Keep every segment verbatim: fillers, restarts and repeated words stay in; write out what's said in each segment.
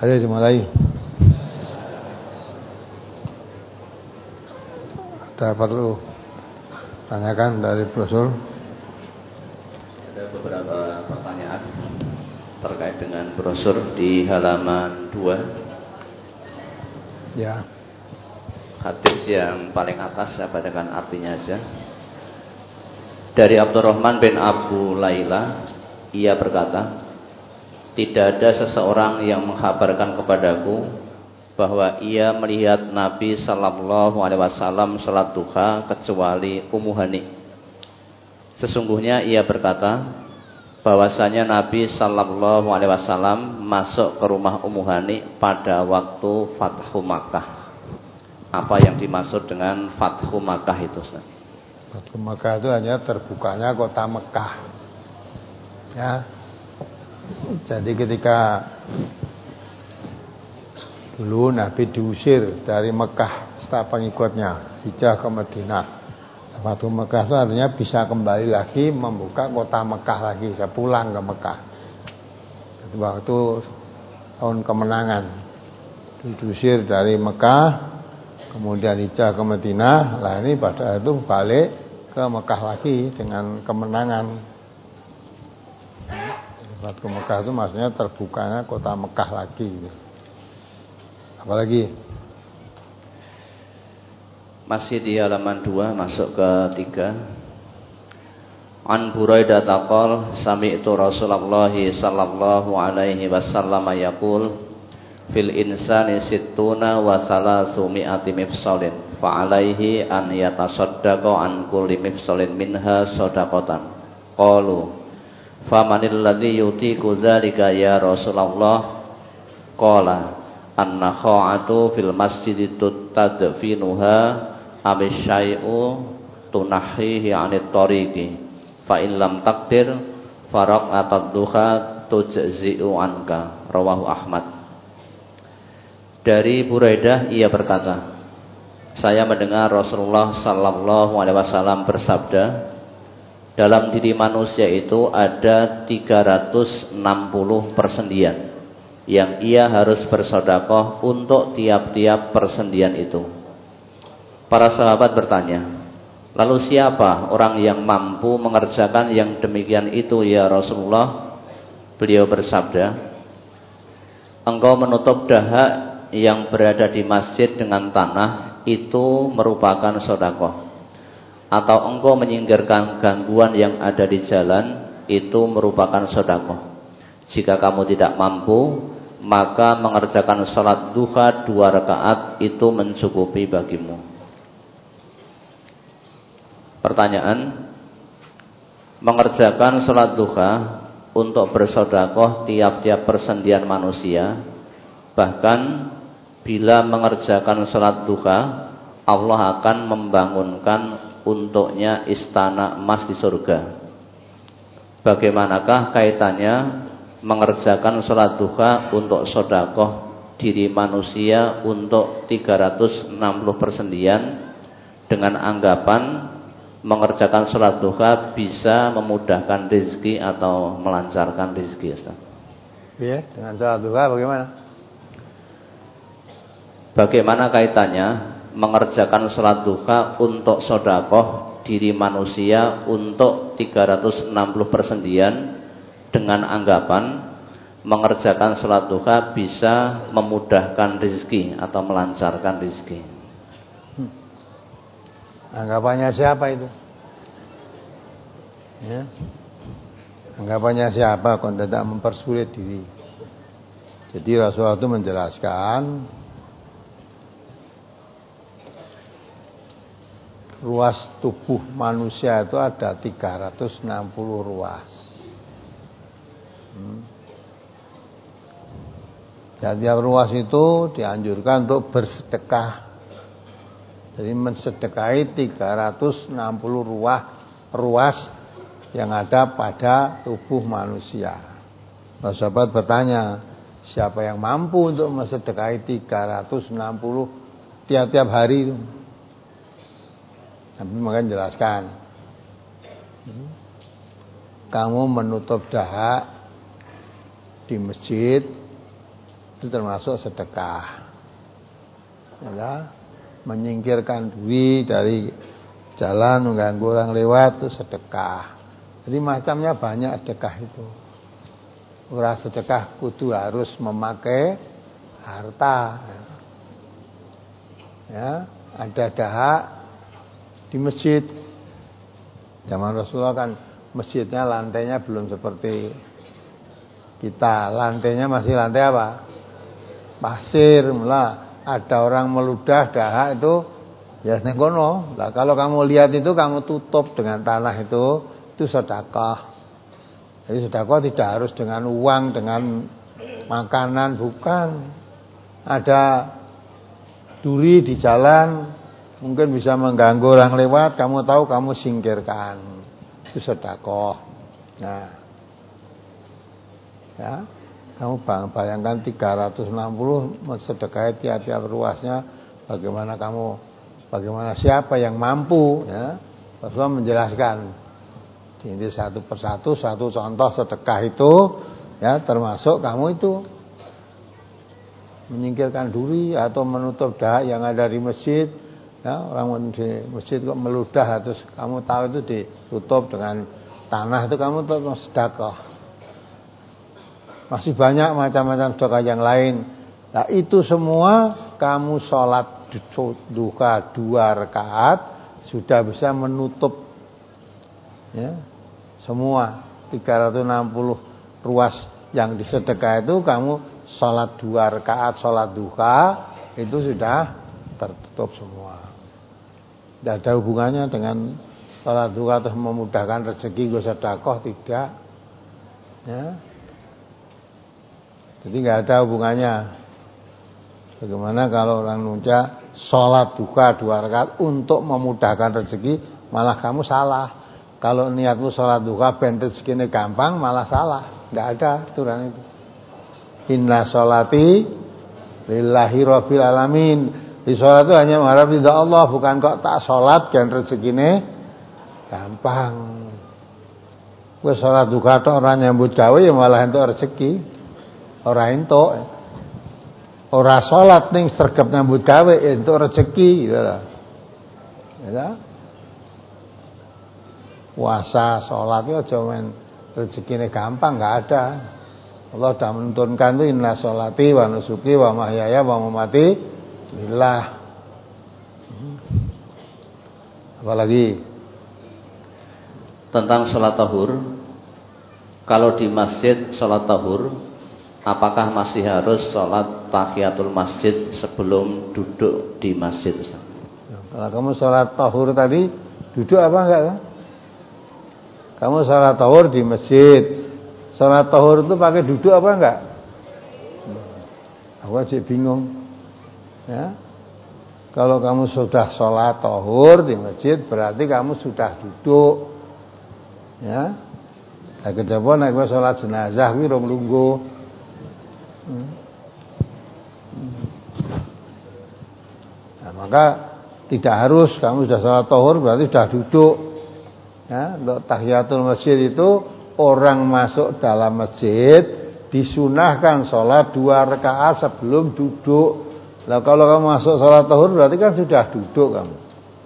Ayo dimulai. Ada perlu tanyakan dari brosur? Ada beberapa pertanyaan terkait dengan brosur di halaman dua. Ya. Hadis yang paling atas saya bacakan artinya aja. Dari Abdurrahman bin Abu Laila, ia berkata, tidak ada seseorang yang menghabarkan kepadaku bahwa ia melihat Nabi Sallallahu Alaihi Wasallam salat duha kecuali Ummu Hani. Sesungguhnya ia berkata bahwasanya Nabi Sallallahu Alaihi Wasallam masuk ke rumah Ummu Hani pada waktu Fathu Makkah. Apa yang dimaksud dengan Fathu Makkah itu, Ustaz? Fathu Makkah itu hanya terbukanya kota Mekah. Ya. Jadi ketika dulu Nabi diusir dari Mekah setelah pengikutnya hijrah ke Madinah. Fathu Mekah itu artinya bisa kembali lagi membuka kota Mekah lagi, bisa pulang ke Mekah. Itu waktu tahun kemenangan diusir dari Mekah, kemudian hijrah ke Madinah. Lah ini pada itu balik ke Mekah lagi dengan kemenangan. Fathu Mekah itu maksudnya terbukanya kota Mekah lagi. Apalagi? Masih di halaman dua, masuk ke tiga. An Buraidah taqol sami'tu Rasulullah sallallahu alaihi wasallam yaqul fil insani sittuna wa salasu mi'ati mifsalin fa alaihi an yatasaddaqa an kulli mifsalin minha shadaqatan. Qalu famanil ladzi yutiku dzalika ya Rasulullah? Qala an-nakha'atu fil masjid tadfinuha abis syai'u tunahihi 'anit tariqi fa in lam taqdir faraq'atad duha tujzi'u anka. Rawahu Ahmad. Dari Buraidah ia berkata, saya mendengar Rasulullah sallallahu alaihi wasallam bersabda, dalam diri manusia itu ada tiga ratus enam puluh persendian yang ia harus bersedekah untuk tiap-tiap persendian itu. Para sahabat bertanya, lalu siapa orang yang mampu mengerjakan yang demikian itu ya Rasulullah? Beliau bersabda, engkau menutup dahak yang berada di masjid dengan tanah, itu merupakan sedekah. Atau engkau menyingkirkan gangguan yang ada di jalan, itu merupakan sedekah. Jika kamu tidak mampu, maka mengerjakan salat duha dua rakaat itu mencukupi bagimu. Pertanyaan, mengerjakan salat duha untuk bersedekah tiap-tiap persendian manusia, bahkan bila mengerjakan salat duha, Allah akan membangunkan untuknya istana emas di surga. Bagaimanakah kaitannya mengerjakan sholat duha untuk sedekah diri manusia untuk tiga ratus enam puluh persendian dengan anggapan mengerjakan sholat duha bisa memudahkan rezeki atau melancarkan rezeki, Ustaz? Iya, dengan sholat duha bagaimana? Bagaimana kaitannya mengerjakan sholat duha untuk sedekah diri manusia untuk tiga ratus enam puluh persendian dengan anggapan mengerjakan sholat duha bisa memudahkan rezeki atau melancarkan rezeki? Hmm. Anggapannya siapa itu? Ya. Anggapannya siapa kok tidak mempersulit diri? Jadi Rasulullah itu menjelaskan ruas tubuh manusia itu ada tiga ratus enam puluh ruas. Hmm. Setiap ruas itu dianjurkan untuk bersedekah. Jadi mensedekahi tiga ratus enam puluh ruas ruas yang ada pada tubuh manusia. Nah, sahabat bertanya, siapa yang mampu untuk mensedekahi tiga ratus enam puluh tiap-tiap hari itu? Nabi makan jelaskan, kamu menutup dahak di masjid itu termasuk sedekah. Ya, menyingkirkan diri dari jalan mengganggu orang lewat itu sedekah. Jadi macamnya banyak sedekah itu. Ora sedekah kudu harus memakai harta. Ya, ada dahak di masjid. Zaman Rasulullah kan masjidnya lantainya belum seperti kita. Lantainya masih lantai apa? Pasir. Mula ada orang meludah dahak itu ya neng kono. Lah kalau kamu lihat itu kamu tutup dengan tanah itu, itu sedekah. Jadi sedekah tidak harus dengan uang, dengan makanan, bukan. Ada duri di jalan mungkin bisa mengganggu orang lewat, kamu tahu kamu singkirkan. Itu sedekah. Nah. Ya. Kamu bayangkan tiga ratus enam puluh sedekah tiap-tiap ruasnya, bagaimana kamu, bagaimana siapa yang mampu, ya. Rasulullah menjelaskan ini satu persatu, satu contoh sedekah itu, ya, termasuk kamu itu menyingkirkan duri atau menutup dahak yang ada di masjid, ya. Orang di masjid kok meludah, terus kamu tahu itu ditutup dengan tanah, itu kamu tetap sedekah. Masih banyak macam-macam sedekah yang lain. Nah itu semua kamu sholat duha dua rakaat sudah bisa menutup, ya, semua tiga ratus enam puluh ruas yang disedekah itu. Kamu sholat dua rakaat sholat duha itu sudah tertutup semua. Tidak ada hubungannya dengan sholat duha atau memudahkan rezeki gue sedekah, tidak, ya. Jadi nggak ada hubungannya. Bagaimana kalau orang nunca sholat duha dua rakaat untuk memudahkan rezeki, malah kamu salah. Kalau niatmu sholat duha ben rezekinya gampang, malah salah. Nggak ada aturan itu. Inna sholati lillahi rabbil alamin. Di sholat itu hanya mengharap ridha Allah, bukan kok tak sholat dan rezekinya gampang. Gue sholat duha tok orang nyambut gawe ya malah entuk rezeki. Ora entuk. Ora salat ning sregep nyambut gawe entuk rezeki gitu lah. Ya. Puasa, salat itu aja men rezekine gampang, enggak ada. Allah sudah menuntunkan itu inna sholati wa nusuki wa mahyaya wa mamati lillah. Apalagi tentang salat tahur. Kalau di masjid salat tahur, apakah masih harus sholat tahiyatul masjid sebelum duduk di masjid? Kalau kamu sholat tahur tadi duduk apa enggak? Kamu sholat tahur di masjid, sholat tahur itu pakai duduk apa enggak? Aku aja bingung, ya. Kalau kamu sudah sholat tahur di masjid berarti kamu sudah duduk, ya. Nah, kejaba nek kowe sholat jenazah kuwi rong lungguh. Nah, maka tidak harus kamu sudah sholat tahur berarti sudah duduk, ya. Untuk tahiyatul masjid itu orang masuk dalam masjid disunahkan sholat dua rakaat sebelum duduk. Nah kalau kamu masuk sholat tahur berarti kan sudah duduk kamu.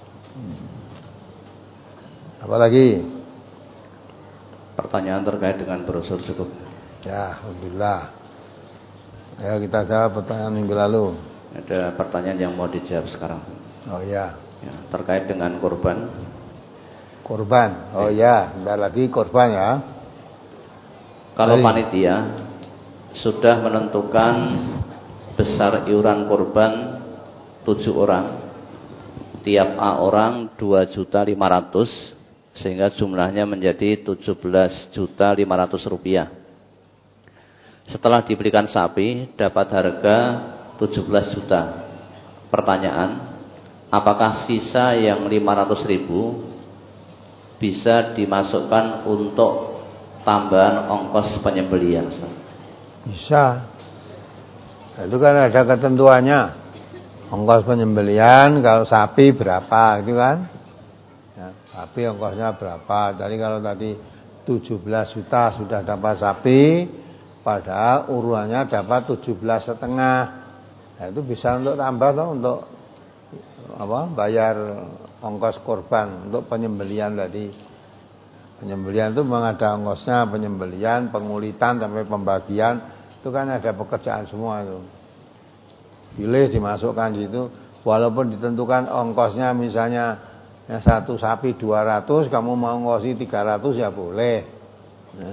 Apalagi pertanyaan terkait dengan brosur cukup. Ya, alhamdulillah. Ayo kita jawab pertanyaan minggu lalu. Ada pertanyaan yang mau dijawab sekarang. Oh ya. Ya, terkait dengan korban. Korban. Oh ya, bentar lagi korban ya. Kalau Hari. panitia sudah menentukan besar iuran korban tujuh orang, tiap A orang dua juta lima ratus, sehingga jumlahnya menjadi tujuh belas juta lima ratus rupiah. Setelah dibelikan sapi dapat harga tujuh belas juta. Pertanyaan, apakah sisa yang lima ratus ribu bisa dimasukkan untuk tambahan ongkos penyembelihan? Bisa. Nah, itu kan ada ketentuannya. Ongkos penyembelihan kalau sapi berapa gitu kan? Ya, sapi ongkosnya berapa? Tadi kalau tadi tujuh belas juta sudah dapat sapi, padahal uruannya dapat tujuh belas setengah. Nah, itu bisa untuk tambah toh, untuk apa? Bayar ongkos korban untuk penyembelian tadi. Penyembelian itu memang ada ongkosnya, penyembelian, pengulitan sampai pembagian itu kan ada pekerjaan semua itu. Pilih dimasukkan di situ, walaupun ditentukan ongkosnya misalnya ya, satu sapi dua ratus, kamu mau ngosi tiga ratus ya boleh. Ya.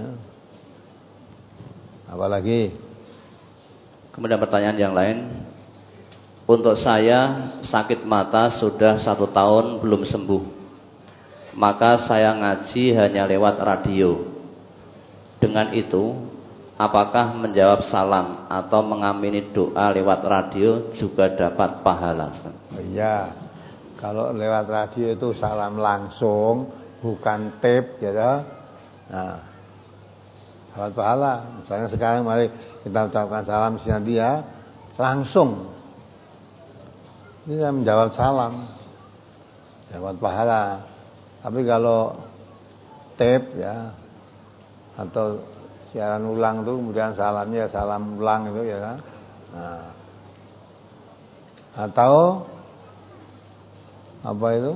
Apalagi? Kemudian pertanyaan yang lain. Untuk saya sakit mata sudah satu tahun belum sembuh. Maka saya ngaji hanya lewat radio. Dengan itu, apakah menjawab salam atau mengamini doa lewat radio juga dapat pahala? Oh iya, kalau lewat radio itu salam langsung, bukan tape gitu. Nah, dapat pahala. Misalnya sekarang mari kita ucapkan salam siang dia langsung. Ini saya menjawab salam, dapat pahala. Tapi kalau tape ya atau siaran ulang itu kemudian salamnya salam ulang itu ya kan. Nah, atau apa itu?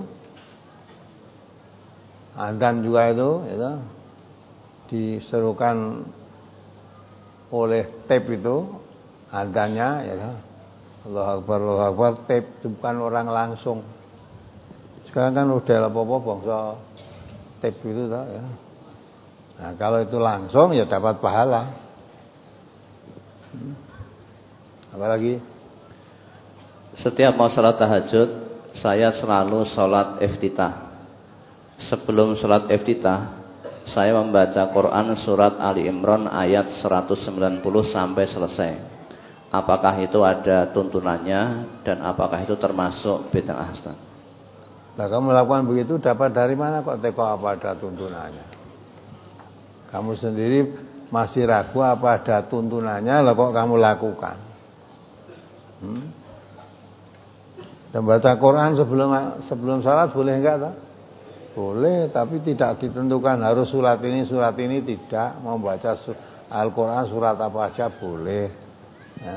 Adzan juga itu, itu diserukan oleh tape itu adzannya ya kan. Allahu Akbar, Allahu Akbar, tape bukan orang langsung. Sekarang kan udah apa-apa bangsa tape itu tak ya. Nah, kalau itu langsung ya dapat pahala. Hmm. Apalagi? Setiap mau sholat tahajud, saya selalu sholat iftitah. Sebelum sholat iftitah, saya membaca Quran surat Ali Imran ayat seratus sembilan puluh sampai selesai. Apakah itu ada tuntunannya dan apakah itu termasuk bid'ah? Nah, kamu melakukan begitu dapat dari mana kok teko apa ada tuntunannya? Kamu sendiri masih ragu apa ada tuntunannya, lah kok kamu lakukan? Hmm? Dan baca Quran sebelum sebelum salat boleh enggak tak? Boleh, tapi tidak ditentukan harus surat ini surat ini tidak. Mau baca Al-Quran surat apa aja boleh. Ya,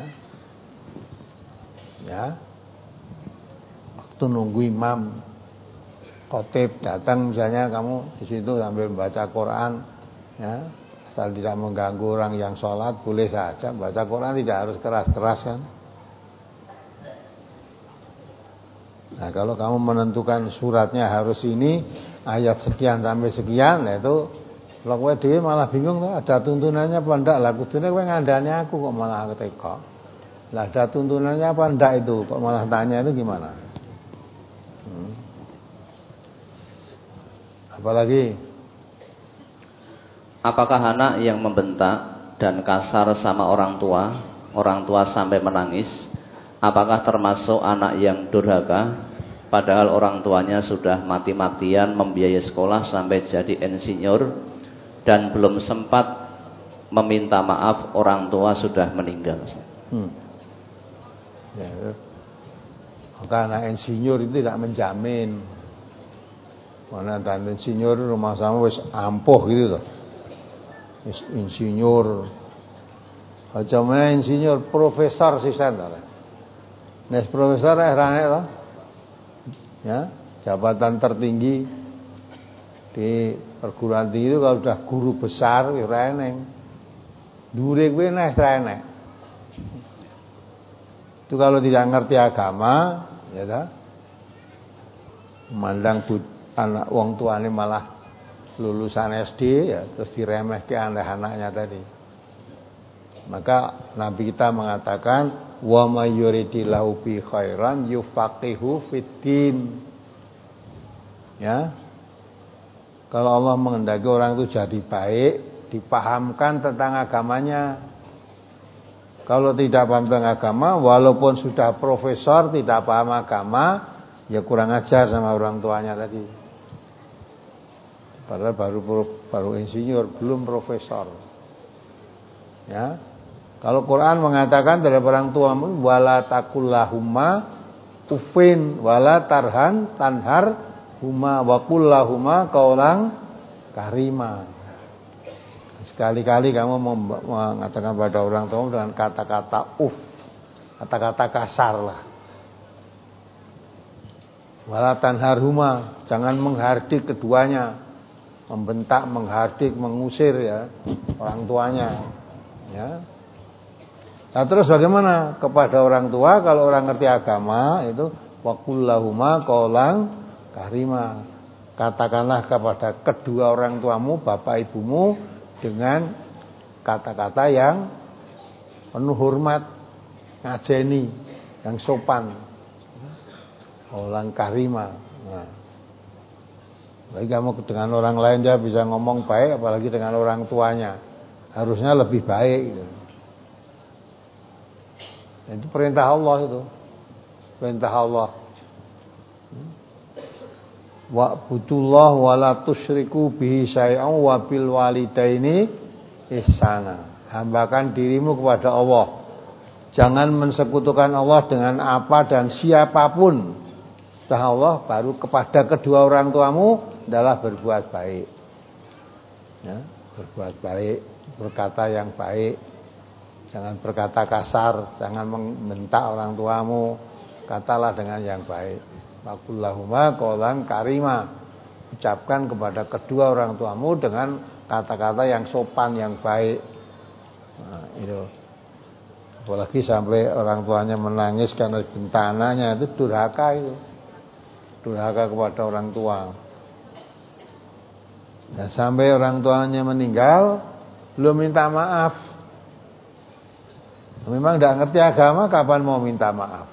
ya. Waktu nunggu imam khotib datang misalnya kamu di situ sambil membaca Quran, ya, asal tidak mengganggu orang yang sholat boleh saja baca Quran, tidak harus keras-keras kan. Nah, kalau kamu menentukan suratnya harus ini ayat sekian sampai sekian, nah itu kalau kowe dhewe malah bingung tuh ada tuntunannya apa ndak. Lah kudune kowe ngandani aku kok malah teko. Lah ada tuntunannya apa ndak itu kok malah tanya itu gimana? Hmm. Apalagi? Apakah anak yang membentak dan kasar sama orang tua, orang tua sampai menangis, apakah termasuk anak yang durhaka? Padahal orang tuanya sudah mati-matian membiayai sekolah sampai jadi insinyur dan belum sempat meminta maaf, orang tua sudah meninggal. Hmm. Ya, karena insinyur itu tidak menjamin. Karena dan insinyur rumah sama wis ampuh gitu loh. Insinyur, aja meneh insinyur profesor sisan ta. Nes profesor eh rane to. Ya, jabatan tertinggi di perguruan tinggi itu kalau sudah guru besar ya ora eneng. Dhuwure kuwi nek ora enek. Itu kalau tidak ngerti agama, ya dah. Memandang anak wong tuane malah lulusan S D ya terus diremehke anak anaknya tadi. Maka Nabi kita mengatakan wa may yuridillahu bi khairan yufaqihu fiddin. Ya. Kalau Allah menghendaki orang itu jadi baik, dipahamkan tentang agamanya. Kalau tidak paham tentang agama, walaupun sudah profesor tidak paham agama, ya kurang ajar sama orang tuanya tadi. Padahal baru baru insinyur, belum profesor. Ya. Kalau Quran mengatakan terhadap orang tuamu wala takullahumma ufin wala tarhan tanhar huma wa kullahuma qaulan karima. Sekali-kali kamu mengatakan pada orang tua dengan kata-kata uf, kata-kata kasar lah. Wala tanharhuma, jangan menghardik keduanya, membentak, menghardik, mengusir ya orang tuanya. Ya. Nah terus bagaimana kepada orang tua kalau orang ngerti agama itu waqul lahuma qaulan karima. Katakanlah kepada kedua orang tuamu, bapak ibumu dengan kata-kata yang penuh hormat, ngajeni, yang sopan. Qaulan karima. Nah. Lagi kamu dengan orang lain dia bisa ngomong baik, apalagi dengan orang tuanya. Harusnya lebih baik gitu. Itu perintah Allah itu. Perintah Allah. Wa'budullah wa la tusyriku bihi syai'an wa bil walidaini ihsana. Hambakan dirimu kepada Allah. Jangan mensekutukan Allah dengan apa dan siapapun. Setelah Allah baru kepada kedua orang tuamu adalah berbuat baik. Ya, berbuat baik, berkata yang baik. Jangan berkata kasar, jangan membentak orang tuamu. Katalah dengan yang baik. Waqul lahuma qaulan karima. Ucapkan kepada kedua orang tuamu dengan kata-kata yang sopan, yang baik. Nah, itu. Apalagi sampai orang tuanya menangis karena bentananya, itu durhaka itu. Durhaka kepada orang tua. Dan sampai orang tuanya meninggal belum minta maaf. Memang tidak ngerti agama, kapan mau minta maaf?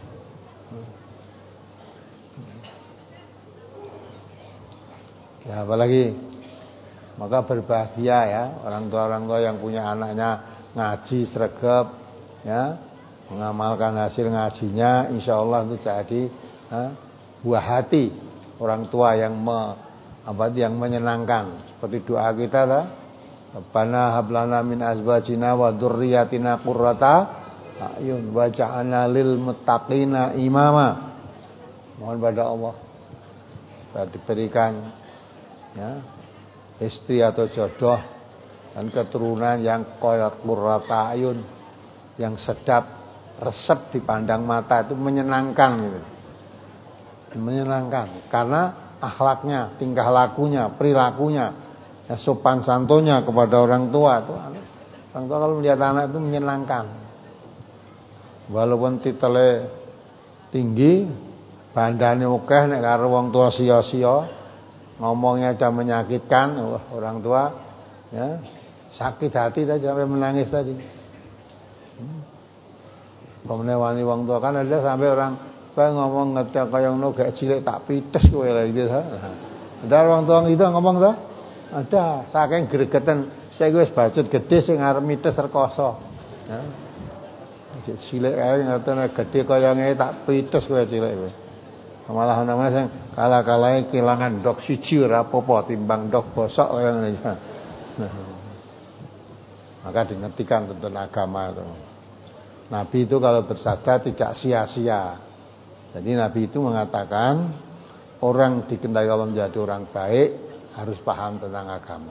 Ya apalagi, maka berbahagia ya orang tua-orang tua yang punya anaknya ngaji sregep, ya mengamalkan hasil ngajinya, insya Allah itu jadi ha, buah hati orang tua yang me, apa yang menyenangkan. Seperti doa kita lah. Rabbana hablana min azwajina wa dzurriyyatina qurrata a'yun waj'alna lil muttaqina imama. Mohon pada Allah diberikan ya istri atau jodoh dan keturunan yang qurrata a'yun, yang sedap, resep dipandang mata, itu menyenangkan gitu. Menyenangkan karena akhlaknya, tingkah lakunya, perilakunya, ya, sopan santunnya kepada orang tua itu, orang tua kalau melihat anak itu menyenangkan. Walaupun titele tinggi, bandane akeh nek karo wong tua sia-sia, ngomongnya aja menyakitkan, wah, orang tua ya sakit hati tadi sampai menangis tadi. Hmm. Pemene wani wong tua kan ada sampai orang tua ngomong ngetek kaya ngono gak cilik tak pites kowe lha gitu. Ada orang tua itu ngomong ta? Ada, saking gregetan, saya wis bacut gede sing arep mites rekoso. Ya. Cilik ae ngertene gede kaya ngene tak pites kowe cilik kowe. Malah ana sing kala-kalae kelangan ndok siji ora apa-apa timbang ndok bosok kaya ngene. Nah. Maka dingertikan tentang agama itu. Nabi itu kalau bersabda tidak sia-sia. Jadi Nabi itu mengatakan orang dikehendaki Allah menjadi orang baik harus paham tentang agama.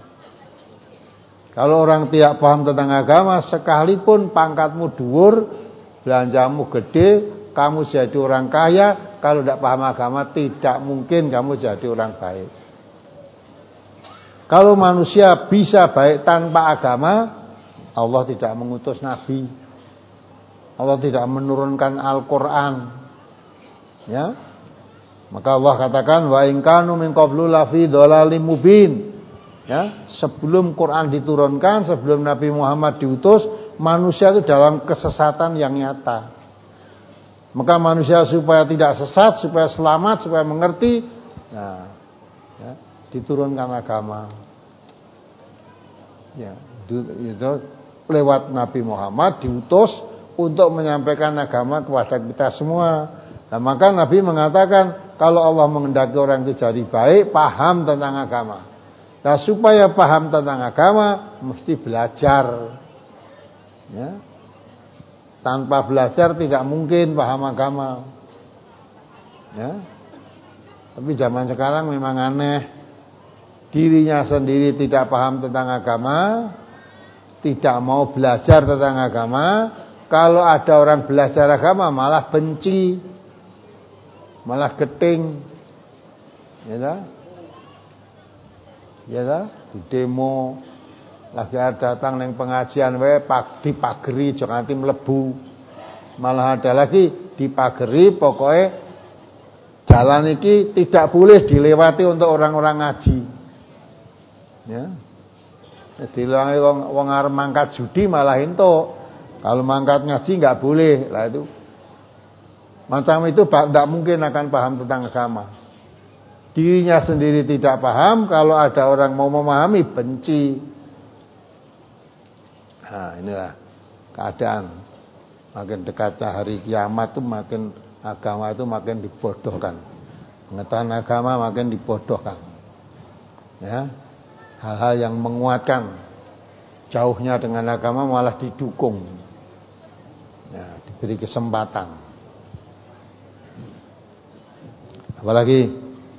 Kalau orang tidak paham tentang agama, sekalipun pangkatmu dhuwur, belanjamu gede, kamu jadi orang kaya, kalau tidak paham agama tidak mungkin kamu jadi orang baik. Kalau manusia bisa baik tanpa agama, Allah tidak mengutus nabi. Allah tidak menurunkan Al-Qur'an. Ya. Maka Allah katakan wa in kanu min qablu lafi dhalalim mubin. Ya, sebelum Quran diturunkan, sebelum Nabi Muhammad diutus, manusia itu dalam kesesatan yang nyata. Maka manusia supaya tidak sesat, supaya selamat, supaya mengerti, nah, ya, diturunkan agama. Ya, itu lewat Nabi Muhammad diutus untuk menyampaikan agama kepada kita semua. Nah, maka Nabi mengatakan kalau Allah menghendaki orang itu jadi baik, paham tentang agama. Nah, supaya paham tentang agama mesti belajar. Ya. Tanpa belajar tidak mungkin paham agama. Ya. Tapi zaman sekarang memang aneh. dirinya sendiri tidak paham tentang agama, tidak mau belajar tentang agama. Kalau ada orang belajar agama malah benci, malah geting, ya tak? Ya tak? Di demo lagi ada datang neng pengajian wae pak dipageri jangan nganti mlebu. Malah ada lagi dipageri pokoknya jalan iki tidak boleh dilewati untuk orang-orang ngaji. Ya. Jadi wong wong arep mangkat judi malah entuk. Kalau mangkat ngaji enggak boleh. Lah itu macam itu tidak mungkin akan paham tentang agama. Dirinya sendiri tidak paham, kalau ada orang mau memahami benci. Nah, inilah keadaan. Makin dekatnya hari kiamat itu makin agama itu makin dibodohkan. Pengetahuan agama makin dibodohkan. Ya. Hal-hal yang menguatkan jauhnya dengan agama malah didukung. Ya, diberi kesempatan. Apalagi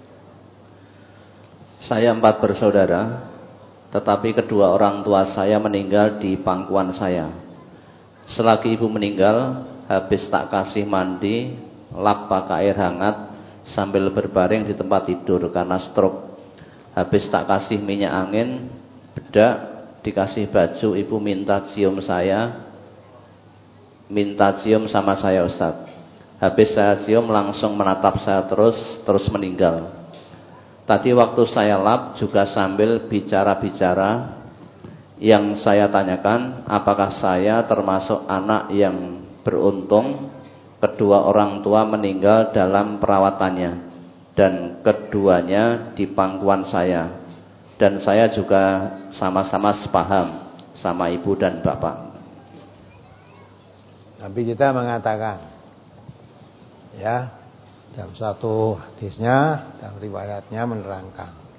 saya empat bersaudara, tetapi kedua orang tua saya meninggal di pangkuan saya. Selagi ibu meninggal, habis tak kasih mandi, lap pakai air hangat sambil berbaring di tempat tidur karena stroke. Habis tak kasih minyak angin, bedak, dikasih baju, ibu minta cium saya, minta cium sama saya Ustaz. Habis saya cium langsung menatap saya terus, terus meninggal. Tadi waktu saya lap juga sambil bicara-bicara. Yang saya tanyakan, apakah saya termasuk anak yang beruntung kedua orang tua meninggal dalam perawatannya dan keduanya di pangkuan saya, dan saya juga sama-sama sepaham sama ibu dan bapak. Nabi kita mengatakan, ya, dalam satu hadisnya, dalam riwayatnya menerangkan,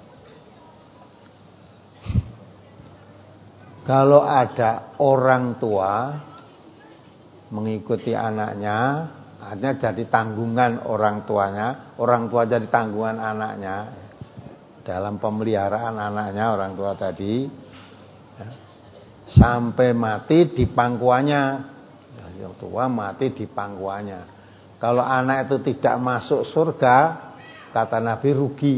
kalau ada orang tua mengikuti anaknya, artinya jadi tanggungan orang tuanya, orang tua jadi tanggungan anaknya dalam pemeliharaan anaknya, orang tua tadi ya, sampai mati di pangkuannya. Orang tua mati di pangkuannya. Kalau anak itu tidak masuk surga, kata Nabi, rugi.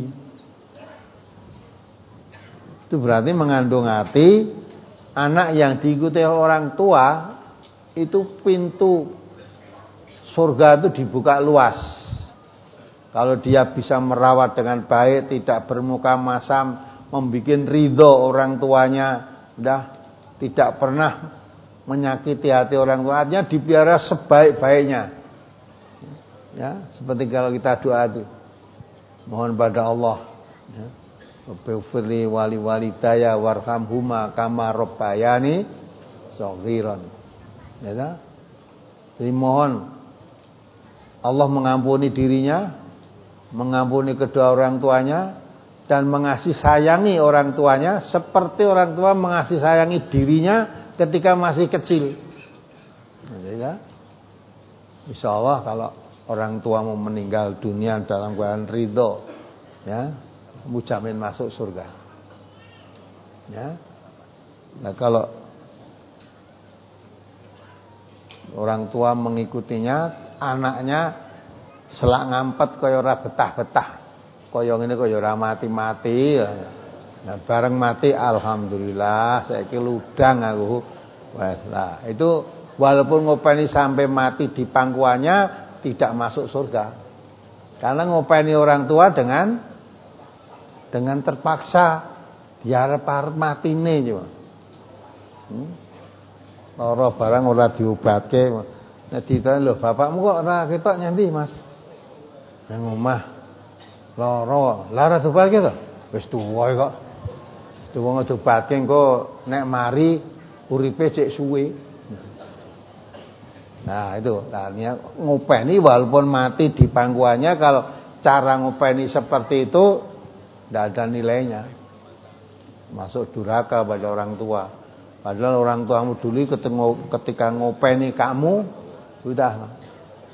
Itu berarti mengandung arti anak yang diikuti orang tua itu pintu surga itu dibuka luas. Kalau dia bisa merawat dengan baik, tidak bermuka masam, membuat ridho orang tuanya, udah tidak pernah menyakiti hati orang tuanya, dipelihara sebaik-baiknya. Ya, seperti kalau kita doa itu, mohon pada Allah, ya, Firli wali walidaya warhamhuma kama rabbayani shaghiran. Ya, jadi mohon Allah mengampuni dirinya, mengampuni kedua orang tuanya, dan mengasih sayangi orang tuanya seperti orang tua mengasih sayangi dirinya ketika masih kecil. Ya, insya Allah kalau orang tua mau meninggal dunia dalam keadaan ridho, ya, mujamin masuk surga. Ya. Nah, kalau orang tua mengikutinya, anaknya selak ngampet kaya ora betah-betah. Kaya ngene kaya ora mati-mati. Nah, bareng mati alhamdulillah saiki ludang aku. Wes lah, itu walaupun ngopeni sampai mati di pangkuannya tidak masuk surga. Karena ngopeni orang tua dengan dengan terpaksa diarep-arep matine cuma. Hmm? Lara barang ora diobatke. Nek ditanya lho, bapakmu kok ora ketok nyambi, Mas? Nang omah. Lara, lara diobatke to? Wis tuwa kok. Tuwa ngobatke engko nek mari uripe cek suwe. Nah, itu artinya ngopeni walaupun mati di pangkuannya, kalau cara ngopeni seperti itu tidak ada nilainya. Masuk durhaka pada orang tua. Padahal orang tuamu dulu ketika ngopeni kamu, sudah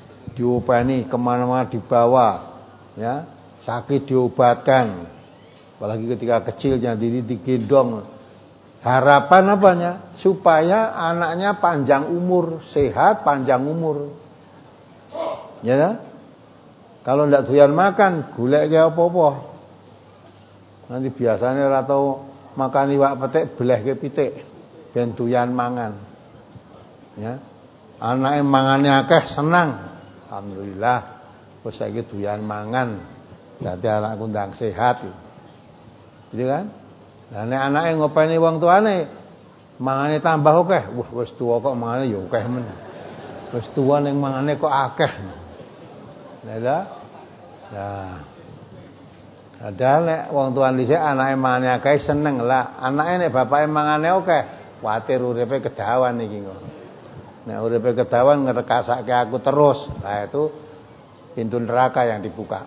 diopeni kemana-mana dibawa, ya, sakit diobatkan, Apalagi ketika kecilnya diri digendong. Harapan apanya? Supaya anaknya panjang umur, sehat, panjang umur. Ya kan? Kalau ndak doyan makan, golek ke apa-apa. Nanti biasanya ora tau makan iwak petik, beleh ke pitik, ben doyan mangan. Ya. Anake mangane akeh senang. Alhamdulillah, wis saiki doyan mangan. Berarti anakku ndang sehat. Gitu kan? Lah nek anake ngopeni wong tuane mangane tambah akeh, wah wis tuwa kok mangane ya akeh men. Wis tuwa ning mangane kok akeh. Lah Nah, padahal nek wong tuan dhisik anake mangane akeh seneng lah. Anake nek bapake mangane akeh, kuwatir uripe kedawan iki kok. Nek uripe kedawan ngrekasake aku terus. Nah itu pintu neraka yang dibuka.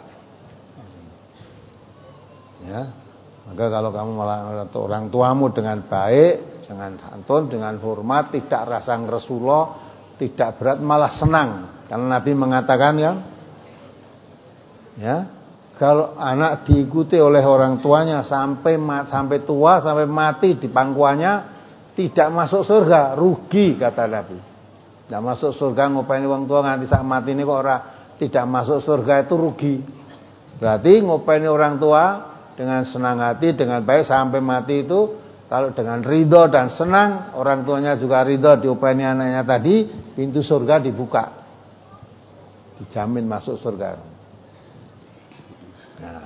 Ya. Maka kalau kamu malah orang tuamu dengan baik, dengan santun, dengan hormat, tidak rasa ngresulo, tidak berat, malah senang. Karena Nabi mengatakan kan, ya, kalau anak diikuti oleh orang tuanya sampai sampai tua, sampai mati di pangkuannya, tidak masuk surga, rugi kata Nabi. Tidak masuk surga ngopeni wong tua nganti sak mati ini kok ora tidak masuk surga, itu rugi. Berarti ngopeni orang tua dengan senang hati, dengan baik sampai mati itu, kalau dengan ridho dan senang, orang tuanya juga ridho diopeni anaknya tadi, pintu surga dibuka, dijamin masuk surga. Nah.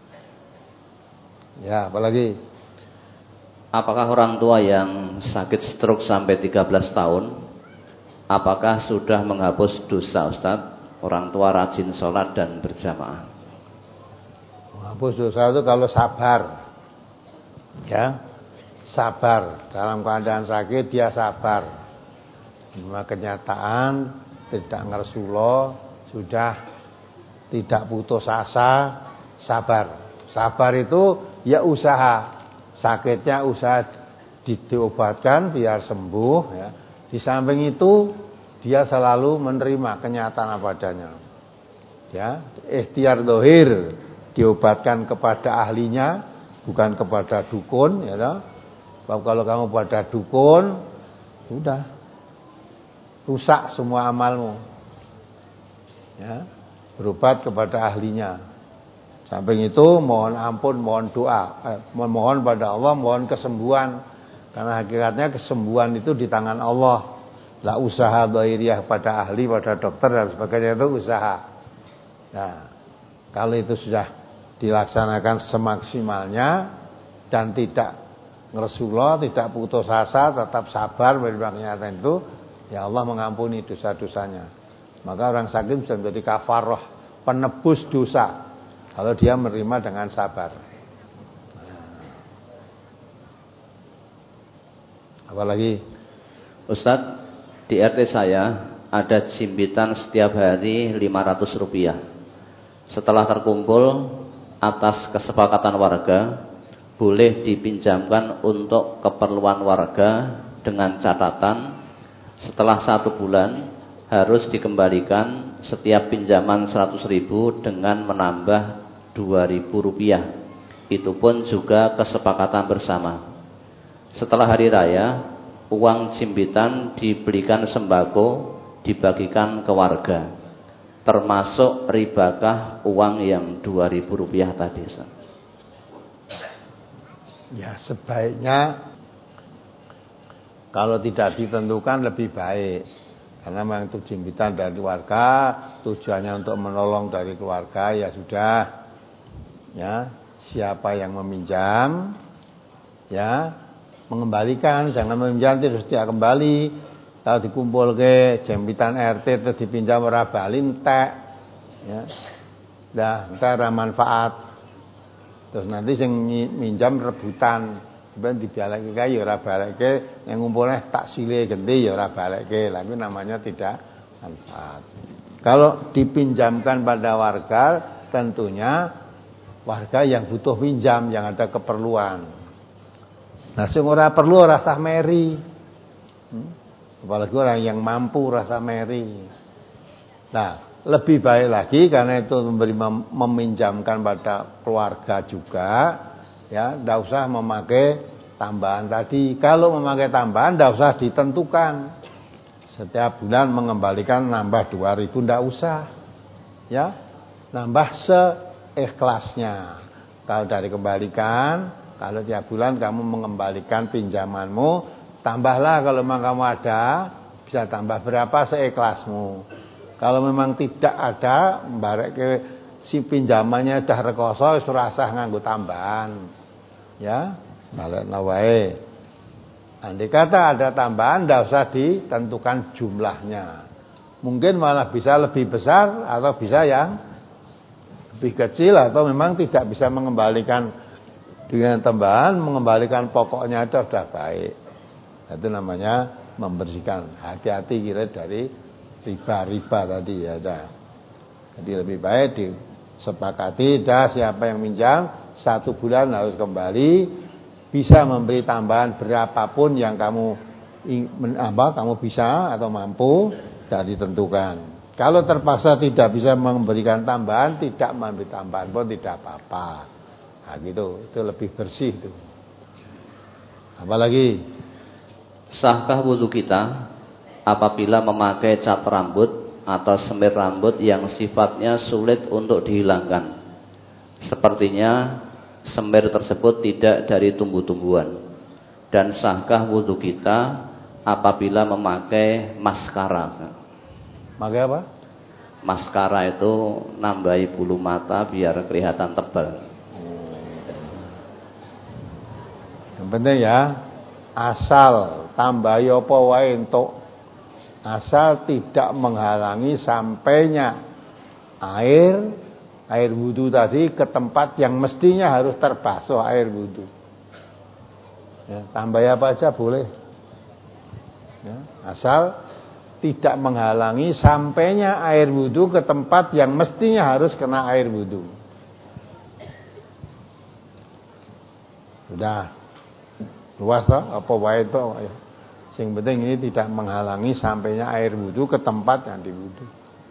Ya, apalagi? Apakah orang tua yang sakit stroke sampai tiga belas tahun, apakah sudah menghapus dosa, Ustaz? Orang tua rajin sholat dan berjamaah. Menghapus dosa itu kalau sabar, ya, sabar dalam keadaan sakit dia sabar. Cuma kenyataan tidak ngersulo, sudah tidak putus asa, sabar. Sabar itu ya usaha, sakitnya usaha diobatkan biar sembuh. Ya. Di samping itu dia selalu menerima kenyataan apa adanya. Ya, ikhtiar dohir diobatkan kepada ahlinya, bukan kepada dukun. Ya, sebab kalau kamu pada dukun, sudah rusak semua amalmu. Ya, berobat kepada ahlinya. Samping itu mohon ampun, mohon doa, eh, mohon pada Allah, mohon kesembuhan. Karena hakikatnya kesembuhan itu di tangan Allah. Lah usaha dohiriyah pada ahli, pada dokter dan sebagainya itu usaha. Nah, kalau itu sudah dilaksanakan semaksimalnya dan tidak ngersulo, tidak putus asa, tetap sabar menerima kenyataan itu, ya Allah mengampuni dosa-dosanya. Maka orang sakit bisa menjadi kafarah, penebus dosa, kalau dia menerima dengan sabar. Nah. Apalagi? Ustadz, di R T saya ada jimbitan setiap hari lima ratus rupiah. Setelah terkumpul atas kesepakatan warga, boleh dipinjamkan untuk keperluan warga dengan catatan setelah satu bulan harus dikembalikan setiap pinjaman seratus ribu dengan menambah dua ribu rupiah. Itu pun juga kesepakatan bersama. Setelah hari raya, uang jimbitan dibelikan sembako, dibagikan ke warga. Termasuk ribakah uang yang dua ribu rupiah tadi? Ya sebaiknya kalau tidak ditentukan lebih baik. Karena memang itu jimbitan dari warga, tujuannya untuk menolong dari keluarga, ya sudah. Ya, siapa yang meminjam, ya mengembalikan, jangan meminjam terus dia kembali. Kalau dikumpul ke jembitan R T terus dipinjam ora bali entek. Ya. Dah, entek ora manfaat. Terus nanti sing minjam rebutan. Ben dibalekke kae ya ora balekke, yang ngumpulne taksile gede ya ora balekke. Lah itu namanya tidak manfaat. Kalau dipinjamkan pada warga, tentunya warga yang butuh pinjam, yang ada keperluan. Nah, sing ora perlu ora sah meri. Hmm? Apalagi orang yang mampu rasa meri. Nah, lebih baik lagi karena itu memberi meminjamkan pada keluarga juga, Ya, tidak usah memakai tambahan tadi. Kalau memakai tambahan tidak usah ditentukan. Setiap bulan mengembalikan nambah dua ribu tidak usah. Ya, nambah seikhlasnya. Kalau dari kembalikan, kalau tiap bulan kamu mengembalikan pinjamanmu, tambahlah kalau memang kamu ada, bisa tambah berapa seikhlasmu. Kalau memang tidak ada, barek ke si pinjamannya dah rekoso, ora usah nganggo tambahan. Ya, balekna wae. Andai kata ada tambahan, tidak usah ditentukan jumlahnya. Mungkin malah bisa lebih besar atau bisa yang lebih kecil, atau memang tidak bisa mengembalikan dengan tambahan, mengembalikan pokoknya itu sudah baik. Itu namanya membersihkan. Hati-hati kira dari riba-riba tadi ya. Dah. Jadi lebih baik disepakati, dah siapa yang minjam satu bulan harus kembali, bisa memberi tambahan berapapun yang kamu apa kamu bisa atau mampu, sudah ditentukan. Kalau terpaksa tidak bisa memberikan tambahan, tidak memberi tambahan pun tidak apa-apa. Nah gitu, itu lebih bersih itu. Apalagi, sahkah wudu kita apabila memakai cat rambut atau semir rambut yang sifatnya sulit untuk dihilangkan? Sepertinya semir tersebut tidak dari tumbuh-tumbuhan. Dan sahkah wudu kita apabila memakai maskara? Pakai apa? Maskara itu nambahi bulu mata biar kelihatan tebal. Yang penting ya, asal tambahi apa wae entuk, asal tidak menghalangi sampainya air air wudu tadi ke tempat yang mestinya harus terbasuh air wudu. Ya, tambahi apa aja boleh. Ya, asal tidak menghalangi sampainya air wudu ke tempat yang mestinya harus kena air wudu. Sudah luas toh, apa wae itu. Sing penting ini tidak menghalangi sampainya air wudu ke tempat yang diwudu.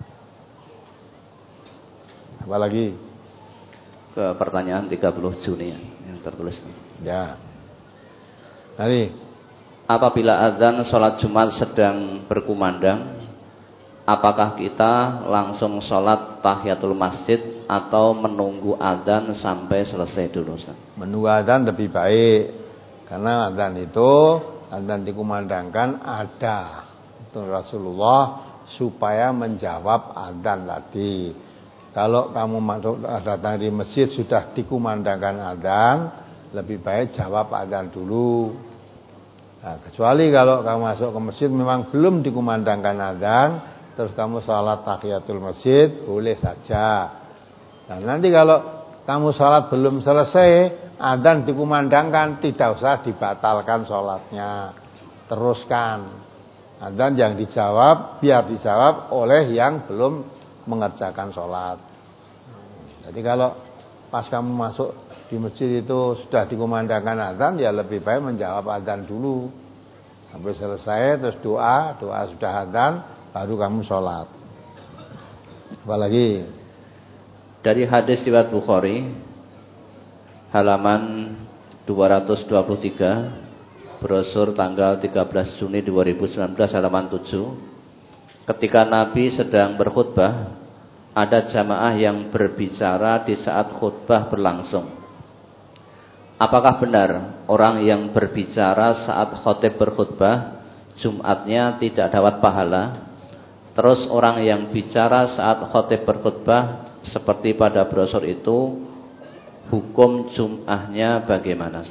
Apalagi? Ke pertanyaan tiga puluh Juni yang tertulis. Ya. Tadi apabila azan sholat Jumat sedang berkumandang, apakah kita langsung sholat tahiyatul masjid atau menunggu azan sampai selesai dulu? Menunggu azan lebih baik, karena azan itu azan dikumandangkan ada itu Rasulullah supaya menjawab azan tadi. Kalau kamu masuk datang di masjid sudah dikumandangkan azan, lebih baik jawab azan dulu. Nah, kecuali kalau kamu masuk ke masjid memang belum dikumandangkan azan, terus kamu salat tahiyatul masjid, boleh saja. Nah, nanti kalau kamu salat belum selesai, azan dikumandangkan, tidak usah dibatalkan salatnya. Teruskan. Azan yang dijawab, biar dijawab oleh yang belum mengerjakan salat. Jadi kalau pas kamu masuk di masjid itu sudah dikumandangkan azan, ya lebih baik menjawab azan dulu sampai selesai, terus doa doa sudah azan, baru kamu sholat. Apalagi dari hadis riwayat Bukhari halaman dua ratus dua puluh tiga, brosur tanggal tiga belas Juni dua ribu sembilan belas halaman tujuh, ketika Nabi sedang berkhutbah, ada jamaah yang berbicara di saat khutbah berlangsung. Apakah benar orang yang berbicara saat khotib berkhutbah Jumatnya tidak dapat pahala? Terus orang yang bicara saat khotib berkhutbah seperti pada brosur itu, hukum Jum'ahnya bagaimana?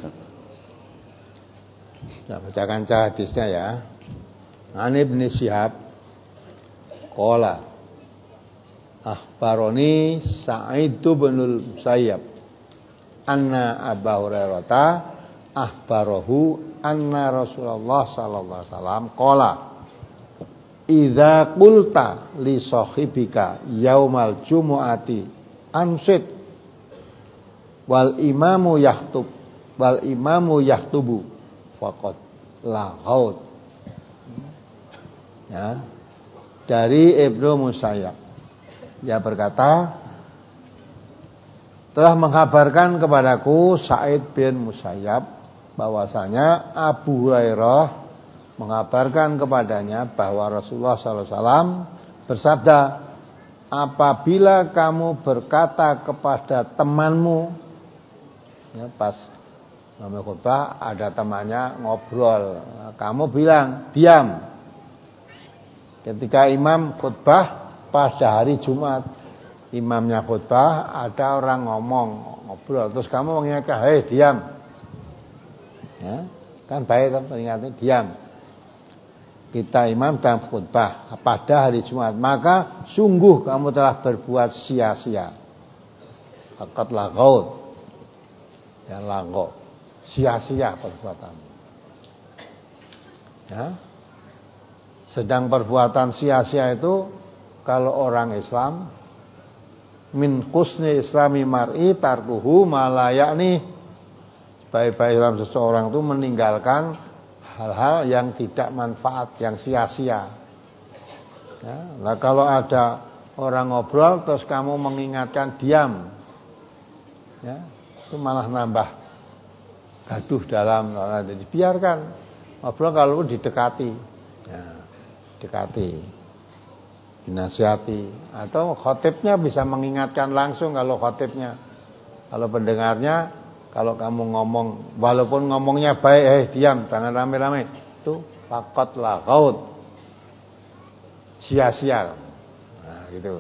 Nah, bacakan hadisnya ya. An Ibnu Syihab qala akhbaroni Sa'id bin Musayyab anna Abu Hurairah akhbarahu anna Rasulullah sallallahu alaihi wasallam qala idza qulta li sahibika yaumal jumu'ati ansit wal imamu yahtub wal imamu yahtubu faqad laghaut. Ya, dari Ibnu Musayyab, dia berkata, telah mengkabarkan kepadaku Sa'id bin Musayyab bahwasanya Abu Hurairah mengabarkan kepadanya bahwa Rasulullah sallallahu alaihi wasallam bersabda, apabila kamu berkata kepada temanmu, ya, pas namanya khutbah ada temannya ngobrol, kamu bilang diam. Ketika imam khutbah pada hari Jumat, imamnya khutbah, ada orang ngomong, ngobrol, terus kamu mengingatkan, hei diam, ya, kan baik kan peringatnya diam. Kita imam dalam khutbah pada hari Jumat, maka sungguh kamu telah berbuat sia-sia. Faqad laghaut, ya laghaut, sia-sia perbuatan. Ya. Sedang perbuatan sia-sia itu kalau orang Islam min husni islami mar'i tarkuhu ma la ya'ni, baik-baik Islam seseorang itu meninggalkan hal-hal yang tidak manfaat, yang sia-sia. Ya, nah kalau ada orang ngobrol terus kamu mengingatkan diam, ya, itu malah nambah gaduh dalam. Jadi biarkan ngobrol, kalau didekati, ya, dekati, dinasihati, atau khotibnya bisa mengingatkan langsung kalau khotibnya. Kalau pendengarnya, kalau kamu ngomong, walaupun ngomongnya baik, eh diam, jangan rame-rame, itu faqad laghaut, sia-sia. Nah, gitu.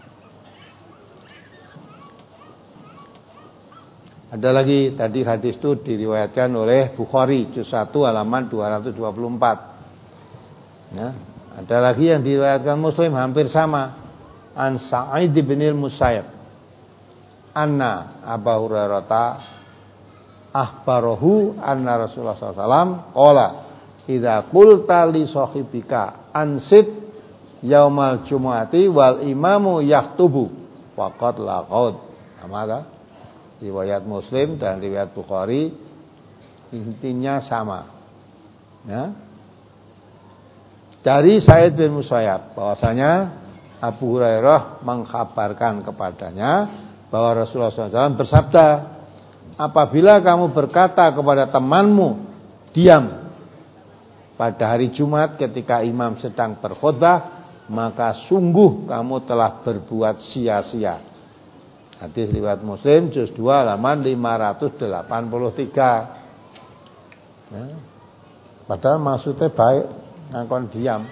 Ada lagi tadi hadis itu diriwayatkan oleh Bukhari juz satu halaman dua ratus dua puluh empat. Ya, ada lagi yang diriwayatkan Muslim hampir sama. An Sa'id bin Musayyab anna Abu Hurairah akhbarahu anna Rasulullah sallallahu alaihi wasallam qala idza qulta li sahibika ansit yaumal jumu'ati wal imamu yaktubu faqad laqad. Sama, riwayat Muslim dan riwayat Bukhari intinya sama, ya. Dari Sa'id bin Musayyab bahwasanya Abu Hurairah mengkhabarkan kepadanya bahwa Rasulullah sallallahu alaihi wasallam bersabda, apabila kamu berkata kepada temanmu diam pada hari Jumat ketika imam sedang berkhutbah, maka sungguh kamu telah berbuat sia-sia. Hadis riwayat Muslim juz dua halaman lima ratus delapan puluh tiga. Ya. Padahal maksudnya baik, ngakon diam.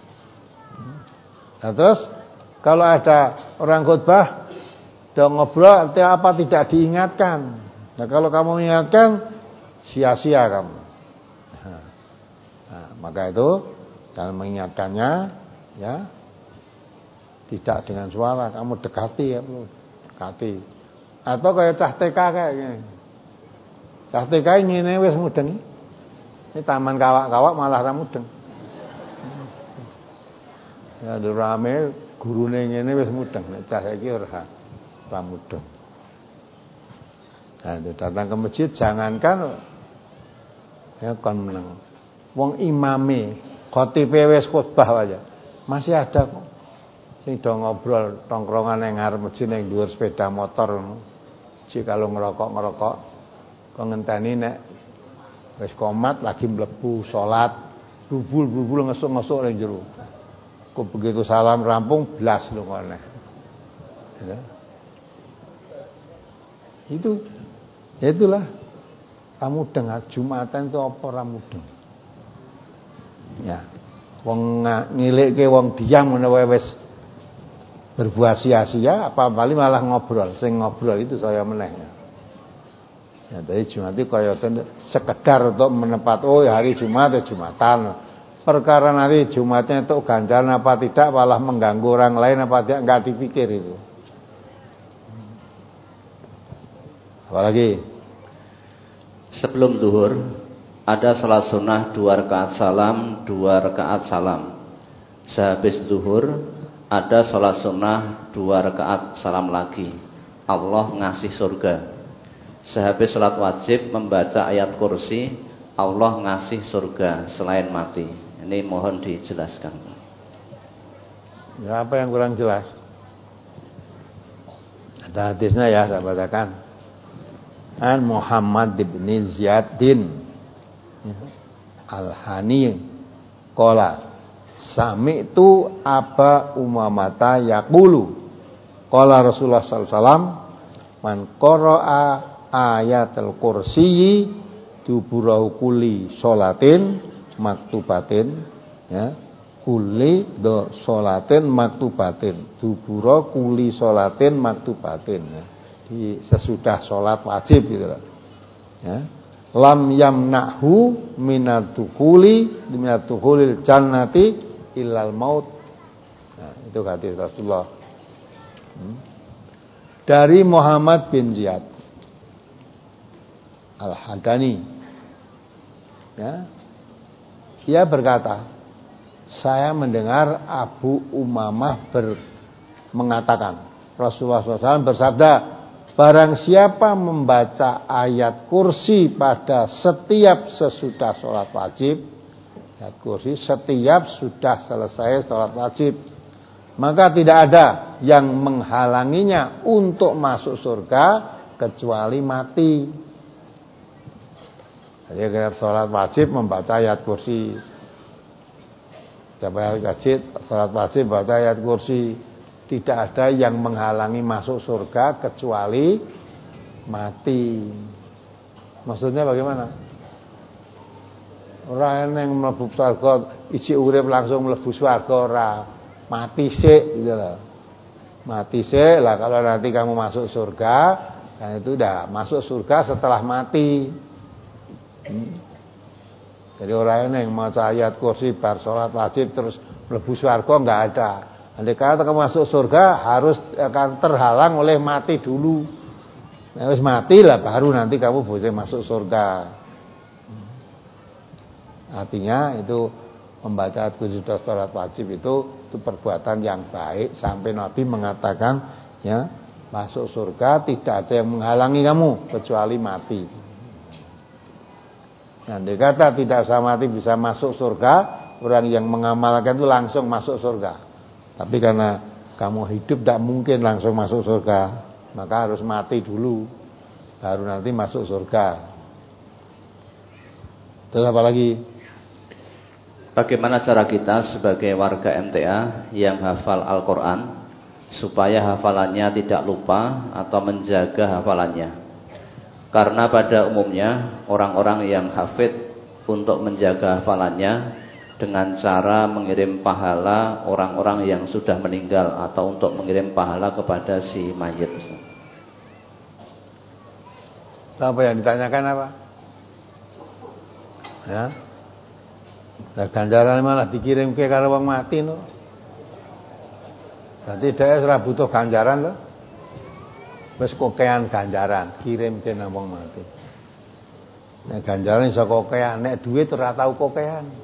Nah, terus kalau ada orang khutbah dong ngobrol, apa tidak diingatkan? Nah, kalau kamu mengingatkan, sia-sia kamu. Nah, nah, maka itu jangan mengingatkannya, ya, tidak dengan suara, kamu dekati, ya, dekati. Atau kayak cah T K kayak gini. Cah T K ini wis mudeng. Ini taman kawak-kawak malah ra mudeng. Ya rame gurune ngene wis mudeng, nek cah iki ora ra mudeng. Nah, itu datang ke masjid jangankan ya kon meneng. Wong imame, khotibe wis khutbah aja. Masih ada kok sing do ngobrol tongkrongan nang ngarep masjid ning dhuwur sepeda motor ngono. Ji kalau ngerokok-ngerokok kok ngenteni nek wis komat lagi mlebu salat, bubul-bubul ngesuk-ngesuk ning jero. Kok begitu salam rampung blas lho kene. Ya. Itu ya itulah ramudeng. Jumatan itu apa ramudeng? Ya, wong ngilikke wong diam ngono wae wis berbuat sia-sia, apa bali malah ngobrol. Sing ngobrol itu saya meneh. Ya, dari Jumat itu kaya sekedar untuk menepat, oh hari Jumat ya Jumatan. Perkara nanti Jumatnya itu ganjaran apa tidak, malah mengganggu orang lain apa tidak, enggak dipikir itu. Apalagi sebelum zuhur ada salat sunnah dua rakaat salam, dua rakaat salam. Sehabis zuhur ada salat sunnah dua rakaat salam lagi. Allah ngasih surga. Sehabis salat wajib membaca ayat kursi, Allah ngasih surga selain mati. Ini mohon dijelaskan. Ya, apa yang kurang jelas? Ada hadisnya ya, saya bacakan. An Muhammad bin Ziyadin Al-Hani qala sami'tu Aba Umamata yaqulu qala Rasulullah sallallahu alaihi wasallam man qara'a ayatul kursiyyi duburahu kulli sholatin maktubatin ya kulli do sholatin maktubatin dubura kulli sholatin maktubatin ya. Di sesudah sholat wajib gitu loh ya lam yamnahu minatuhuli minatuhulil jannati illal maut. Nah, itu hadis Rasulullah. Hmm. Dari Muhammad bin Ziyad Al-Hadani. Ya. Dia berkata, saya mendengar Abu Umamah ber, mengatakan, Rasulullah shallallahu alaihi wasallam bersabda, barang siapa membaca ayat kursi pada setiap sesudah sholat wajib, ayat kursi setiap sudah selesai sholat wajib, maka tidak ada yang menghalanginya untuk masuk surga kecuali mati. Jadi kalau sholat wajib membaca ayat kursi, setiap ayat wajib sholat wajib membaca ayat kursi. Tidak ada yang menghalangi masuk surga kecuali mati. Maksudnya bagaimana? Orang yang mlebu surga isi urip langsung mlebu surga ora, mati sik gitu loh. Mati sik lah kalau nanti kamu masuk surga, kan itu udah masuk surga setelah mati. Hmm. Jadi orang yang maca ayat kursi bar salat wajib terus mlebu surga enggak ada. Andai kata kamu masuk surga harus akan terhalang oleh mati dulu. Nah, harus mati lah baru nanti kamu boleh masuk surga. Artinya itu membaca kursi sholat wajib itu itu perbuatan yang baik sampai Nabi mengatakan ya masuk surga tidak ada yang menghalangi kamu kecuali mati. Andai kata tidak usah mati bisa masuk surga, orang yang mengamalkan itu langsung masuk surga. Tapi karena kamu hidup tidak mungkin langsung masuk surga, maka harus mati dulu, baru nanti masuk surga. Terus apa lagi? Bagaimana cara kita sebagai warga M T A yang hafal Al-Quran supaya hafalannya tidak lupa atau menjaga hafalannya? Karena pada umumnya orang-orang yang hafid untuk menjaga hafalannya dengan cara mengirim pahala orang-orang yang sudah meninggal atau untuk mengirim pahala kepada si mayit. Apa yang ditanyakan apa? Ya. Nah, ganjaran malah dikirim ke karo wong mati no. Berarti dhek ora butuh ganjaran to. Wis kokean ganjaran kirim ke nang wong mati. Nek ganjaran iso kokean, nek duit ora tau kokean.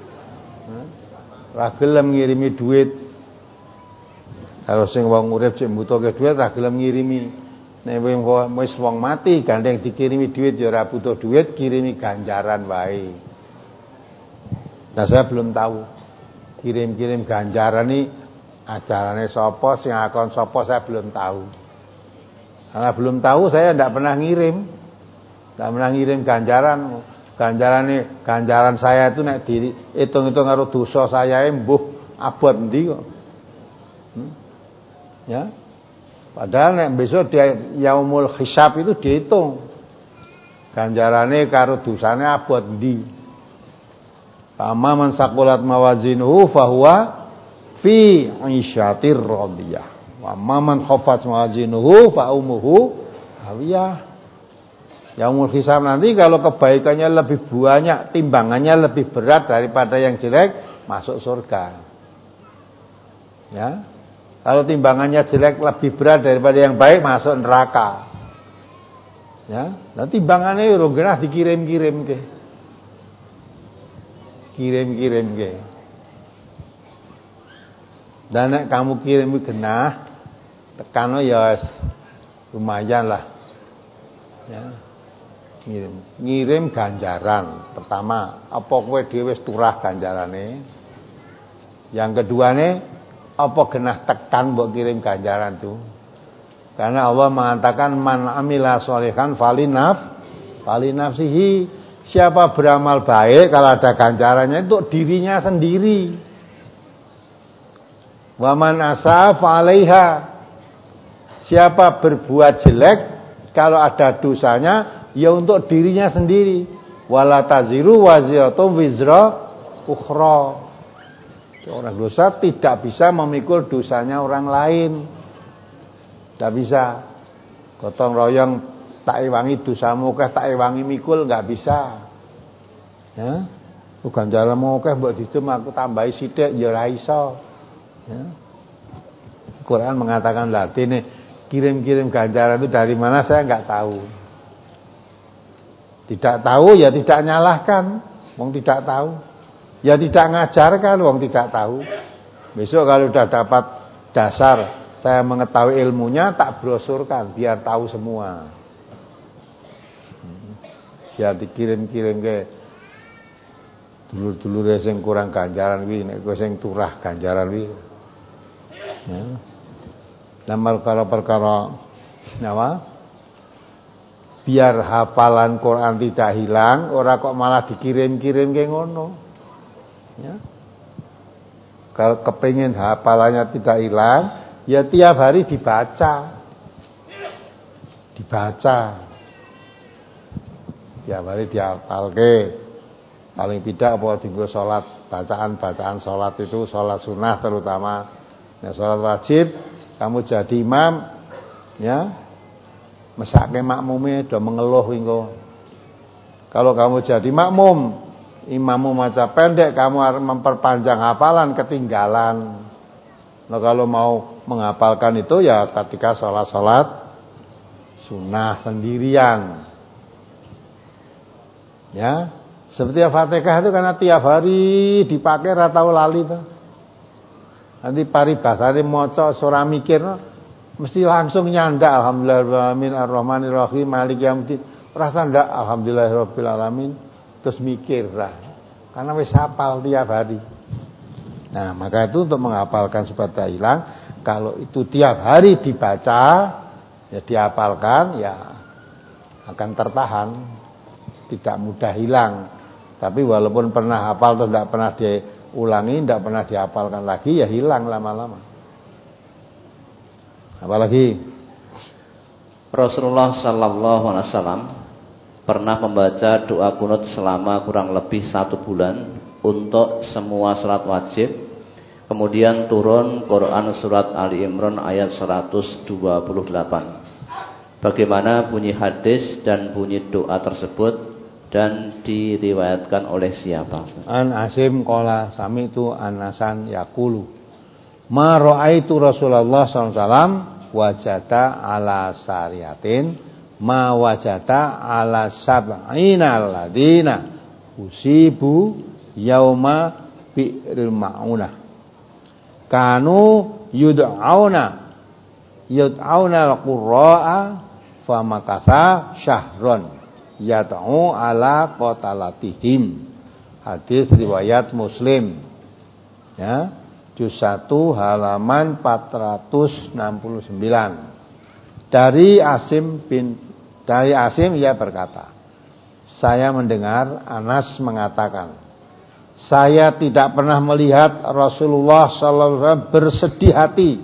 Ra gelem ngirimi duit. Kalau sing wong urip sing mbutuhke duit ra gelem ngirimi. Nek wis wong mati gandeng dikirimi duit ya ora butuh duit, kirimi ganjaran wae. Nah saya belum tahu kirim-kirim ganjaran ini acarane sapa, sing akon sapa saya belum tahu. Karena belum tahu saya tidak pernah ngirim. Tidak pernah ngirim ganjaran. Ganjaran ini, ganjaran saya itu nek dihitung-hitung karo dosa saya mbuh abot endi kok. Hmm? Ya. Padahal nek besok dia yaumul hisab itu dihitung. Ganjarane karo dosane abot endi. Amma man saqulat mawazinuhu fahuwa fi 'isyatir radiyah. Wa amma man khaffat mawazinuhu fa ummuhu hawiyah. Yaumul hisab nanti kalau kebaikannya lebih banyak, timbangannya lebih berat daripada yang jelek, masuk surga. Ya. Kalau timbangannya jelek lebih berat daripada yang baik, masuk neraka. Ya, nah timbangannya ora genah dikirim-kirim ke. Kirim-kirim ke. Dan nek kamu kirim genah, tekano ya lumayan lah. Ya. Ngirim, ngirim ganjaran. Pertama, apa kowe dhewe wis turah ganjarane? Yang keduane, apa genah tekan mbok kirim ganjaran tuh? Karena Allah mengatakan man amila sholihan falinaf falinafsihi. Siapa beramal baik kalau ada ganjarannya untuk dirinya sendiri. Wa man asa fa'alaiha. Siapa berbuat jelek kalau ada dosanya ya untuk dirinya sendiri. Wala taziru waziratun wizra ukhra. Orang dosa tidak bisa memikul dosanya orang lain. Tidak bisa. Gotong royong tak iwangi dosamu keh tak iwangi mikul enggak bisa. Ya. Bukan jalamu keh mbok ditum aku tambahi sithik ya ora iso. Ya. Quran mengatakan latine kirim-kirim ganjaran itu dari mana saya enggak tahu. Tidak tahu ya tidak nyalahkan, wong tidak tahu. Ya tidak ngajarkan, wong tidak tahu. Besok kalau sudah dapat dasar saya mengetahui ilmunya tak brosurkan biar tahu semua. Biar dikirim-kirim ke dulur-dulur sing kurang ganjaran kuwi nek kowe sing turah ganjaran kuwi. Ya. Lamar kalau perkara nyawa biar hafalan Quran tidak hilang, ora kok malah dikirim-kirim ke ngono. Ya. Kalau kepingin hafalannya tidak hilang, ya tiap hari dibaca, dibaca, tiap hari dihafalke. Paling tidak apa tinggal sholat, bacaan-bacaan sholat itu sholat sunnah terutama. Nah sholat wajib, kamu jadi imam, ya, mesake makmume do mengeluh engko. Kalau kamu jadi makmum, imammu maca pendek, kamu harus memperpanjang hafalan ketinggalan. Nah, kalau mau menghafalkan itu ya ketika sholat-sholat sunnah sendirian. Ya, seperti Al-Fatihah itu karena tiap hari dipakai ora tau lali tuh. Nanti paribasane maca ora mikir, mesti langsung nyanda alhamdulillahirabbil alamin arrahmanir rahim maliki yaumiddin. Rasa ndak alhamdulillahirabbil alamin. Terus mikir lah, karena wis hafal tiap hari. Nah maka itu untuk menghafalkan supaya tidak hilang, kalau itu tiap hari dibaca, ya dihafalkan, ya akan tertahan, tidak mudah hilang. Tapi walaupun pernah hafal atau tidak pernah diulangi, tidak pernah dihafalkan lagi, ya hilang lama-lama. Apalagi Rasulullah Sallallahu Alaihi Wasallam pernah membaca doa kunut selama kurang lebih satu bulan untuk semua surat wajib. Kemudian turun Quran surat Ali Imran ayat seratus dua puluh delapan. Bagaimana bunyi hadis dan bunyi doa tersebut dan diriwayatkan oleh siapa? An Asim qala sami'tu Anasan yaqulu ma ra'aitu Rasulullah sallallahu alaihi wasallam wajata ala sariyatin ma wajata ala sab'ina alladina usibu yauma bi'ril ma'unah kanu yud'auna yud'auna al-qurra'a famakatha syahron yad'u ala qatalatihim. Hadis riwayat Muslim, ya, juz satu halaman empat ratus enam puluh sembilan. Dari Asim bin dari Asim ia berkata, saya mendengar Anas mengatakan, saya tidak pernah melihat Rasulullah sallallahu alaihi wasallam bersedih hati.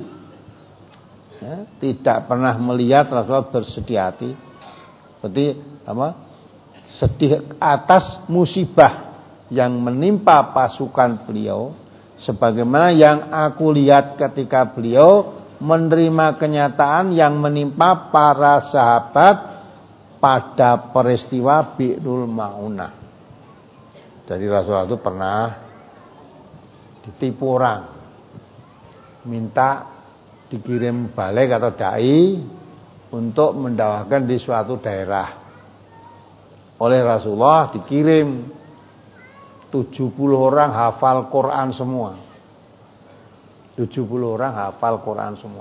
Ya, tidak pernah melihat Rasulullah bersedih hati. Berarti apa? Sedih atas musibah yang menimpa pasukan beliau, sebagaimana yang aku lihat ketika beliau menerima kenyataan yang menimpa para sahabat pada peristiwa Bi'rul Ma'unah. Jadi Rasulullah itu pernah ditipu orang, minta dikirim balik atau dai untuk mendakwahkan di suatu daerah. Oleh Rasulullah dikirim tujuh puluh orang hafal Quran semua. tujuh puluh orang hafal Quran semua.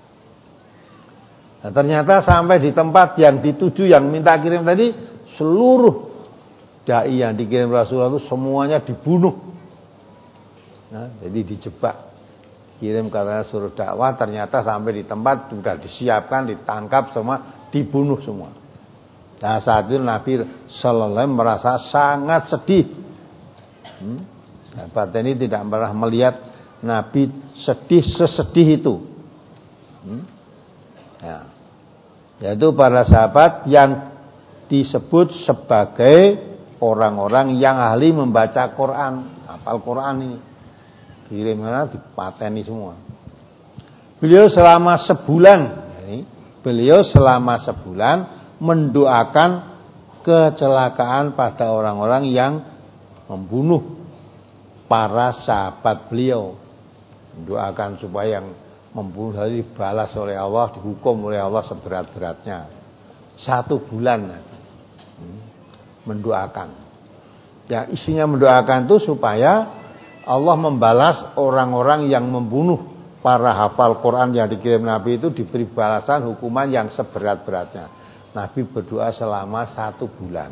Nah, ternyata sampai di tempat yang dituju yang minta kirim tadi, seluruh dai yang dikirim Rasulullah itu semuanya dibunuh. Nah, jadi dijebak. kirim katanya suruh dakwah, ternyata sampai di tempat sudah disiapkan, ditangkap semua, dibunuh semua. Nah saat itu Nabi Sallallahu Alaihi Wasallam merasa sangat sedih. Hmm? Sahabat ini tidak pernah melihat Nabi sedih sesedih itu. Hmm? Ya. Yaitu para sahabat yang disebut sebagai orang-orang yang ahli membaca Quran, hafal Quran ini. Kirimnya dipateni semua. Beliau selama sebulan, ini, beliau selama sebulan mendoakan kecelakaan pada orang-orang yang membunuh para sahabat beliau. Mendoakan supaya yang membunuh tadi dibalas oleh Allah, dihukum oleh Allah seberat-beratnya. Satu bulan hmm, mendoakan. Ya isinya mendoakan itu supaya Allah membalas orang-orang yang membunuh para hafal Quran yang dikirim Nabi itu, diberi balasan hukuman yang seberat-beratnya. Nabi berdoa selama satu bulan.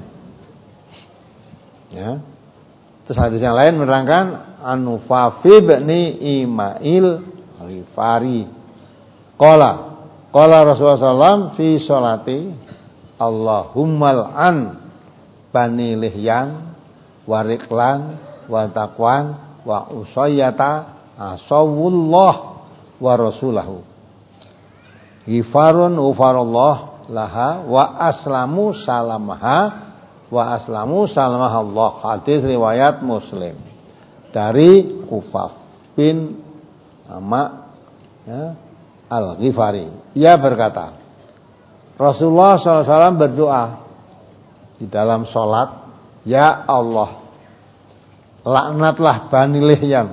Ya. Terus hadis yang lain menerangkan An-Nufafi bin Imail Al-Ghifari. Qala qala Rasulullah sallallahu alaihi wasallam fi sholati Allahummal an bani lihyan wa riqlan wa taqwan wa usayyata asawullah wa rasulahu. Ghifarun ufarallah laha wa aslamu salamaha wa aslamu salamaha Allah. Hadis riwayat Muslim dari Khufaf bin Ama ya, Al-Ghifari. Ia berkata, Rasulullah shallallahu alaihi wasallam berdoa di dalam sholat, ya Allah, laknatlah Bani Lihyan,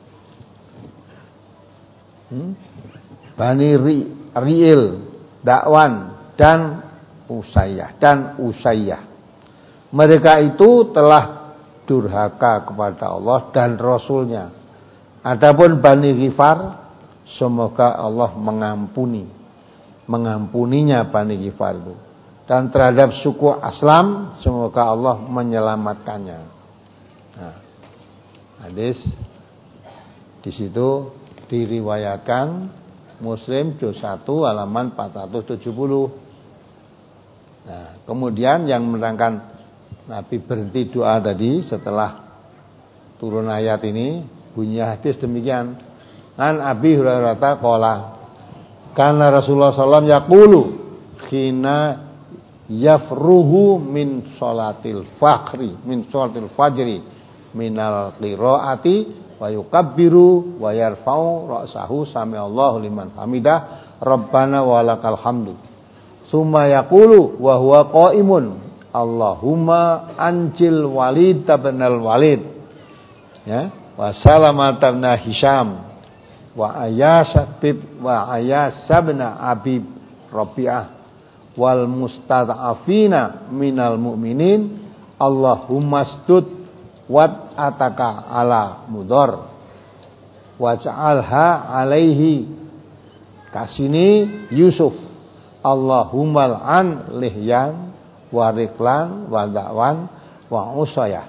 hmm? Bani Ri, Ri'il, Dakwan dan Usayyah dan Usayyah. Mereka itu telah durhaka kepada Allah dan Rasulnya. Adapun Bani Ghifar, semoga Allah mengampuni, mengampuninya Bani Ghifar itu. Dan terhadap suku Aslam, semoga Allah menyelamatkannya. Nah, hadis di situ diriwayatkan Muslim juz satu halaman empat ratus tujuh puluh. Nah, kemudian yang menerangkan Nabi berhenti doa tadi setelah turun ayat ini, bunyi hadis demikian. An Abi Hurairah qala kana Rasulullah sallallahu alaihi wasallam yaqulu khina yafruhu min sholatil fakhri min sholatil fajri minal qiraati wa yukabbiru wa yarfa'u ra'sahu sami Allahu liman hamidah rabbana walakal hamdu summa yaqulu wa huwa qaimun Allahumma anjil Walid bin al-Walid ya wa Salamah bin Hisham wa Ayasabib wa Ayasabna Abib Rabi'ah wal mustad'afina minal mu'minin Allahumma stud wat ataka ala mudor waj'alha alaihi kasini Yusuf Allahumma an lihyan wa riqlan wa da'wan wa usayah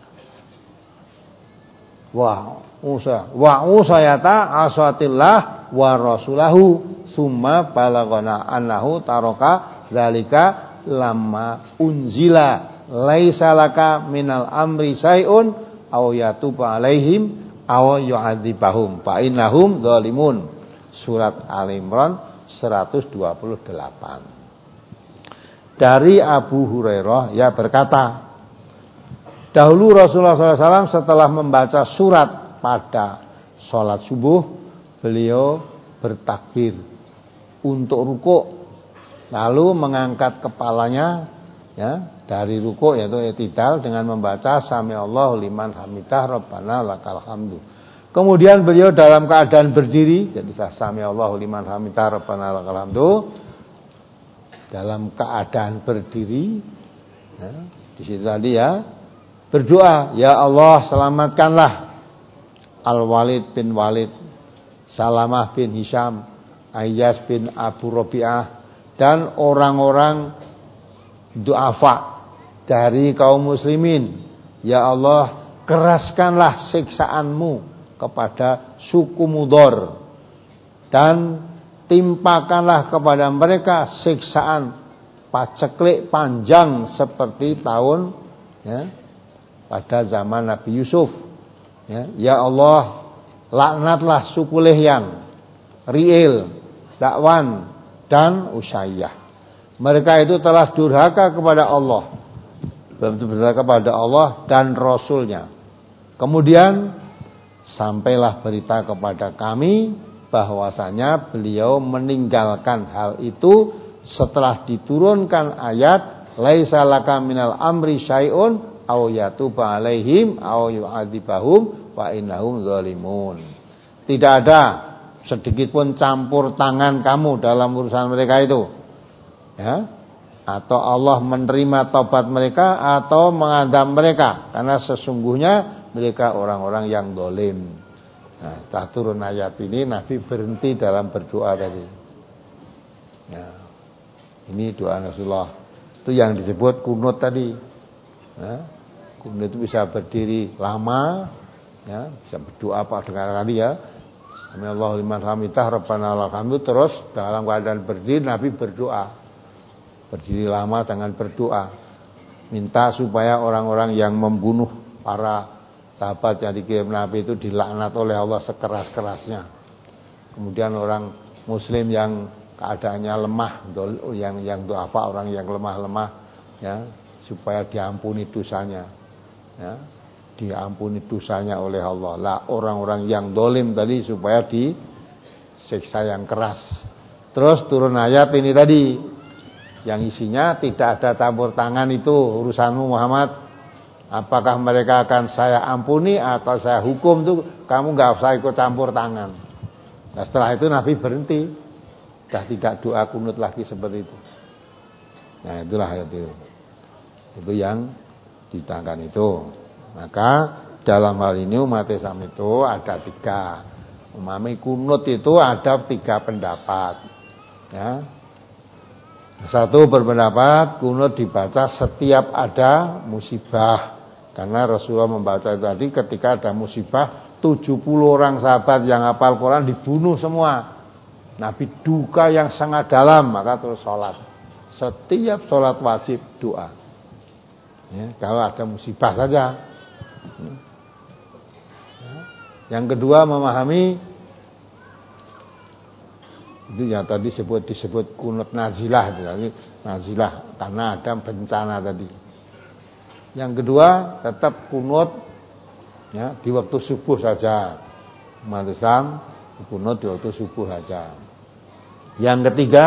wa usayah wa usayata asatillah wa rasulahu summa balagana annahu taraka zalika lamma unzila laisa laka minal amri sayun aw yatuba alaihim aw yu'adzibahum fa innahum zalimun. Surat Al-Imran seratus dua puluh delapan. Dari Abu Hurairah ia berkata, dahulu Rasulullah shallallahu alaihi wasallam setelah membaca surat pada sholat subuh, beliau bertakbir untuk rukuk, lalu mengangkat kepalanya ya dari rukuk yaitu i'tidal dengan membaca sami Allahu liman hamidah rabbana lakal hamdu. Kemudian beliau dalam keadaan berdiri, jadi sami Allahu liman hamidah rabbana lakal hamdu, dalam keadaan berdiri ya, di situ tadi ya berdoa, ya Allah selamatkanlah Al-Walid bin Walid, Salamah bin Hisham, Ayyas bin Abu Rabi'ah dan orang-orang du'afa dari kaum muslimin. Ya Allah, keraskanlah siksaanmu kepada suku Mudhar, dan timpakanlah kepada mereka siksaan paceklik panjang seperti tahun ya, pada zaman Nabi Yusuf. Ya, ya Allah, laknatlah suku Lihyan, Ri'il, Dakwan, dan Usayyah. Mereka itu telah durhaka kepada Allah, durhaka kepada Allah dan Rasulnya. Kemudian sampailah berita kepada kami bahwasanya beliau meninggalkan hal itu setelah diturunkan ayat laisa laka minal amri syai'un aw yatuba alaihim aw yu'adzibahum wa innahum zalimun. Tidak ada sedikit pun campur tangan kamu dalam urusan mereka itu, ya, atau Allah menerima taubat mereka atau mengadab mereka, karena sesungguhnya mereka orang-orang yang zalim. Nah, setelah turun ayat ini Nabi berhenti dalam berdoa tadi. Ya, ini doa Rasulullah. Itu yang disebut kunut tadi. Ya, kunut itu bisa berdiri lama, ya, bisa berdoa apa dengan kali ya. Allahu liman hamidah rabbana lakal hamdu, terus dalam keadaan berdiri Nabi berdoa. Berdiri lama jangan berdoa. Minta supaya orang-orang yang membunuh para sahabat yang dikirim Nabi itu dilaknat oleh Allah sekeras-kerasnya. Kemudian orang muslim yang keadaannya lemah, yang yang du'afa, orang yang lemah-lemah, ya, supaya diampuni dosanya. Ya, diampuni dosanya oleh Allah. Lah orang-orang yang dolim tadi supaya disiksa yang keras. Terus turun ayat ini tadi yang isinya tidak ada campur tangan, itu urusanmu Muhammad. Apakah mereka akan saya ampuni atau saya hukum, tuh kamu nggak usah ikut campur tangan. Nah, setelah itu Nabi berhenti, sudah tidak doa kunut lagi seperti itu. Nah, itulah ayat itu. Itu yang ditangkan itu. Maka dalam hal ini umat Islam itu ada tiga. Memahami kunut itu ada tiga pendapat. Ya. Satu berpendapat kunut dibaca setiap ada musibah. Karena Rasulullah membaca itu tadi ketika ada musibah, tujuh puluh orang sahabat yang hafal Quran dibunuh semua. Nabi duka yang sangat dalam, maka terus sholat. Setiap sholat wajib doa. Ya, kalau ada musibah saja. Ya. Yang kedua memahami itu yang tadi disebut disebut kunut nazilah, tadi nazilah karena ada bencana tadi. Yang kedua tetap kunut ya di waktu subuh saja. Umat Islam kunut di waktu subuh saja. Yang ketiga,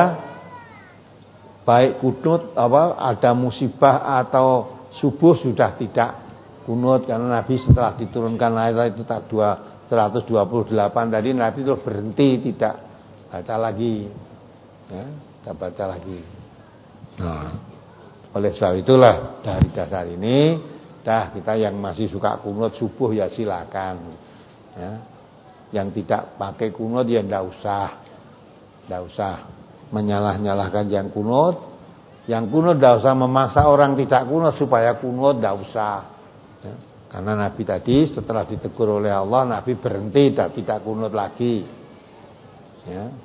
baik kunut apa ada musibah atau subuh sudah tidak kunut, karena Nabi setelah diturunkan ayat itu tak dua seratus dua puluh delapan tadi Nabi terus berhenti, tidak baca lagi, ya, tidak baca lagi. Nah, oleh sebab itulah dari dasar ini, dah kita yang masih suka kunut subuh ya silakan, ya. Yang tidak pakai kunut ya ndak usah, ndak usah menyalah-nyalahkan yang kunut. Yang kunut ndak usah memaksa orang tidak kunut supaya kunut, ndak usah. Ya. Karena Nabi tadi setelah ditegur oleh Allah, Nabi berhenti dan tidak kunut lagi. Ya,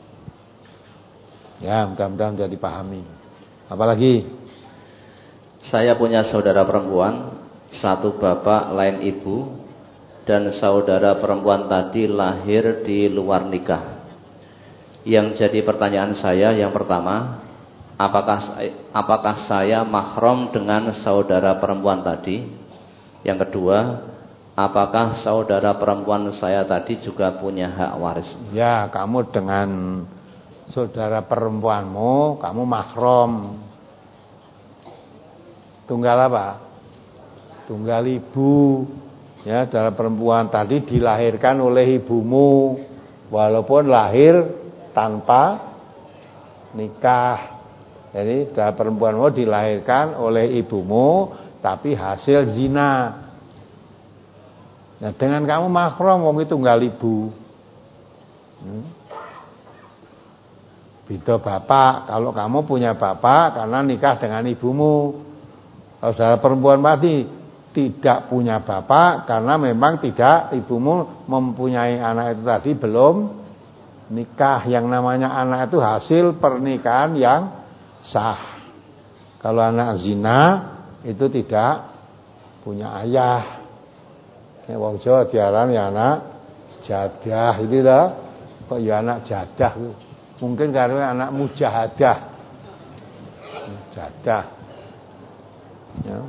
ya mudah-mudahan sudah dipahami. Apalagi? Saya punya saudara perempuan, satu bapak lain ibu, dan saudara perempuan tadi lahir di luar nikah. Yang jadi pertanyaan saya yang pertama, apakah apakah saya mahram dengan saudara perempuan tadi? Yang kedua, apakah saudara perempuan saya tadi juga punya hak waris? Ya, kamu dengan saudara perempuanmu, kamu mahram. Tunggal apa? Tunggal ibu. Ya, saudara perempuan tadi dilahirkan oleh ibumu, walaupun lahir tanpa nikah. Jadi saudara perempuanmu dilahirkan oleh ibumu, tapi hasil zina. Nah, dengan kamu mahram, wong itu tunggal ibu. Hmm. Beda bapak. Kalau kamu punya bapak karena nikah dengan ibumu. Kalau saudara perempuan mati tidak punya bapak karena memang tidak ibumu mempunyai anak itu tadi belum nikah. Yang namanya anak itu hasil pernikahan yang sah. Kalau anak zina itu tidak punya ayah. Ya wong Jawa diarani anak jadah itu dah. Kok ya anak jadah. Mungkin karena anak mujahadah. Jadah. Ya.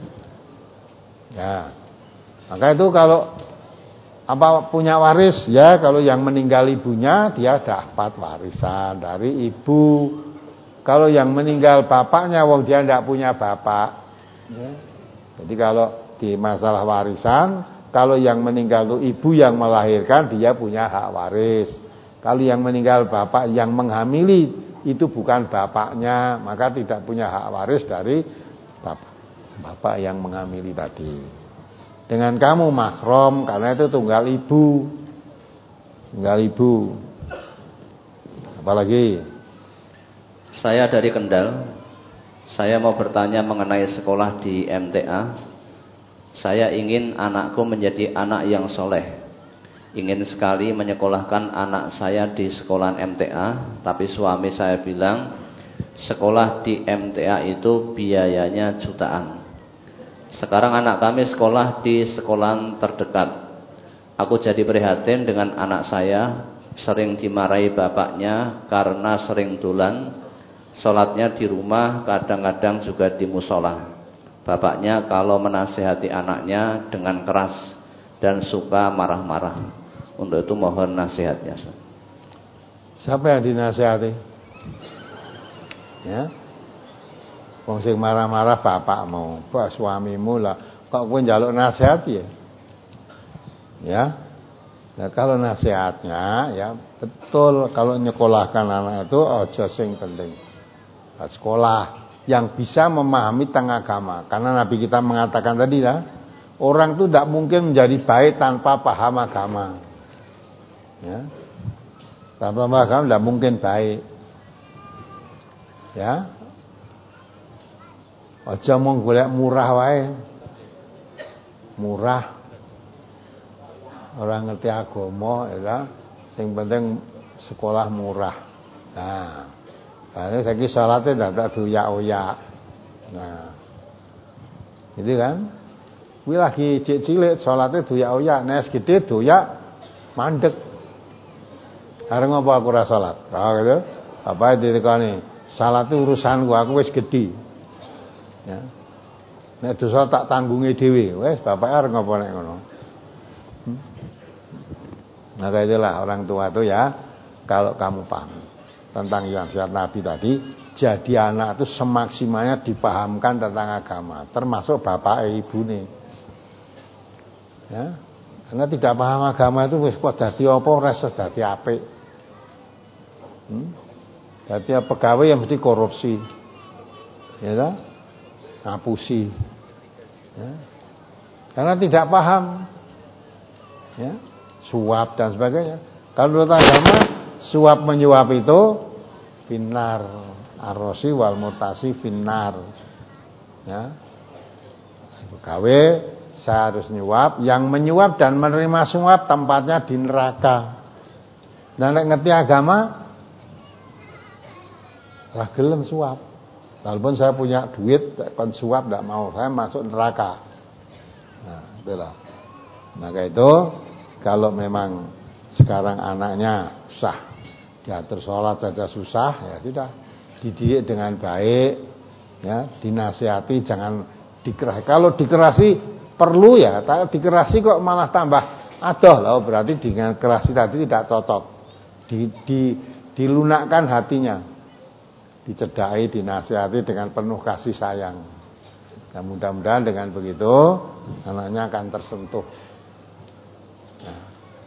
Ya, maka itu kalau apa punya waris ya, kalau yang meninggal ibunya dia dapat warisan dari ibu. Kalau yang meninggal bapaknya, wong dia tidak punya bapak. Ya. Jadi kalau di masalah warisan, kalau yang meninggal itu ibu yang melahirkan, dia punya hak waris. Kalau yang meninggal bapak yang menghamili itu bukan bapaknya, maka tidak punya hak waris dari bapak. Bapak yang menghamili tadi. Dengan kamu mahram karena itu tunggal ibu. Tunggal ibu. Apalagi? Saya dari Kendal. Saya mau bertanya mengenai sekolah di M T A. Saya ingin anakku menjadi anak yang soleh. Ingin sekali menyekolahkan anak saya di sekolah M T A, tapi suami saya bilang sekolah di M T A itu biayanya jutaan. Sekarang anak kami sekolah di sekolah terdekat. Aku jadi prihatin dengan anak saya. Sering dimarahi bapaknya karena sering tulan. Sholatnya di rumah, kadang-kadang juga di musola. Bapaknya kalau menasihati anaknya dengan keras dan suka marah-marah. Untuk itu mohon nasihatnya. Siapa yang dinasihati? Ya. Wong sing marah-marah bapakmu, pak suamimu lah. Kok kowe njaluk nasihat ya? Ya. Nah, kalau nasihatnya ya betul, kalau nyekolahkan anak itu aja sing penting. Sekolah yang bisa memahami tentang agama. Karena Nabi kita mengatakan tadi lah, orang itu tidak mungkin menjadi baik tanpa paham agama. Ya. Tanpa paham agama tidak mungkin baik. Ya. Aja mau golek murah wae. Murah. Orang ngerti agama ya, sing penting sekolah murah. Nah, karena saiki salate dadak doyak-oyak. Nah. Jadi kan kuwi lagi cilik salate doyak-oyak, nek gede doyak mandek. Areng apa aku ora salat? Ah gitu. Apa ditekani? Salat itu urusanku, aku wis gedhe. Ya. Nek dosa tak tanggungi dhewe, wis bapake arep ngopo nek ngono. Hmm? Maka itulah orang tua itu ya, kalau kamu paham tentang yang nasihat Nabi tadi, jadi anak itu semaksimalnya dipahamkan tentang agama, termasuk bapak ibune. Ya. Karena tidak paham agama itu wis kok dadi apa ora iso dadi apik. Hmm? Dadi pegawai yang mesti korupsi. Ya ta? Ngapusi, ya. Karena tidak paham, ya, suap dan sebagainya. Kalau menurut agama, suap menyuap itu finnar, arrosi wal mutasi finnar, ya. Pegawai saya harus nyuap, yang menyuap dan menerima suap tempatnya di neraka. Dan nek ngerti agama, ora gelem suap. Walaupun saya punya duit, kon suap tidak mau, saya masuk neraka. Nah, itulah. Maka itu kalau memang sekarang anaknya susah, diatur sholat saja susah, ya sudah, dididik dengan baik, ya, dinasihati, jangan dikerasi. Kalau dikerasi perlu ya, dikerasi kok malah tambah adoh lah, berarti dengan kerasi tadi tidak cocok. Di, di, dilunakkan hatinya. Dicedai, dinasihati dengan penuh kasih sayang. Nah, mudah-mudahan dengan begitu anaknya akan tersentuh. Nah.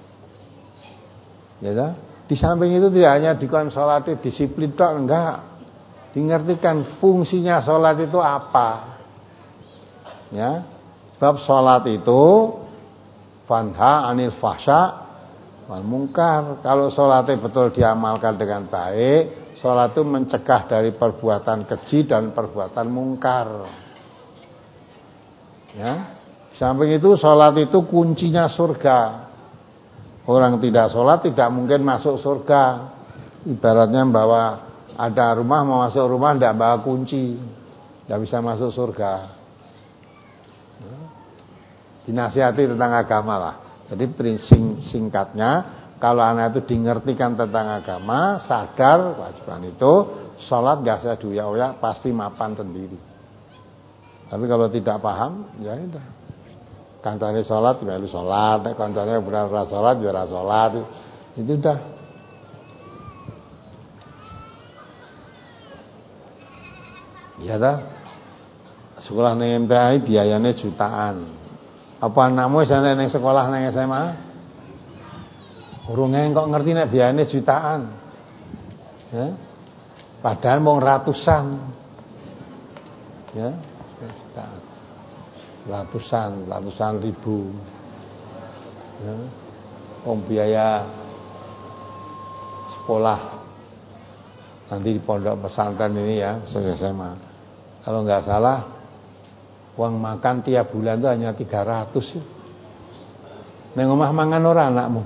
Ya, di samping itu tidak hanya dikonsolati disiplin tok, enggak. Dingertikan fungsinya sholat itu apa. Ya. Bab sholat itu fanha anil fahsya wal munkar. Kalau sholatnya betul diamalkan dengan baik, sholat itu mencegah dari perbuatan keji dan perbuatan mungkar. Ya. Samping itu sholat itu kuncinya surga. Orang tidak sholat tidak mungkin masuk surga. Ibaratnya bahwa ada rumah mau masuk rumah tidak bawa kunci, tidak bisa masuk surga. Dinasihati tentang agama lah. Jadi prinsip singkatnya, kalau anak itu dimengertikan tentang agama, sadar kewajiban itu, sholat gak usah diuyak-uyak, pasti mapan sendiri. Tapi kalau tidak paham, ya udah. Kancane sholat, ya lu sholat. Kancane benar benar sholat, ya ora sholat. Itu udah. Ya dah. Sekolah neng M T A biayanya jutaan. Apa anakmu sana neng sekolah neng S M A? Urunge kok ngerti nek biayanya jutaan. Ya. Padahal mau ratusan. Ya, jutaan. Ratusan, ratusan ribu. Ya. Om biaya sekolah nanti di pondok pesantren ini ya, S M A. Kalau nggak salah, uang makan tiap bulan itu hanya tiga ratus ya. Neng omah mangan ora anakmu?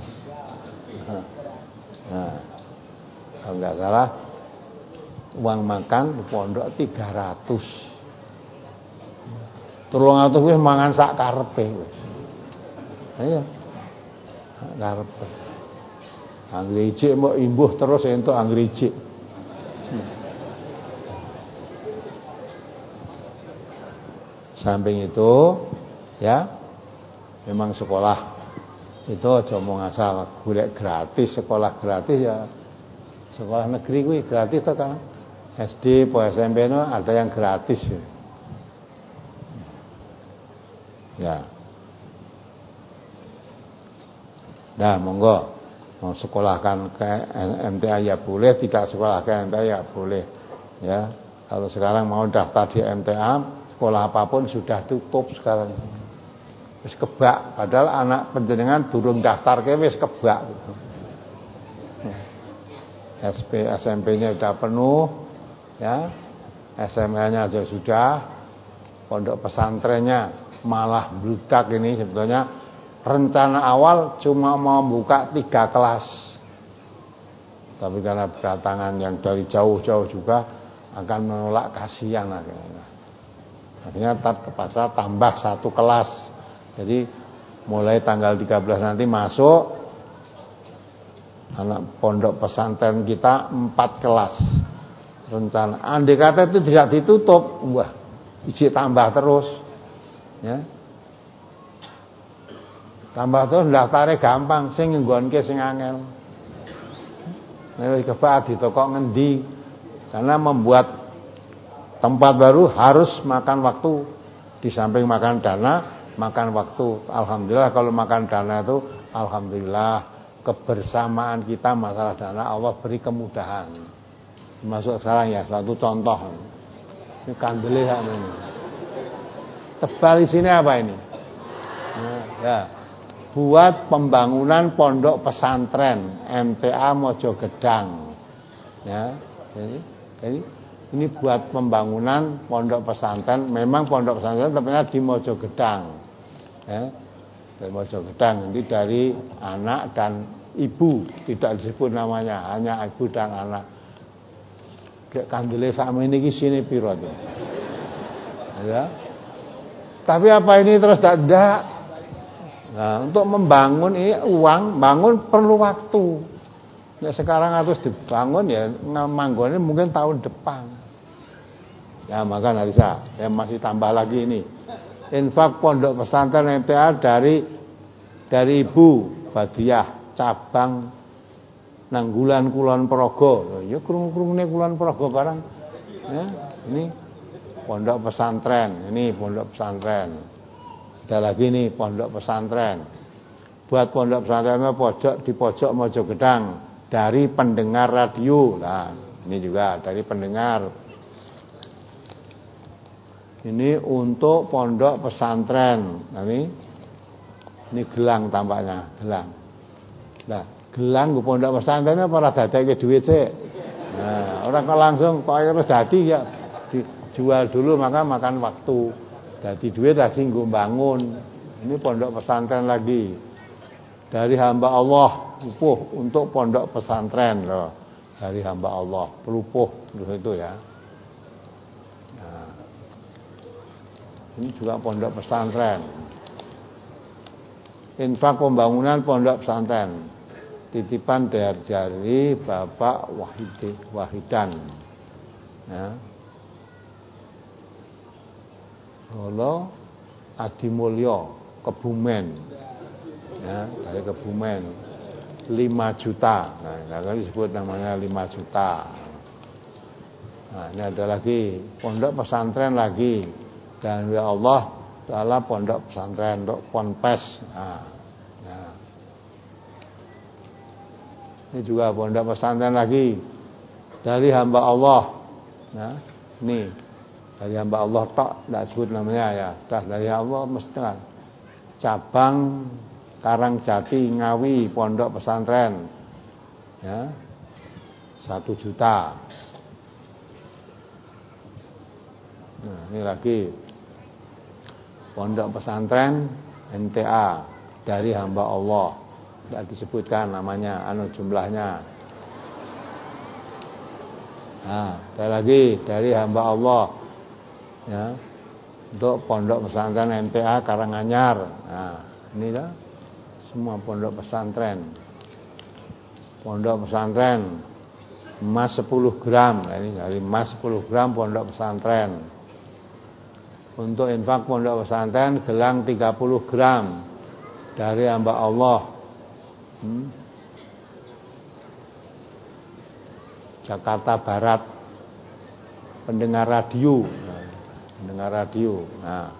Nah, kalau nggak salah, uang makan di pondok tiga ratus. Tulung atuh wis mangan sak karepe wis. Iya. Sak karepe. Anggere ijik mbok imbuh terus entuk anggere ijik. Samping itu ya memang sekolah itu aja mau ngasal golek gratis, sekolah gratis ya. Sekolah negeri kuwi gratis to kan. S D, po S M P no ada yang gratis ya. Ya. Nah, monggo mau sekolahkan ke M T A ya boleh, tidak sekolah ke M T A ya boleh. Ya. Kalau sekarang mau daftar di M T A, sekolah apapun sudah tutup sekarang. Wis kebak, padahal anak panjenengan durung daftar ke wis kebak gitu. S P S M P-nya sudah penuh, ya. S M A-nya juga sudah, pondok pesantrennya malah bludak ini sebetulnya rencana awal cuma mau buka tiga kelas, tapi karena berdatangan yang dari jauh-jauh juga akan menolak, kasihan akhirnya. Akhirnya terpaksa tambah satu kelas. Jadi mulai tanggal tiga belas nanti masuk anak pondok pesantren kita empat kelas. Rencana andai kata itu tidak ditutup, wah, ijik tambah terus. Ya. Tambah terus daftare gampang, sing nggonke sing angel. Nek kebak ditokok ngendi? Karena membuat tempat baru harus makan waktu. Di samping makan dana, makan waktu. Alhamdulillah kalau makan dana itu alhamdulillah kebersamaan kita masalah dana Allah beri kemudahan. Masuk sekarang ya satu contoh. Ini kandele sama ini. Tebal di sini apa ini? Nah, ya. Buat pembangunan pondok pesantren M T A Mojogedang. Ya. Jadi, jadi ini buat pembangunan pondok pesantren. Memang pondok pesantren tempatnya di Mojogedang. Ya. Dari Mojogedang nanti dari anak dan ibu, tidak disebut namanya, hanya ibu dan anak. Kayak kandile sama ini di sini piro tuh. Ya. Tapi apa ini terus tidak? Nah, untuk membangun ini uang, bangun perlu waktu. Nah, sekarang harus dibangun ya, manggonnya mungkin tahun depan. Ya maka nanti saya, ya masih tambah lagi ini. Infak pondok pesantren M T A dari dari Ibu Badiah cabang Nanggulan Kulon Progo. Ya krung-krungne Kulon Progo barang. Ya, ini pondok pesantren, ini pondok pesantren. Ada lagi nih pondok pesantren. Buat pondok pesantrennya pojok di pojok Mojogedang dari pendengar radio. Nah, ini juga dari pendengar. Ini untuk pondok pesantren. Nah, ini ini gelang tampaknya, gelang. Nah, gelang ke pondok pesantrennya para dadake duit sih. Nah, orang kok langsung kok harus dadi ya dijual dulu, maka makan waktu. Dadi duit lagi nggo bangun. ini pondok pesantren lagi. Dari hamba Allah, lupuh untuk pondok pesantren loh. Dari hamba Allah, pelupuh terus itu ya. Nah, ini juga pondok pesantren. Infak pembangunan pondok pesantren. Titipan dari, dari Bapak Wahid, Wahidan. Ya. Solo Adimulyo Kebumen. Ya, dari Kebumen lima juta. Nah, kalau disebut namanya lima juta. Nah, ini ada lagi pondok pesantren lagi. Dan ya Allah Ta'ala pondok pesantren untuk ponpes. Nah, nah. Ini juga pondok pesantren lagi dari hamba Allah. Nah, ini dari hamba Allah tok, tidak sebut namanya ya. Dah dari Allah mesti cabang Karangjati Ngawi pondok pesantren. Ya. Satu juta. Nah, ini lagi pondok pesantren M T A dari hamba Allah. Tidak disebutkan namanya, anu jumlahnya. Nah, ada lagi dari hamba Allah. Ya. Untuk pondok pesantren M T A Karanganyar. Nah, ini dah semua pondok pesantren. Pondok pesantren emas sepuluh gram. Nah, ini dari emas sepuluh gram pondok pesantren. Untuk infak pondok pesantren gelang tiga puluh gram dari hamba Allah. Hmm. Jakarta Barat pendengar radio. Nah, pendengar radio. Nah.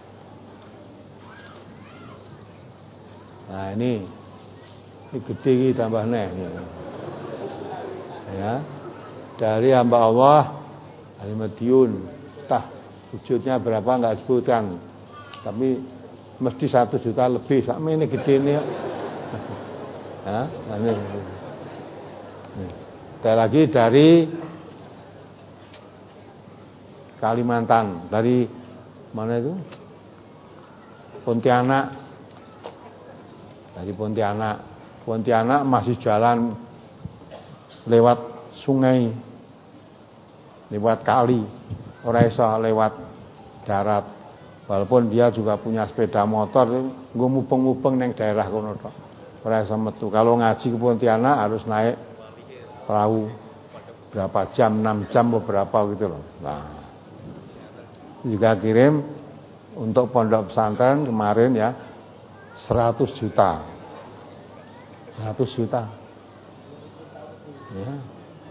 Nah, ini ini gede iki tambahnya. Ya. Dari hamba Allah dari Madiun. Tah wujudnya berapa enggak disebutkan. Tapi mesti satu juta lebih. Sama ini gede ini ya. Nah, ini. Ada lagi dari Kalimantan, dari mana itu? Pontianak. Dari Pontianak. Pontianak masih jalan lewat sungai, lewat kali, ora iso lewat darat. Walaupun dia juga punya sepeda motor, nggo mubeng-mubeng neng daerah kono tok. Ora iso metu. Kalau ngaji ke Pontianak harus naik perahu berapa jam, enam jam beberapa gitu loh. Nah, juga kirim untuk pondok pesantren kemarin ya seratus juta. seratus juta. Ya.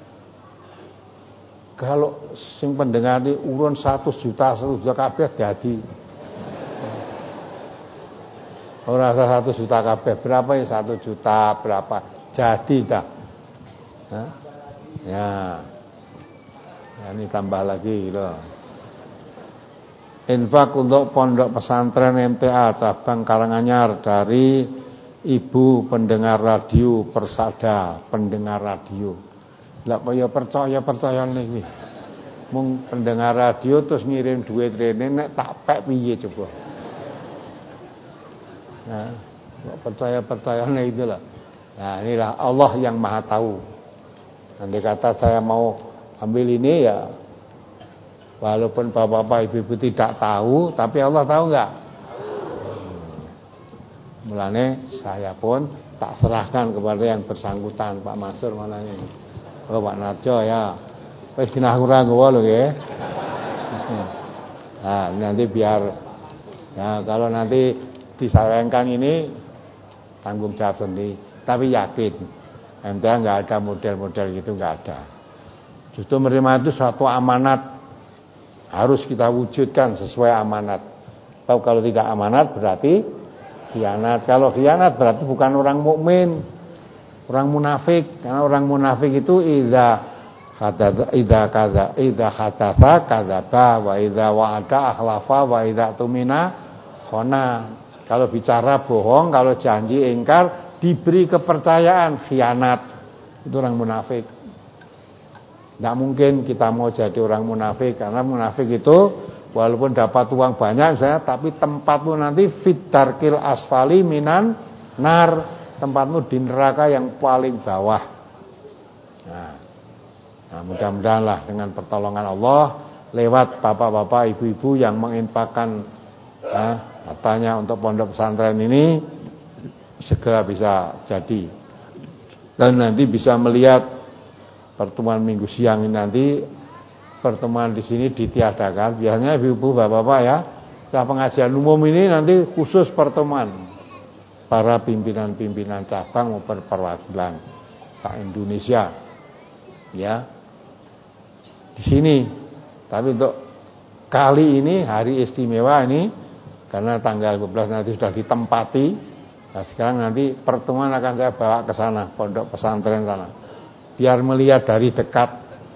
Kalau sing pendengar ini urun seratus juta, seratus juta kabeh dadi. Ora seratus juta kabeh, berapa ya satu juta, berapa? Jadi dah. Hah? Ya. Ya, ini tambah lagi loh. Infak untuk pondok pesantren M T A cabang Karanganyar dari Ibu pendengar radio Persada, pendengar radio. Lah kaya percaya-percaya niki. Mung pendengar radio terus ngirim duit rene nek tak pek piye coba. Nah, percaya-percaya nek itu lah. Nah, inilah Allah yang Maha tahu. Andai kata saya mau ambil ini ya walaupun bapak-bapak ibu-ibu tidak tahu, tapi Allah tahu enggak? Mulane saya pun tak serahkan kepada yang bersangkutan. Pak Mansur mana ini? Oh, Pak Narjo ya. Wis kena kurang gowo lho nggih. Nah, nanti biar ya kalau nanti disayangkan ini tanggung jawab sendiri. Tapi yakin M T A enggak ada model-model gitu, enggak ada. Justru menerima itu suatu amanat, harus kita wujudkan sesuai amanat. Atau kalau tidak amanat berarti khianat. Kalau khianat berarti bukan orang mukmin, orang munafik. Karena orang munafik itu idza hadatsa idza kadza idza hadatsa kadzaba wa idza wa'ada akhlafa wa idza tumina khona. Kalau bicara bohong, kalau janji ingkar, diberi kepercayaan khianat. Itu orang munafik. Tidak mungkin kita mau jadi orang munafik, karena munafik itu walaupun dapat uang banyak misalnya, tapi tempatmu nanti fiddarkil asfali minan nar, tempatmu di neraka yang paling bawah. Nah, nah mudah-mudahan lah dengan pertolongan Allah lewat bapak-bapak, ibu-ibu yang menginfakkan nah, hartanya untuk pondok pesantren ini segera bisa jadi, dan nanti bisa melihat pertemuan minggu siang ini nanti. Pertemuan di sini ditiadakan. Biasanya ibu-ibu, bapak-bapak ya, setelah pengajian umum ini nanti khusus pertemuan para pimpinan-pimpinan cabang maupun perwakilan se-Indonesia, ya, di sini. Tapi untuk kali ini hari istimewa ini, karena tanggal dua belas nanti sudah ditempati. Nah sekarang nanti pertemuan akan saya bawa ke sana, pondok pesantren sana, biar melihat dari dekat.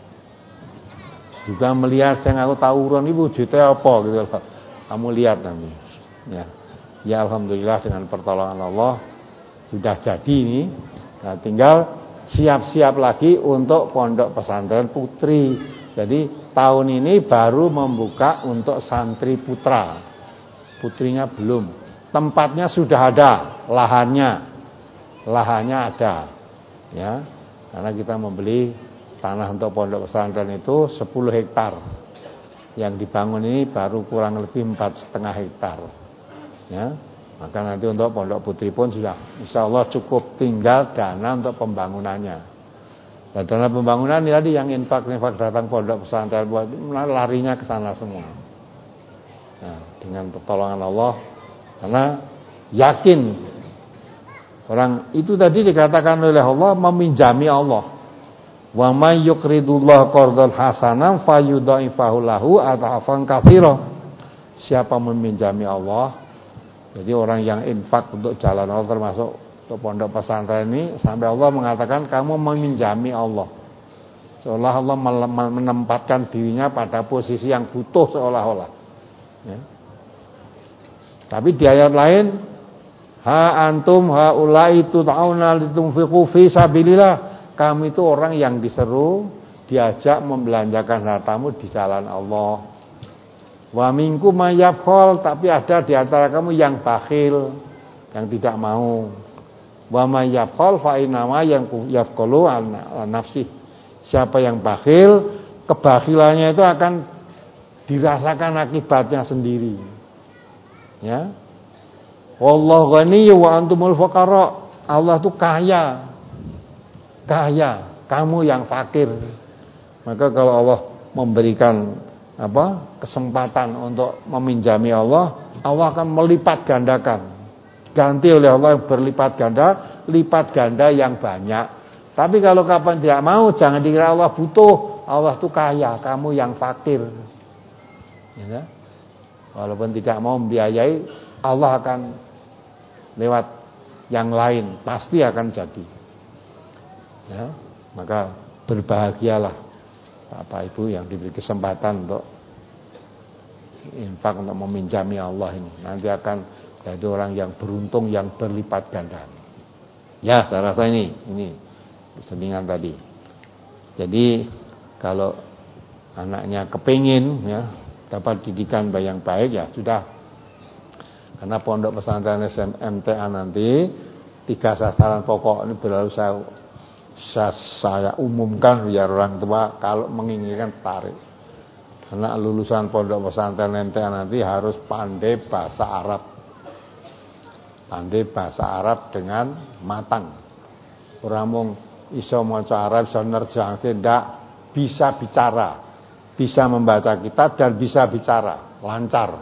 Juga melihat saya ngaku tawuran ibu wujudnya apa gitu loh. Kamu lihat nanti. Ya. Ya alhamdulillah dengan pertolongan Allah sudah jadi ini. Nah, tinggal siap-siap lagi untuk pondok pesantren putri. Jadi tahun ini baru membuka untuk santri putra. Putrinya belum. Tempatnya sudah ada, lahannya. Lahannya ada. Ya. Karena kita membeli tanah untuk pondok pesantren itu sepuluh hektar. Yang dibangun ini baru kurang lebih empat setengah hektar. Ya, maka nanti untuk pondok putri pun sudah insya Allah cukup, tinggal dana untuk pembangunannya. Dan dana pembangunan ini tadi yang infak-infak datang pondok pesantren buat larinya ke sana semua. Nah, dengan pertolongan Allah, karena yakin orang itu tadi dikatakan oleh Allah meminjami Allah. Wa may yuqridullah qardan hasanan fayudha'ifahu lahu adhafan katsira. Siapa meminjami Allah, jadi orang yang infak untuk jalan Allah termasuk untuk pondok pesantren ini, sampai Allah mengatakan kamu meminjami Allah. Seolah Allah menempatkan dirinya pada posisi yang butuh seolah-olah. Ya. Tapi di ayat lain, ha antum haula'i tud'auna litunfiqu fi sabilillah. Kamu itu orang yang diseru, diajak membelanjakan hartamu di jalan Allah. Wa minkum mayyabkhal, tapi ada di antara kamu yang bakhil, yang tidak mau. Wa mayyabkhal fa inama yang yafqalu an nafsi. Siapa yang bakhil, kebakhilannya itu akan dirasakan akibatnya sendiri. Ya. Wallahu ghaniyyu wa antumul fuqara. Allah itu kaya. Kaya, kamu yang fakir. Maka kalau Allah memberikan apa kesempatan untuk meminjami Allah, Allah akan melipat gandakan. Ganti oleh Allah yang berlipat ganda, lipat ganda yang banyak. Tapi kalau kapan tidak mau, jangan dikira Allah butuh. Allah itu kaya, kamu yang fakir. Ya, walaupun tidak mau membiayai, Allah akan lewat yang lain, pasti akan jadi. Ya, maka berbahagialah Bapak Ibu yang diberi kesempatan untuk infak, untuk meminjami Allah ini. Nanti akan jadi orang yang beruntung, yang berlipat ganda. Ya, saya rasa ini ini selingan tadi. Jadi kalau anaknya kepingin ya dapat didikan yang baik, ya sudah. Karena pondok pesantren S M T A nanti tiga sasaran pokok ini berlalu saya Saya, saya umumkan biar orang tua kalau menginginkan tarik. Karena lulusan pondok pesantren M T A nanti harus pandai bahasa Arab. Pandai bahasa Arab dengan matang. Orang mung iso maca Arab, iso nerjemahke ndak, bisa bicara, bisa membaca kitab dan bisa bicara lancar.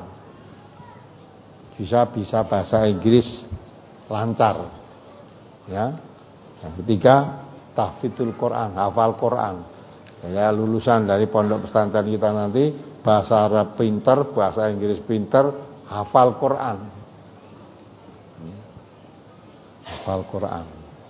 Bisa bisa bahasa Inggris lancar. Ya. Yang ketiga, tahfidzul Quran, hafal Quran. Ya, lulusan dari pondok pesantren kita nanti bahasa Arab pinter, bahasa Inggris pinter, hafal Quran. Hafal Quran.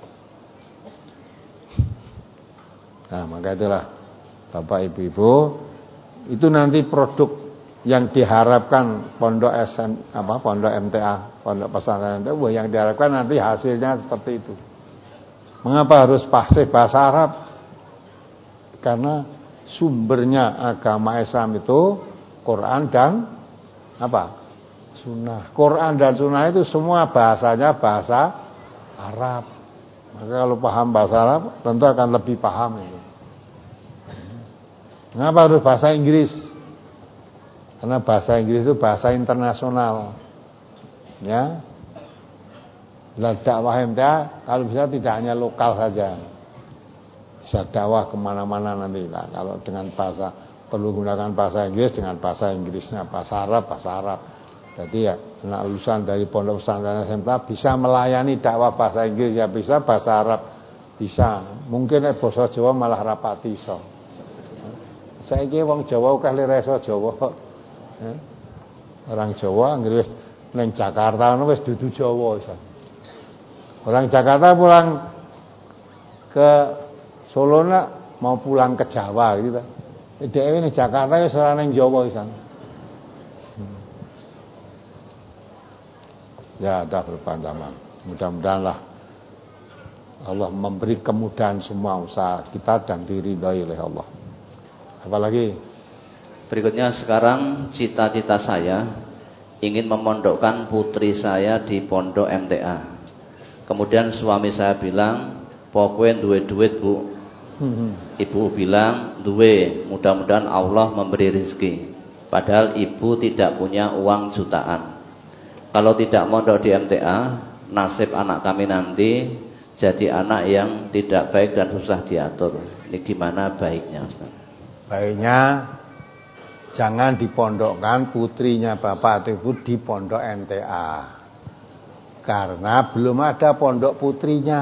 Nah, maka itulah Bapak Ibu-ibu, itu nanti produk yang diharapkan pondok S M apa pondok M T A, pondok pesantren M T A, yang diharapkan nanti hasilnya seperti itu. Mengapa harus fasih bahasa Arab? Karena sumbernya agama Islam itu Quran dan apa? Sunnah. Quran dan sunnah itu semua bahasanya bahasa Arab. Maka kalau paham bahasa Arab tentu akan lebih paham itu. Kenapa harus bahasa Inggris? Karena bahasa Inggris itu bahasa internasional. Ya. Lah dakwah M T A kalau bisa tidak hanya lokal saja. Bisa dakwah kemana-mana nanti. Nah, kalau dengan bahasa perlu gunakan bahasa Inggris dengan bahasa Inggrisnya, bahasa Arab, bahasa Arab. Jadi ya anak lulusan dari pondok pesantren S M T A bisa melayani dakwah bahasa Inggris ya bisa, bahasa Arab bisa. Mungkin nek basa Jawa malah rapati iso. Saiki wong Jawa akeh lere iso Jawa. Orang Jawa anggere wis ning Jakarta wis dudu Jawa iso. Orang Jakarta pulang ke Solo nak mau pulang ke Jawa gitu. Dhewe ning Jakarta wis ora ning Jawa iso. Ya ada berpanjangan. Mudah-mudahanlah Allah memberi kemudahan semua usaha kita dan diridhai oleh Allah. Apalagi berikutnya sekarang cita-cita saya ingin memondokkan putri saya di pondok M T A. Kemudian suami saya bilang, "Pokoknya duwe duit, Bu." Ibu bilang, "Duwe, mudah-mudahan Allah memberi rezeki." Padahal ibu tidak punya uang jutaan. Kalau tidak mondok di M T A, nasib anak kami nanti jadi anak yang tidak baik dan susah diatur. Ini gimana baiknya, Ustaz? Baiknya jangan dipondokkan putrinya Bapak atau Ibu di pondok M T A. Karena belum ada pondok putrinya.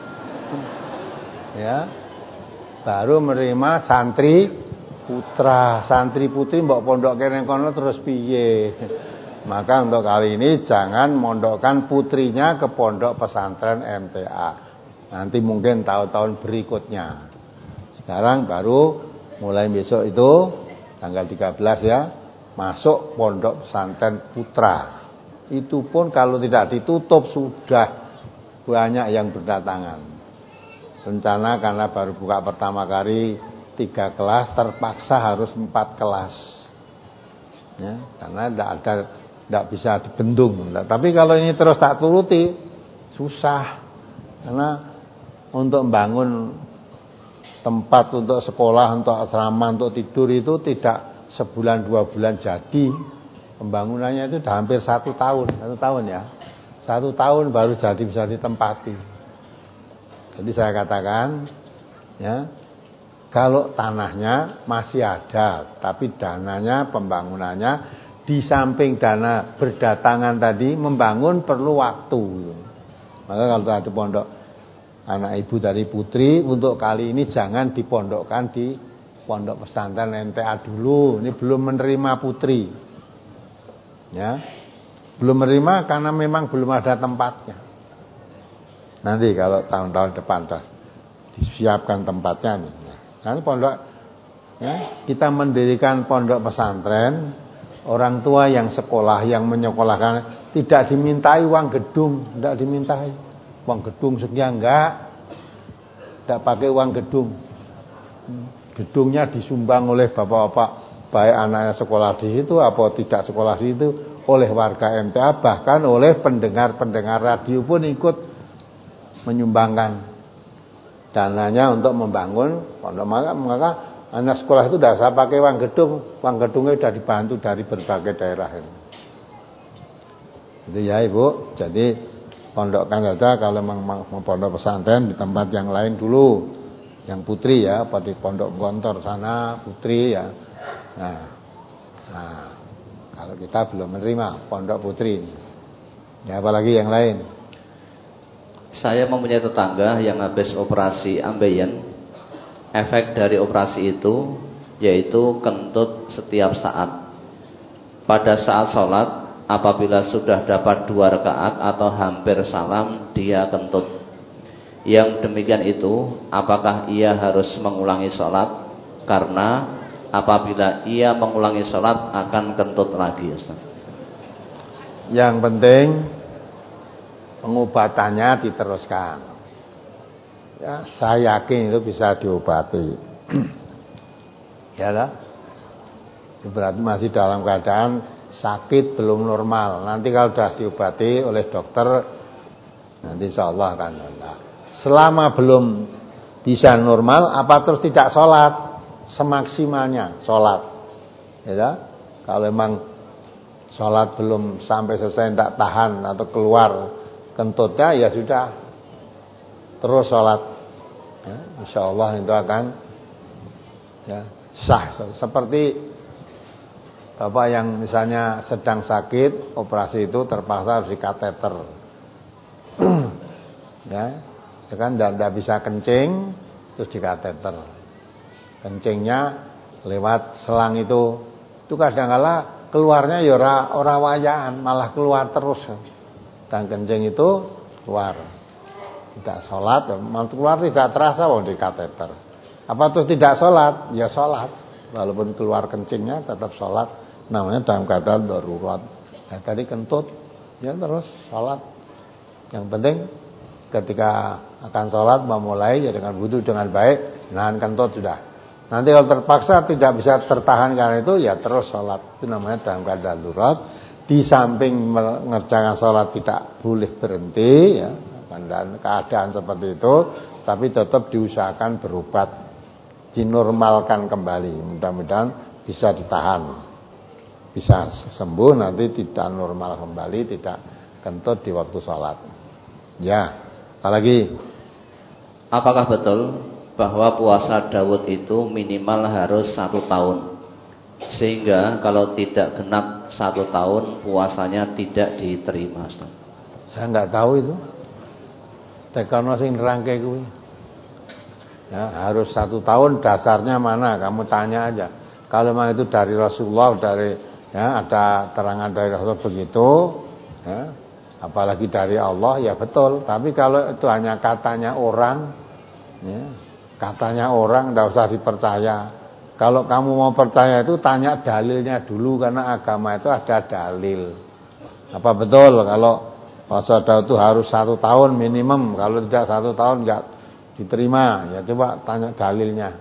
Ya. Baru menerima santri putra, santri putri mbok pondok kene kono terus piye? Maka untuk kali ini jangan mondokkan putrinya ke pondok pesantren M T A. Nanti mungkin tahun-tahun berikutnya. Sekarang baru mulai besok itu tanggal tiga belas ya, masuk pondok pesantren putra. Itu pun kalau tidak ditutup sudah banyak yang berdatangan. Rencana karena baru buka pertama kali tiga kelas, terpaksa harus empat kelas. Ya, karena tidak ada tidak bisa dibendung. Tapi kalau ini terus tak turuti susah. Karena untuk membangun tempat untuk sekolah, untuk asrama, untuk tidur itu tidak sebulan dua bulan jadi. Pembangunannya itu sudah hampir satu tahun, satu tahun ya, satu tahun baru jadi bisa ditempati. Jadi saya katakan, ya, kalau tanahnya masih ada, tapi dananya, pembangunannya di samping dana berdatangan tadi membangun perlu waktu. Maka kalau ada pondok anak ibu dari putri untuk kali ini jangan dipondokkan di pondok pesantren M T A dulu. Ini belum menerima putri. Ya. Belum menerima karena memang belum ada tempatnya. Nanti kalau tahun-tahun depan dah disiapkan tempatnya nih. Nanti pondok ya, kita mendirikan pondok pesantren. Orang tua yang sekolah, yang menyekolahkan tidak dimintai uang gedung, tidak dimintai uang gedung sekian, enggak, tidak pakai uang gedung. Gedungnya disumbang oleh bapak-bapak, baik anaknya sekolah di situ atau tidak sekolah di situ, oleh warga M T A, bahkan oleh pendengar-pendengar radio pun ikut menyumbangkan dananya untuk membangun pondok. Maka, maka anak sekolah itu tidak usah pakai uang gedung, uang gedungnya sudah dibantu dari berbagai daerah. Itu ya Ibu. Jadi pondokkan saja kalau memang mau pondok pesantren di tempat yang lain dulu, yang putri ya, pada pondok Gontor sana putri ya. Nah, nah kalau kita belum menerima pondok putri ini, ya apalagi yang lain. Saya mempunyai tetangga yang habis operasi ambeien. Efek dari operasi itu yaitu kentut setiap saat. Pada saat sholat, apabila sudah dapat dua rakaat atau hampir salam, dia kentut. Yang demikian itu, apakah ia harus mengulangi sholat? Karena apabila ia mengulangi sholat akan kentut lagi, Ustaz. Yang penting pengobatannya diteruskan. Ya, saya yakin itu bisa diobati. Ya lah. Berarti masih dalam keadaan sakit, belum normal. Nanti kalau sudah diobati oleh dokter, nanti insya Allah akan normal. Selama belum bisa normal, apa terus tidak sholat? Semaksimalnya sholat. Ya, kalau memang sholat belum sampai selesai, tidak tahan atau keluar kentutnya, ya sudah, terus sholat. Ya, insya Allah itu akan ya, sah. Seperti bapak yang misalnya sedang sakit, operasi itu terpaksa harus dikateter. Ya, ya kan tidak bisa kencing, terus dikateter. Kencingnya lewat selang itu, itu kadang-kala keluarnya ya ora ora wayaan, malah keluar terus. Dan kencing itu keluar. Tidak sholat, malah keluar tidak terasa wong dikateter. Apa terus tidak sholat? Ya sholat, walaupun keluar kencingnya tetap sholat. Namanya dalam keadaan darurat. Nah, tadi kentut, ya terus sholat. Yang penting ketika akan sholat memulai ya dengan wudu dengan baik, nahan kentut sudah. Nanti kalau terpaksa tidak bisa tertahan karena itu, ya terus sholat. Itu namanya dalam keadaan darurat. Di samping mengerjakan sholat tidak boleh berhenti, ya, dan keadaan seperti itu, tapi tetap diusahakan berobat, dinormalkan kembali. Mudah-mudahan bisa ditahan. Bisa sembuh, nanti tidak normal kembali, tidak kentut di waktu sholat. Ya, apalagi? Apakah betul bahwa puasa Daud itu minimal harus satu tahun, sehingga kalau tidak genap satu tahun puasanya tidak diterima? Saya nggak tahu itu. Tekono sing nerangke kuwi. Ya, harus satu tahun, dasarnya mana? Kamu tanya aja. Kalau memang itu dari Rasulullah, dari ya, ada terangan dari Rasul begitu, ya, apalagi dari Allah, ya betul. Tapi kalau itu hanya katanya orang, ya, katanya orang, tidak usah dipercaya. Kalau kamu mau percaya itu tanya dalilnya dulu, karena agama itu ada dalil. Apa betul kalau puasa Daud itu harus satu tahun minimum? Kalau tidak satu tahun nggak diterima. Ya coba tanya dalilnya.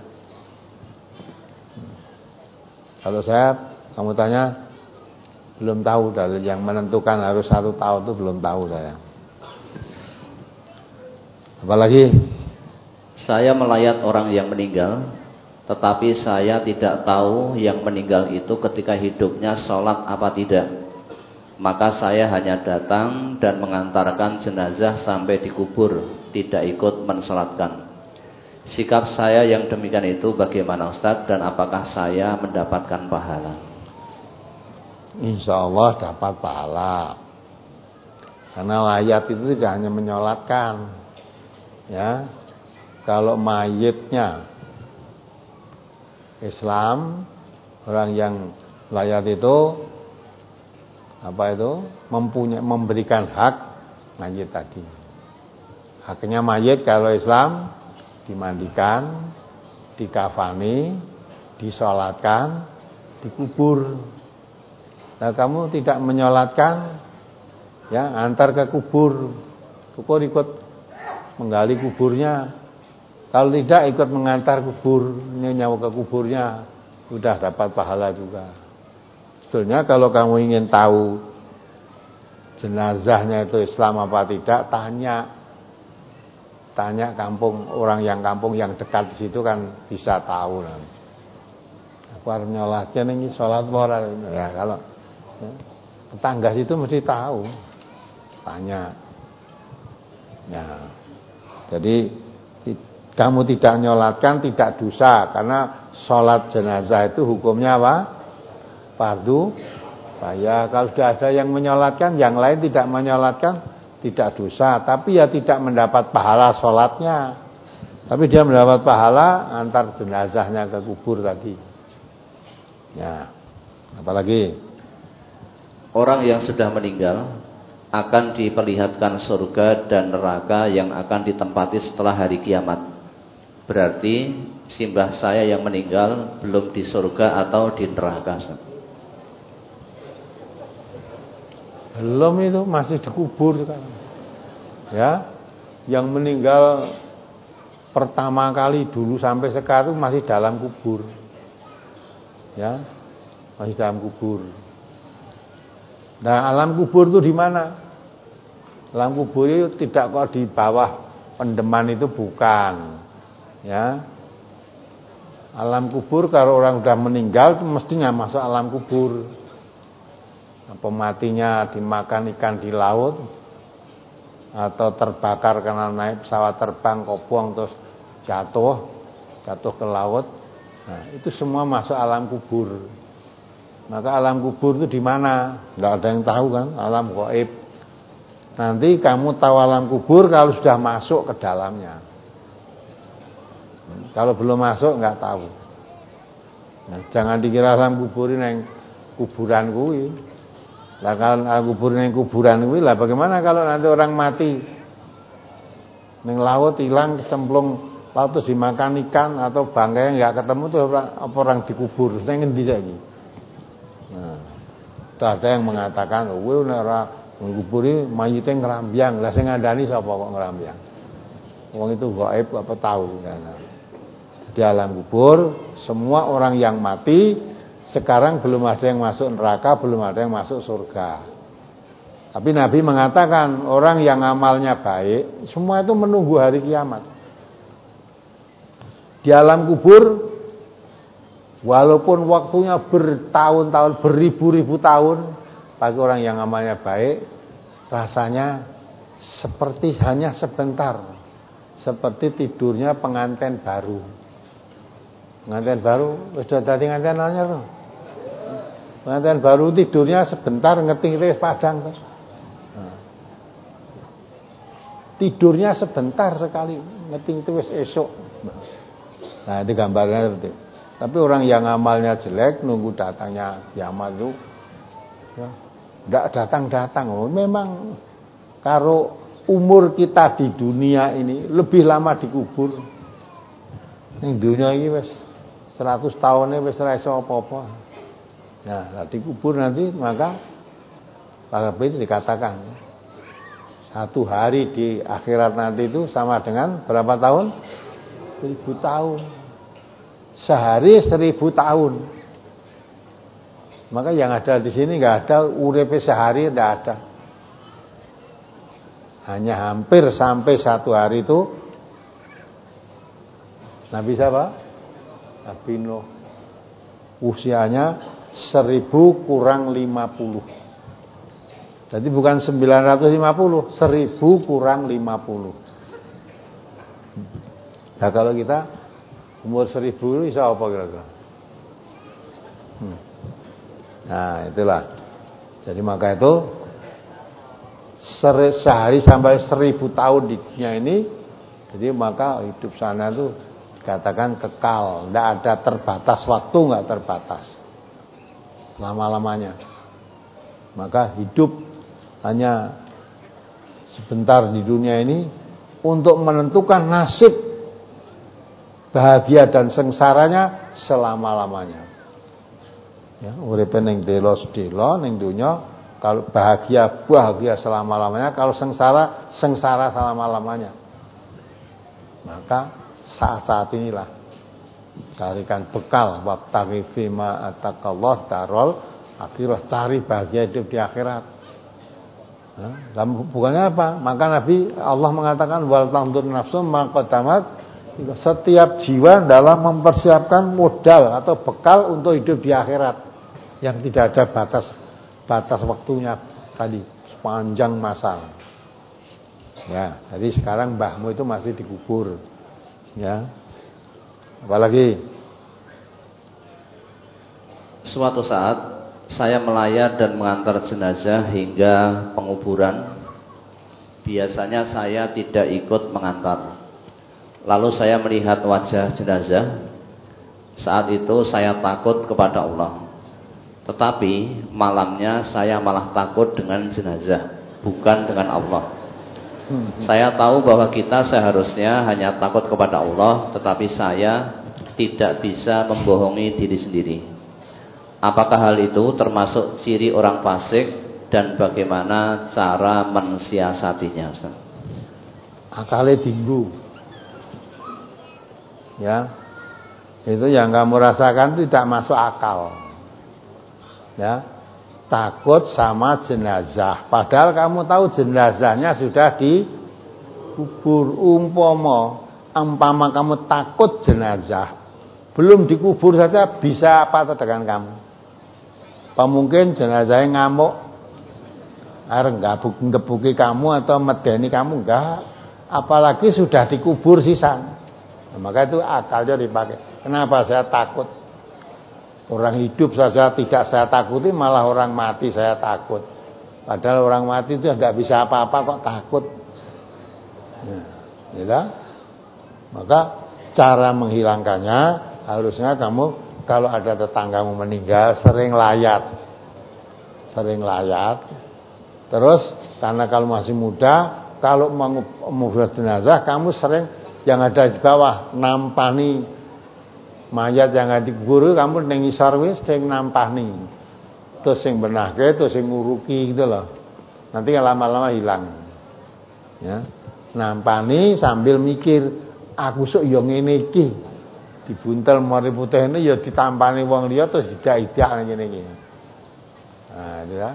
Kalau saya, kamu tanya, belum tahu dalil yang menentukan harus satu tahun itu, belum tahu saya. Apalagi? Saya melayat orang yang meninggal, tetapi saya tidak tahu yang meninggal itu ketika hidupnya sholat apa tidak. Maka saya hanya datang dan mengantarkan jenazah sampai dikubur, tidak ikut mensolatkan. Sikap saya yang demikian itu bagaimana Ustaz, dan apakah saya mendapatkan pahala? Insya Allah dapat pahala. Karena layat itu tidak hanya menyolatkan, ya. Kalau mayitnya Islam, orang yang layat itu apa itu mempunyai memberikan hak mayit tadi. Haknya mayit kalau Islam dimandikan, dikafani, disolatkan, dikubur. Nah, kamu tidak menyolatkan, ya antar ke kubur, kubur ikut menggali kuburnya. Kalau tidak ikut mengantar kubur, ini nyawa ke kuburnya, sudah dapat pahala juga. Sebetulnya kalau kamu ingin tahu jenazahnya itu Islam apa tidak, tanya, tanya kampung, orang yang kampung yang dekat di situ kan bisa tahu. Aku harus nyolatnya nih sholat moral, ya kalau tetangga situ mesti tahu, tanya. Ya, jadi kamu tidak nyolatkan tidak dosa, karena sholat jenazah itu hukumnya apa? Fardu. Ya, kalau sudah ada yang menyolatkan, yang lain tidak menyolatkan, tidak dosa. Tapi ya tidak mendapat pahala sholatnya, tapi dia mendapat pahala antar jenazahnya ke kubur tadi. Ya, apalagi? Orang yang sudah meninggal akan diperlihatkan surga dan neraka yang akan ditempati setelah hari kiamat. Berarti simbah saya yang meninggal belum di surga atau di neraka? Belum, itu masih dikubur sekarang. Ya, yang meninggal pertama kali dulu sampai sekarang masih dalam kubur. Ya, masih dalam kubur. Nah, alam kubur itu di mana? Alam kubur itu tidak kok di bawah pendeman itu, bukan. Ya. Alam kubur kalau orang sudah meninggal mestinya masuk alam kubur. Apa matinya dimakan ikan di laut atau terbakar karena naik pesawat terbang kobong terus jatuh, jatuh ke laut. Nah, itu semua masuk alam kubur. Maka alam kubur itu di mana? Enggak ada yang tahu kan, alam gaib. Nanti kamu tahu alam kubur kalau sudah masuk ke dalamnya. Kalau belum masuk enggak tahu. Nah, jangan dikira alam kubur ini yang kuburan kuwi. Lah kalau alam kubur ini yang kuburan kuwi, lah bagaimana kalau nanti orang mati ning laut hilang kecemplung laut terus dimakan ikan atau bangkai enggak ketemu tuh orang, apa orang dikubur ning ngendi saiki? Nah, ada yang mengatakan, "Oh, kowe nek ora nguburi mayite ngrambyang." Lah sing ngandani sapa kok ngrambyang? Wong itu gaib apa tahu ya. Nah, di alam kubur semua orang yang mati sekarang belum ada yang masuk neraka, belum ada yang masuk surga. Tapi Nabi mengatakan orang yang amalnya baik semua itu menunggu hari kiamat. Di alam kubur walaupun waktunya bertahun-tahun, beribu-ribu tahun, bagi orang yang amalnya baik rasanya seperti hanya sebentar, seperti tidurnya pengantin baru. Pengantin baru sudah dadi pengantin anyar. Pengantin baru tidurnya sebentar ngeting-ngeting padang terus. Nah. Tidurnya sebentar sekali, ngeting itu wis esok. Nah, itu gambarnya seperti itu. Tapi orang yang amalnya jelek nunggu datangnya kiamat itu ya, enggak datang-datang. Oh, memang kalau umur kita di dunia ini lebih lama dikubur. Ning dunia ini wis seratus tahunnya wis ora iso apa-apa. Ya, dikubur nanti maka para itu dikatakan satu hari di akhirat nanti itu sama dengan berapa tahun? Seribu tahun. Sehari seribu tahun. Maka yang ada di sini nggak ada uripe sehari, nggak ada. Hanya hampir sampai satu hari itu Nabi siapa? Nabi Nuh. Usianya seribu kurang lima puluh. Jadi bukan sembilan ratus lima puluh, seribu kurang lima puluh. Nah kalau kita umur seribu bisa apa kira-kira? Hmm. Nah itulah. Jadi maka itu sehari sampai seribu tahun di dunia ini, jadi maka hidup sana itu dikatakan kekal, tidak ada terbatas waktu, nggak terbatas lama-lamanya. Maka hidup hanya sebentar di dunia ini untuk menentukan nasib bahagia dan sengsaranya selama-lamanya. Ya, uripe ning delo sedelo ning donya, kalau bahagia bahagia selama-lamanya, kalau sengsara sengsara selama-lamanya. Maka saat-saat inilah carikan bekal wabtaghi fima atakallah darul akhirah, cari bahagia hidup di akhirat. Nah, bukannya apa? Maka Nabi Allah mengatakan wal tandur nafsum ma qaddamat. Setiap jiwa dalam mempersiapkan modal atau bekal untuk hidup di akhirat yang tidak ada batas batas waktunya tadi, sepanjang masa. Ya, jadi sekarang mbahmu itu masih dikubur. Ya. Apalagi suatu saat saya melayat dan mengantar jenazah hingga penguburan. Biasanya saya tidak ikut mengantar. Lalu saya melihat wajah jenazah. Saat itu saya takut kepada Allah. Tetapi malamnya saya malah takut dengan jenazah, bukan dengan Allah. Saya tahu bahwa kita seharusnya hanya takut kepada Allah, tetapi saya tidak bisa membohongi diri sendiri. Apakah hal itu termasuk ciri orang fasik dan bagaimana cara mensiasatinya, Ustaz? Akale dinggu. Ya. Itu yang kamu rasakan tidak masuk akal. Ya. Takut sama jenazah. Padahal kamu tahu jenazahnya sudah dikubur. Umpama umpama kamu takut jenazah, belum dikubur saja bisa apa dengan kamu? Apa mungkin jenazahnya ngamuk, areng ngebuki kamu atau medeni kamu? Enggak. Apalagi sudah dikubur sisan. Nah, maka itu akalnya dipakai. Kenapa saya takut? Orang hidup saja tidak saya takuti, malah orang mati saya takut. Padahal orang mati itu tidak bisa apa-apa kok takut. Nah, gitu? Maka cara menghilangkannya harusnya kamu kalau ada tetanggamu meninggal sering layat, sering layat. Terus karena kalau masih muda, kalau mengubur jenazah kamu sering yang ada di bawah nampani mayat yang ada dikubur, kamu ning isor wis sing nampani. Terus sing benahke, terus sing nguruki gitu loh. Nanti lama-lama hilang. Ya. Nampani sambil mikir, aku sok yo ngene iki. Dibuntel mari putihne ya ditampani wong liya terus didak-idak ngene iki. Nah, itu ya.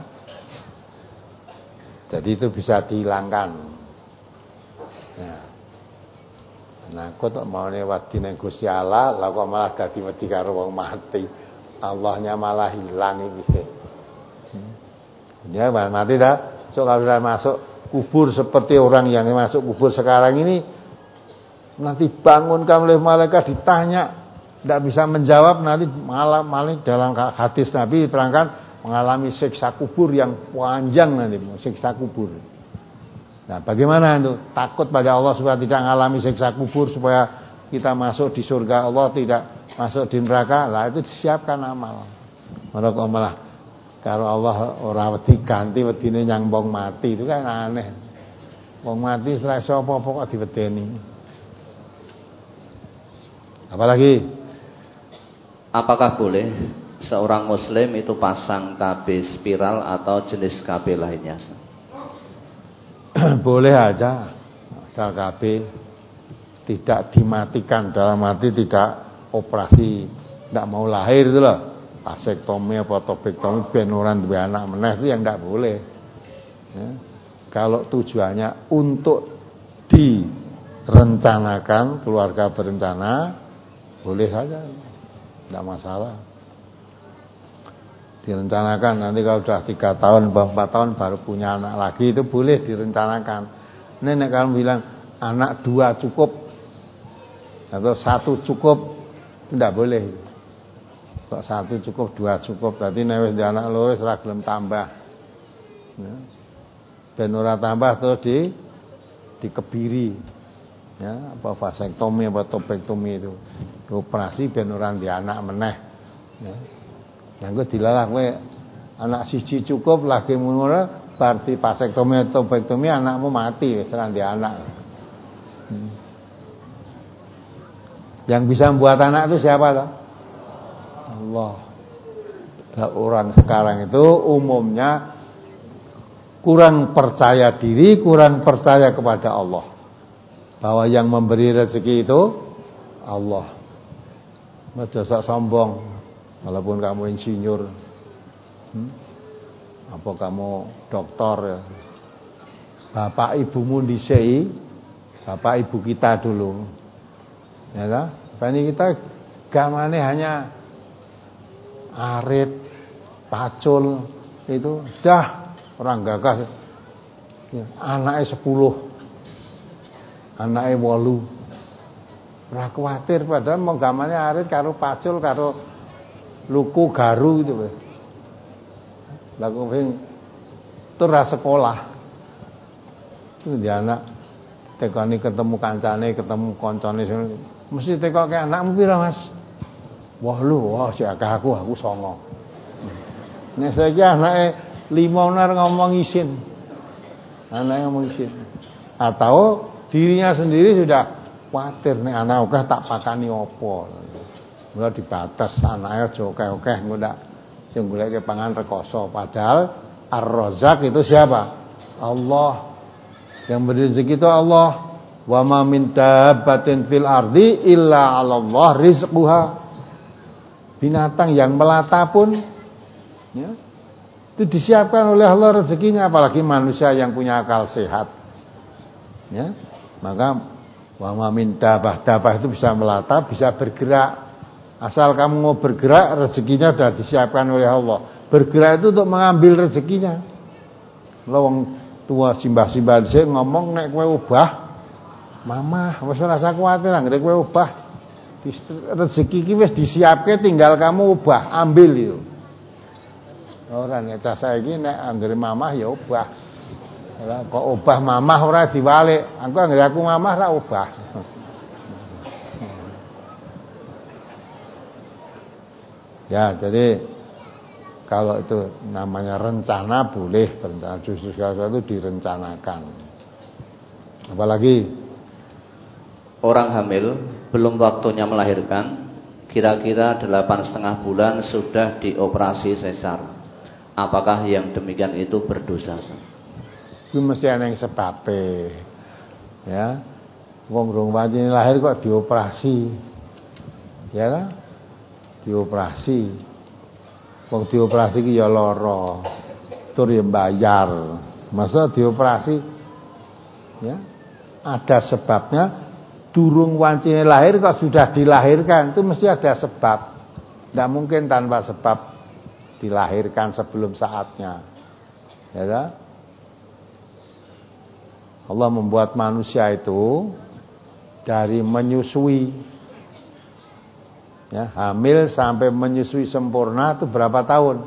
Jadi itu bisa dihilangkan. Ya. Nah, kok tak mau wedi ning Gusti Allah, lah kok malah dadi wedi karo wong mati. Allahnya malah hilang iki. Hmm. Ya, mati dah. So kalau sudah masuk kubur seperti orang yang masuk kubur sekarang ini, nanti bangun oleh malaikat ditanya, tidak bisa menjawab, nanti malah malah dalam hadis Nabi diterangkan mengalami siksa kubur yang panjang nanti, siksa kubur. Nah, bagaimana itu? Takut pada Allah supaya tidak mengalami siksa kubur, supaya kita masuk di surga Allah, tidak masuk di neraka. Lah itu disiapkan amal. Mereka malah kalau Allah ora wedi ganti wedine nyang wong mati, itu kan aneh. Wong mati setelah sapa-apa kok diwedeni. Apalagi? Apakah boleh seorang muslim itu pasang K B spiral atau jenis K B lainnya? Boleh aja asal K B tidak dimatikan, dalam arti tidak operasi, tidak mau lahir itu loh, vasektomi apa topektomi ben ora duwe anak meneh, itu yang tidak boleh ya. Kalau tujuannya untuk direncanakan, keluarga berencana, boleh saja, tidak masalah. Direncanakan nanti kalau sudah tiga tahun, empat tahun baru punya anak lagi, itu boleh direncanakan. Nenek kalau bilang anak dua cukup atau satu cukup, tidak boleh. Kok satu cukup, dua cukup, berarti nek wis di anak loro ora gelem tambah. Ya. Ben ora tambah terus di dikebiri. Ya, apa vasektomi apa topektomi itu. Operasi ben ora di anak meneh. Ya. Nah, gue dilalah gue anak siji cukup lagi ngono berarti vasektomi atau topektomi anakmu mati wis ora di anak. Hmm. Yang bisa membuat anak itu siapa toh? Allah. Dan orang sekarang itu umumnya kurang percaya diri, kurang percaya kepada Allah. Bahwa yang memberi rezeki itu Allah. Masa sombong. Walaupun kamu insinyur, hmm? apa kamu doktor, ya. Bapak ibumu disei, bapak ibu kita dulu, ya kan? Ini kita gamane hanya arit, pacul, itu dah orang gagas. Ya, anaknya sepuluh, anaknya wolu, ora kuwatir padahal mau gamane arit karo pacul karo luku garu gitu weh. Lagu ping tur sekolah. Itu dia anak tekoni ketemu kancane, ketemu koncone mesti tekoke anakmu pira, Mas? Wah lu, wah si akeh aku, aku songo. Nek saiki anake lima nar ngomong isin. Anake ngomong isin. Atau dirinya sendiri sudah khawatir nek anak akeh tak pakani apa. Mula dibatas anaknya aja akeh-akeh engko ndak sing goleke pangan rekoso. Padahal Ar-Razzaq itu siapa? Allah. Yang beri rezeki itu Allah. Wa ma min dabbatin fil ardi illa 'alallah rizquha. Binatang yang melata pun Ya. Itu disiapkan oleh Allah rezekinya, apalagi manusia yang punya akal sehat. Ya. Maka wa ma min dabah, dabah itu bisa melata, bisa bergerak. Asal kamu mau bergerak, rezekinya sudah disiapkan oleh Allah. Bergerak itu untuk mengambil rezekinya. Kalau wong tua simbah-simbah dhisik ngomong nek kowe obah, mamah wis ora usah kuwatir anggere kowe obah. Rezeki iki wis disiapke, tinggal kamu obah, ambil itu. Ora nek cah saiki nek anggere mamah ya obah. Ora kok obah mamah ora diwalik. Aku anggere aku mamah ora obah. Ya, jadi kalau itu namanya rencana boleh, berencana justru segala itu direncanakan. Apalagi orang hamil belum waktunya melahirkan, kira-kira delapan setengah bulan sudah dioperasi sesar. Apakah yang demikian itu berdosa? Itu mesti ana yang sebabe. Ya. Wong rong wancine lahir kok dioperasi. Ya kan? Dioperasi. Wong dioperasi ki ya lara. Tur ya bayar. Masa dioperasi ya? Ada sebabnya. Durung wancine lahir kok sudah dilahirkan, itu mesti ada sebab. Tidak mungkin tanpa sebab dilahirkan sebelum saatnya. Ya kan? Allah membuat manusia itu dari menyusui, ya, hamil sampai menyusui sempurna itu berapa tahun?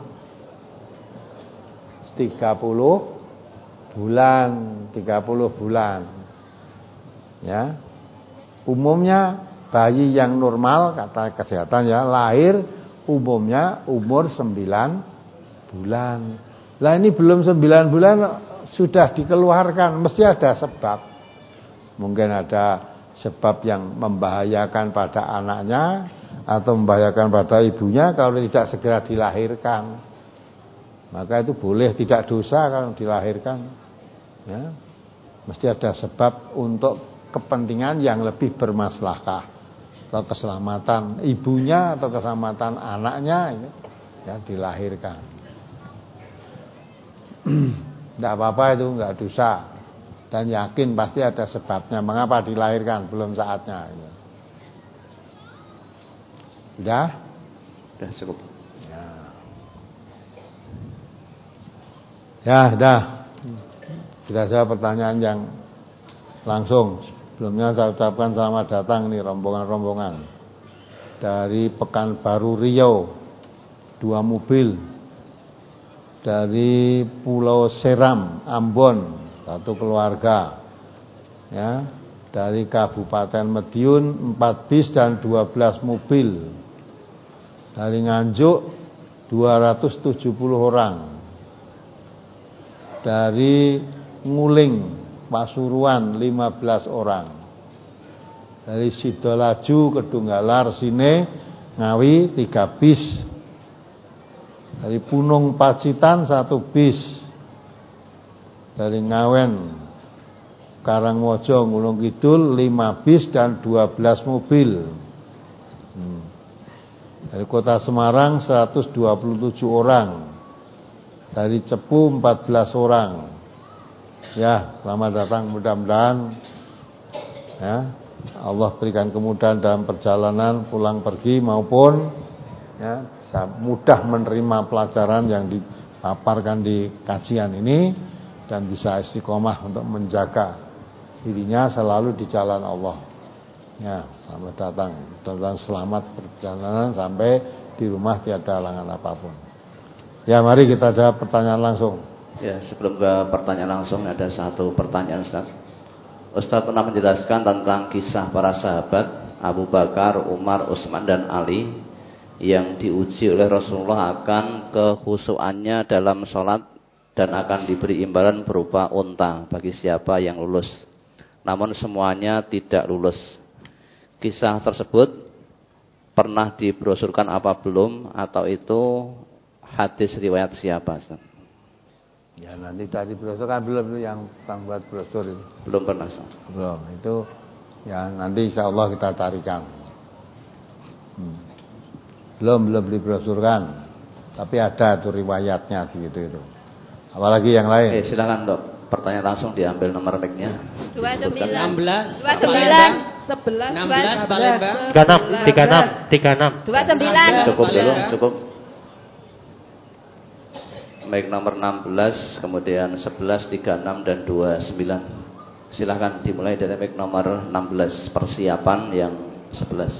tiga puluh bulan, tiga puluh bulan. Ya. Umumnya bayi yang normal kata kesehatan ya lahir umumnya umur sembilan bulan. Lah ini belum sembilan bulan sudah dikeluarkan, mesti ada sebab. Mungkin ada sebab yang membahayakan pada anaknya atau membahayakan pada ibunya kalau tidak segera dilahirkan. Maka itu boleh, tidak dosa kalau dilahirkan. Ya. Mesti ada sebab untuk kepentingan yang lebih bermaslahah, atau keselamatan ibunya atau keselamatan anaknya ya dilahirkan. Tidak apa-apa itu, enggak dosa, dan yakin pasti ada sebabnya mengapa dilahirkan belum saatnya. Sudah? Sudah cukup. Ya, ya sudah. Kita jawab pertanyaan yang langsung. Sebelumnya saya ucapkan selamat datang nih rombongan-rombongan dari Pekanbaru Riau, dua mobil, dari Pulau Seram Ambon satu keluarga, ya, dari Kabupaten Madiun empat bis dan dua belas mobil, dari Nganjuk dua ratus tujuh puluh orang, dari Nguling Pasuruan lima belas orang, dari Sidolaju Kedunggalar Sine Ngawi tiga bis, dari Punung Pacitan satu bis, dari Ngawen Karangmojo Gunung Kidul lima bis dan dua belas mobil, hmm. dari Kota Semarang seratus dua puluh tujuh orang, dari Cepu empat belas orang. Ya, selamat datang, mudah-mudahan ya, Allah berikan kemudahan dalam perjalanan pulang pergi maupun ya, bisa mudah menerima pelajaran yang dipaparkan di kajian ini dan bisa istiqomah untuk menjaga dirinya selalu di jalan Allah. Ya, selamat datang, mudah-mudahan selamat perjalanan sampai di rumah tiada halangan apapun. Ya, mari kita jawab pertanyaan langsung. Ya, sebelum ke pertanyaan langsung ada satu pertanyaan, Ustaz. Ustaz pernah menjelaskan tentang kisah para sahabat Abu Bakar, Umar, Utsman dan Ali yang diuji oleh Rasulullah akan kekhusyuannya dalam sholat dan akan diberi imbalan berupa unta bagi siapa yang lulus. Namun semuanya tidak lulus. Kisah tersebut pernah dibrosurkan apa belum, atau itu hadis riwayat siapa, Ustaz? Ya, nanti tadi brosur kan belum itu yang tentang buat brosur itu. Belum pernah. Belum. Itu ya nanti insya Allah kita carikan. Hmm. Belum belum dibrosurkan. Tapi ada tuh riwayatnya gitu itu. Apalagi yang lain? Oke, silakan dok. Pertanyaan langsung diambil nomor mic-nya. dua puluh sembilan. enam belas. dua puluh sembilan. sebelas. enam belas Palembang. tiga puluh enam, tiga puluh enam, tiga puluh enam. dua puluh sembilan. Cukup dulu, cukup. Mic nomor enam belas, kemudian sebelas, tiga puluh enam dan dua puluh sembilan. Silahkan dimulai dari mic nomor enam belas, persiapan yang sebelas.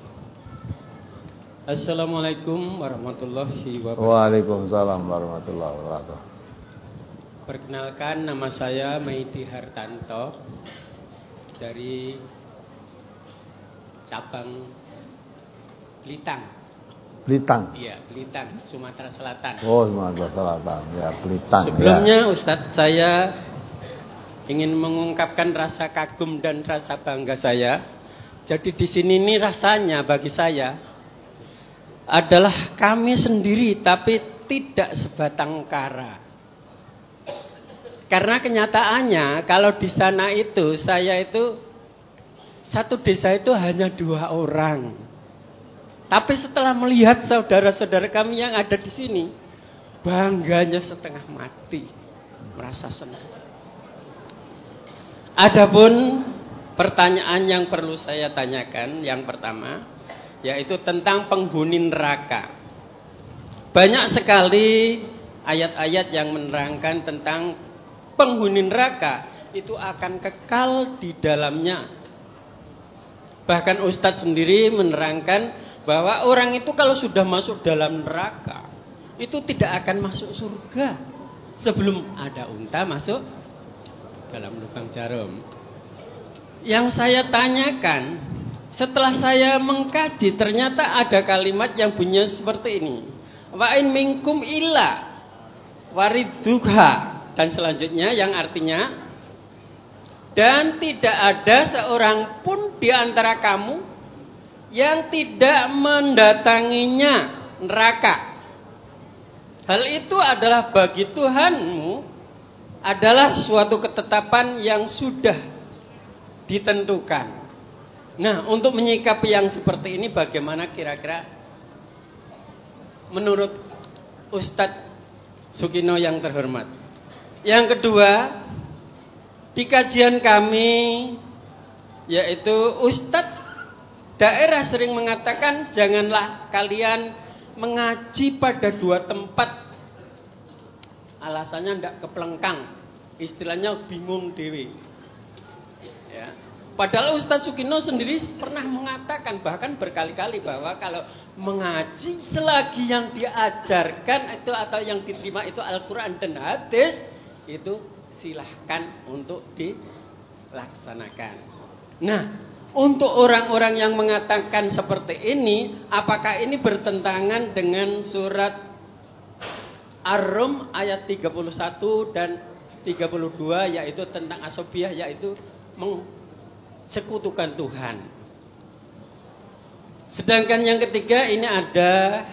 Assalamualaikum warahmatullahi wabarakatuh. Waalaikumsalam warahmatullahi wabarakatuh. Perkenalkan, nama saya Maidi Hartanto dari cabang Blitang. Blitang. Iya, Blitang, Sumatera Selatan. Oh, Sumatera Selatan. Ya, Blitang. Sebelumnya ya. Ustadz, saya ingin mengungkapkan rasa kagum dan rasa bangga saya. Jadi di sini ini rasanya bagi saya adalah kami sendiri tapi tidak sebatang kara. Karena kenyataannya kalau di sana itu saya itu satu desa itu hanya dua orang. Tapi setelah melihat saudara-saudara kami yang ada di sini, bangganya setengah mati, merasa senang. Adapun pertanyaan yang perlu saya tanyakan yang pertama, yaitu tentang penghuni neraka. Banyak sekali ayat-ayat yang menerangkan tentang penghuni neraka itu akan kekal di dalamnya. Bahkan Ustadz sendiri menerangkan bahwa orang itu kalau sudah masuk dalam neraka itu tidak akan masuk surga sebelum ada unta masuk dalam lubang jarum. Yang saya tanyakan, setelah saya mengkaji, ternyata ada kalimat yang bunyinya seperti ini. Wa in minkum illa waridduha. Dan selanjutnya yang artinya, dan tidak ada seorang pun di antara kamu yang tidak mendatanginya neraka. Hal itu adalah bagi Tuhanmu adalah suatu ketetapan yang sudah ditentukan. Nah, untuk menyikapi yang seperti ini bagaimana kira-kira menurut Ustadz Sukino yang terhormat? Yang kedua, di kajian kami yaitu Ustadz daerah sering mengatakan janganlah kalian mengaji pada dua tempat. Alasannya tidak keplengkang, istilahnya bingung dewi. Ya. Padahal Ustadz Sukino sendiri pernah mengatakan bahkan berkali-kali bahwa kalau mengaji selagi yang diajarkan itu atau yang diterima itu Al-Quran dan hadis, itu silahkan untuk dilaksanakan. Nah, untuk orang-orang yang mengatakan seperti ini, apakah ini bertentangan dengan surat Ar-Rum ayat tiga puluh satu dan tiga puluh dua, yaitu tentang asobiah, yaitu mensekutukan Tuhan. Sedangkan yang ketiga ini ada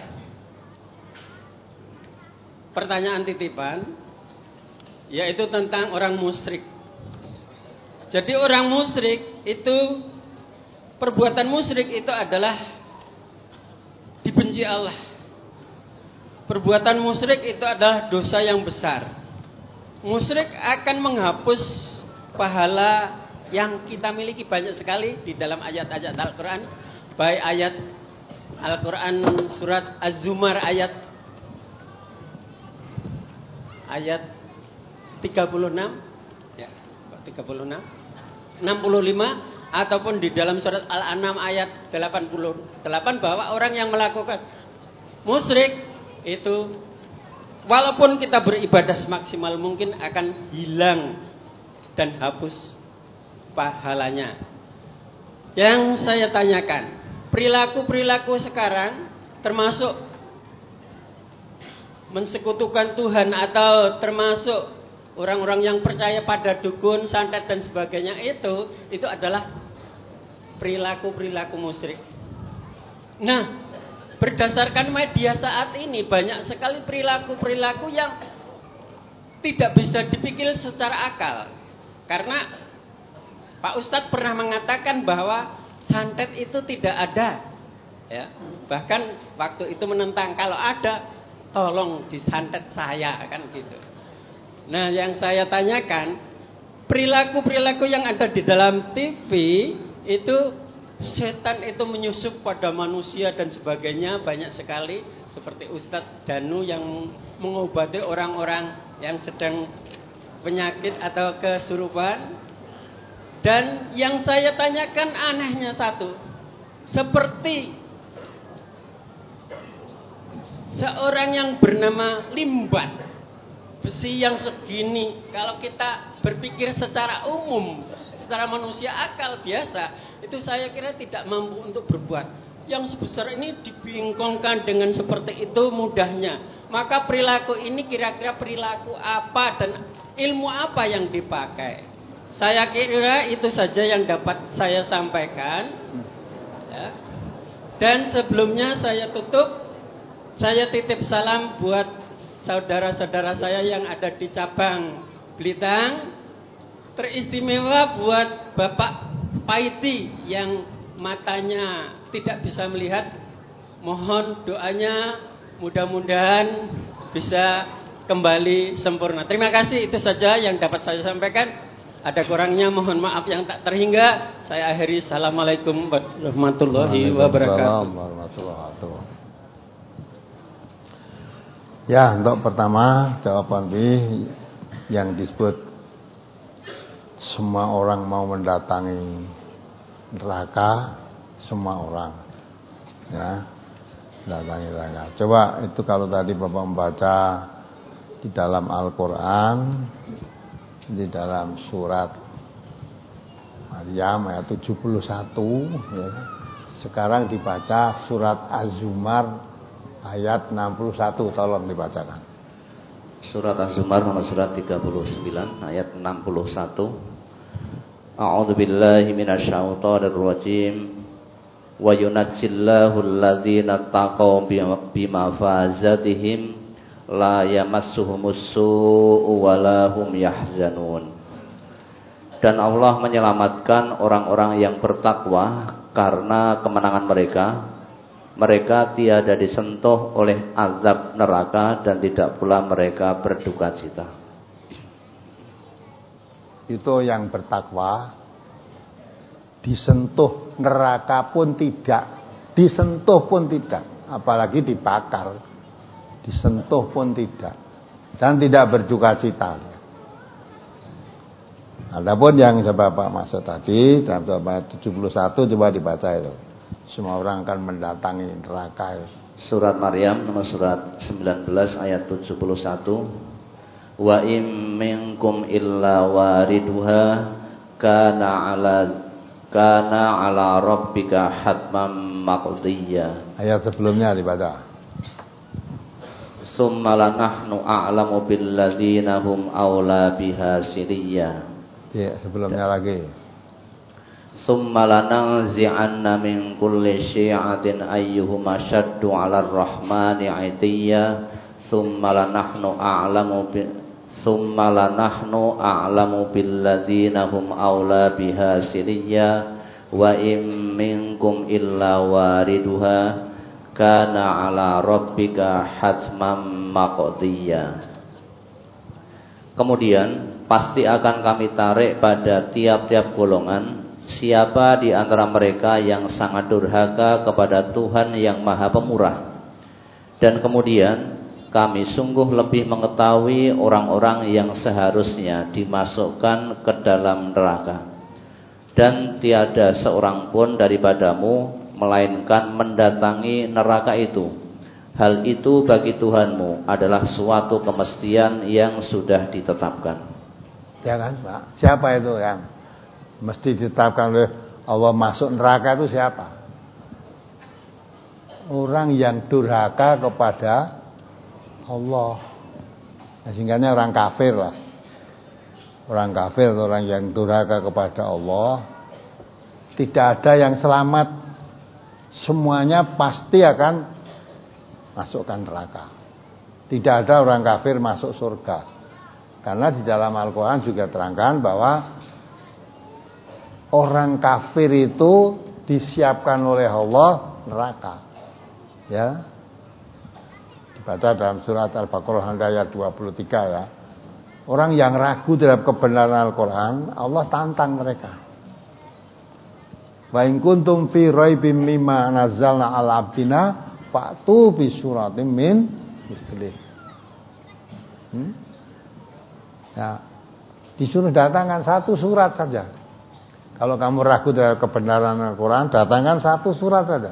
pertanyaan titipan, yaitu tentang orang musyrik. Jadi orang musyrik itu, perbuatan musyrik itu adalah dibenci Allah. Perbuatan musyrik itu adalah dosa yang besar. Musyrik akan menghapus pahala yang kita miliki banyak sekali di dalam ayat-ayat Al-Quran. Baik ayat Al-Quran surat Az-Zumar ayat ayat tiga puluh enam ya, tiga puluh enam, enam puluh lima ataupun di dalam surat Al-An'am ayat delapan puluh delapan bahwa orang yang melakukan musyrik itu walaupun kita beribadah semaksimal mungkin akan hilang dan hapus pahalanya. Yang saya tanyakan, perilaku-perilaku sekarang termasuk mensekutukan Tuhan atau termasuk orang-orang yang percaya pada dukun, santet dan sebagainya itu itu adalah perilaku-perilaku musyrik. Nah, berdasarkan media saat ini banyak sekali perilaku-perilaku yang tidak bisa dipikir secara akal. Karena Pak Ustadz pernah mengatakan bahwa santet itu tidak ada, ya. Bahkan waktu itu menentang kalau ada tolong disantet saya, kan gitu. Nah, yang saya tanyakan, perilaku-perilaku yang ada di dalam T V itu setan itu menyusup pada manusia dan sebagainya banyak sekali, seperti Ustadz Danu yang mengobati orang-orang yang sedang penyakit atau kesurupan. Dan yang saya tanyakan anehnya satu, seperti seorang yang bernama Limbat, besi yang segini, kalau kita berpikir secara umum, secara manusia akal biasa, itu saya kira tidak mampu untuk berbuat. Yang sebesar ini dibingkongkan dengan seperti itu mudahnya. Maka perilaku ini kira-kira perilaku apa dan ilmu apa yang dipakai? Saya kira itu saja yang dapat saya sampaikan. Ya. Dan sebelumnya saya tutup, saya titip salam buat saudara-saudara saya yang ada di cabang Blitang. Teristimewa buat Bapak Paiti yang matanya tidak bisa melihat. Mohon doanya, mudah-mudahan bisa kembali sempurna. Terima kasih, itu saja yang dapat saya sampaikan. Ada kurangnya mohon maaf yang tak terhingga. Saya akhiri. Assalamualaikum warahmatullahi wabarakatuh. Ya, untuk pertama jawaban B yang disebut semua orang mau mendatangi neraka, semua orang ya mendatangi neraka. Coba itu kalau tadi Bapak membaca di dalam Al-Quran, di dalam surat Maryam ayat tujuh puluh satu ya. Sekarang dibaca surat Az-Zumar ayat enam puluh satu, tolong dibacakan. Surat Az-Zumar nomor surat tiga puluh sembilan ayat enam puluh satu. A'udzu billahi minasyaitonir rajim. Wa yunazzillahu alladzina taqaw bimafazatihim la yamassuhumus su'u wa la hum yahzanun. Dan Allah menyelamatkan orang-orang yang bertakwa karena kemenangan mereka. Mereka tiada disentuh oleh azab neraka dan tidak pula mereka berduka cita. Itu yang bertakwa, disentuh neraka pun tidak, disentuh pun tidak, apalagi dibakar, disentuh pun tidak, dan tidak berduka cita. Adapun yang Bapak maksud tadi dalam ayat tujuh puluh satu, coba dibaca itu. Semua orang akan mendatangi neraka. Surat Maryam nomor surat sembilan belas ayat tujuh puluh satu. Wa im minkum illa wariduha kana ala kana ala rabbika hatman maqdiyya. Ayat sebelumnya dibaca. Summa lanahnu a'lamu bil ladzina hum aula biha siriyya. Ya, sebelumnya lagi. Summa lananzi'anna min kulli syi'atin ayyuhum ashaddu 'alar rahmani 'itiyya. Summa lanahnu a'lamu bi Summa lanahnu a'lamu bil ladzina hum aula biha siriyya wa im minkum illa wariduha kana 'ala rabbika hatman maqdiyya. Kemudian pasti akan kami tarik pada tiap-tiap golongan siapa di antara mereka yang sangat durhaka kepada Tuhan yang Maha Pemurah. Dan kemudian kami sungguh lebih mengetahui orang-orang yang seharusnya dimasukkan ke dalam neraka. Dan tiada seorang pun daripadamu melainkan mendatangi neraka itu. Hal itu bagi Tuhanmu adalah suatu kemestian yang sudah ditetapkan. Ya kan Pak? Siapa itu yang mesti ditetapkan oleh Allah masuk neraka itu siapa? Orang yang durhaka kepada Allah. Nah, singkatnya orang kafir lah. Orang kafir atau orang yang durhaka kepada Allah. Tidak ada yang selamat. Semuanya pasti akan masukkan neraka. Tidak ada orang kafir masuk surga. Karena di dalam Al-Quran juga terangkan bahwa orang kafir itu disiapkan oleh Allah neraka. Ya. Baca dalam surat Al-Baqarah ayat dua puluh tiga ya. Orang yang ragu terhadap kebenaran Al-Quran, Allah tantang mereka. Wa in kuntum fi raibim mimma nazzalna 'ala abdina fa'tu bi suratin min mithlih. Hmm? Ya, disuruh datangkan satu surat saja. Kalau kamu ragu terhadap kebenaran Al-Quran, datangkan satu surat saja.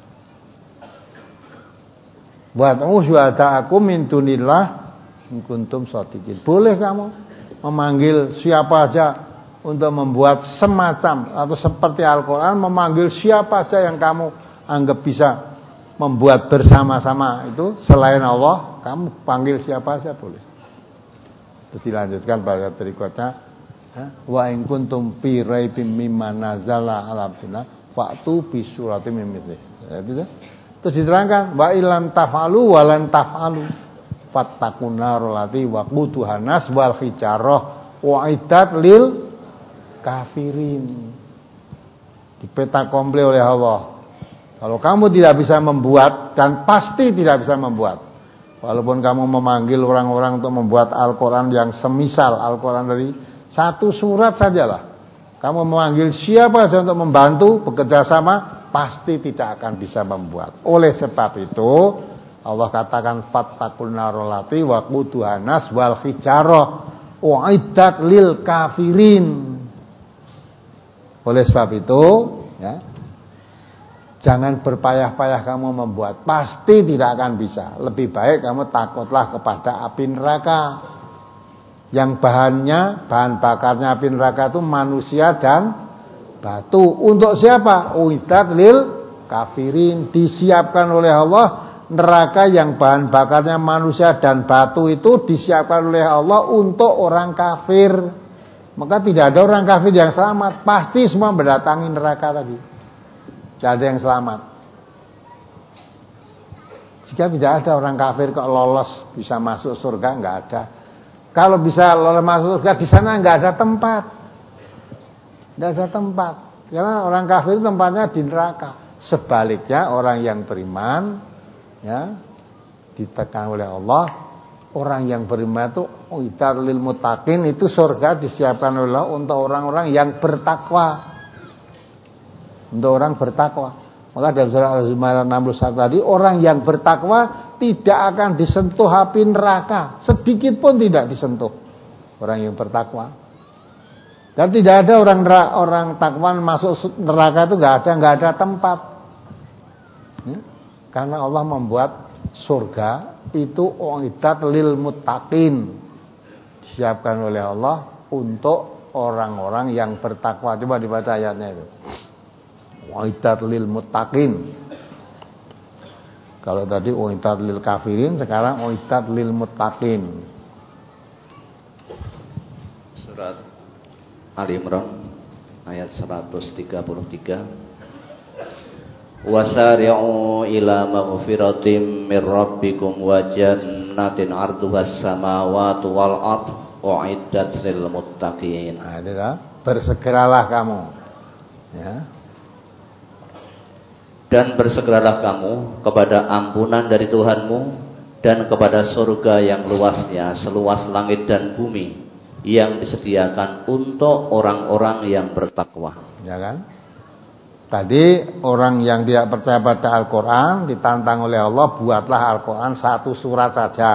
Wad'u syuhada'akum min dunillah in kuntum shadiqin. Boleh kamu memanggil siapa aja untuk membuat semacam atau seperti Al-Quran, memanggil siapa aja yang kamu anggap bisa membuat bersama-sama itu selain Allah, kamu panggil siapa aja boleh. Terus dilanjutkan pada berikutnya, wa in kuntum fi raibim mimma nazala 'ala abdina fa'tu bi suratin min mithlih. Terus diterangkan, wa illam taf'alu wa lan taf'alu fattaqun narul lati waquduhan nas wal hijarah wa'iddat lil kafirin. Dipeta komplit oleh Allah. Kalau kamu tidak bisa membuat, dan pasti tidak bisa membuat, walaupun kamu memanggil orang-orang untuk membuat Al-Quran yang semisal Al-Quran dari satu surat sajalah, kamu memanggil siapa saja untuk membantu bekerja sama, pasti tidak akan bisa membuat. Oleh sebab itu Allah katakan fattaqun narolati waquduhan nas wal hijarah uiddat lil kafirin. Oleh sebab itu ya, jangan berpayah-payah kamu membuat, pasti tidak akan bisa. Lebih baik kamu takutlah kepada api neraka yang bahannya, bahan bakarnya api neraka itu manusia dan batu. Untuk siapa? Uiddat lil kafirin. Disiapkan oleh Allah neraka yang bahan bakarnya manusia dan batu itu disiapkan oleh Allah untuk orang kafir. Maka tidak ada orang kafir yang selamat. Pasti semua mendatangi neraka tadi. Tidak ada yang selamat. Jika tidak ada orang kafir kok lolos bisa masuk surga, enggak ada. Kalau bisa lolos masuk surga, di sana enggak ada tempat. Tidak ada tempat. Karena orang kafir itu tempatnya di neraka. Sebaliknya orang yang beriman ya ditekan oleh Allah. Orang yang beriman itu uiddat lil muttaqin, itu surga disiapkan oleh Allah untuk orang-orang yang bertakwa. Untuk orang bertakwa. Maka dalam surah Al-Zumar enam puluh satu tadi, orang yang bertakwa tidak akan disentuh api neraka, sedikit pun tidak disentuh. Orang yang bertakwa. Dan tidak ada orang orang takwa masuk neraka itu nggak ada, nggak ada tempat. Ya? Karena Allah membuat surga itu uiddat lil muttaqin, disiapkan oleh Allah untuk orang-orang yang bertakwa. Coba dibaca ayatnya itu. Uiddat lil muttaqin. Kalau tadi uiddat lil kafirin, sekarang uiddat lil muttaqin. Surat Ali Imran ayat seratus tiga puluh tiga. Wasari'u ila maghfiratin mir rabbikum wa jannatin 'arduhas samawati wal ard uiddat lil muttaqin. Nah, itu kan? Bersegeralah kamu. Ya. Dan bersegeralah kamu kepada ampunan dari Tuhanmu dan kepada surga yang luasnya seluas langit dan bumi yang disediakan untuk orang-orang yang bertakwa. Ya kan? Tadi orang yang tidak percaya pada Al-Quran ditantang oleh Allah, buatlah Al-Quran satu surat saja.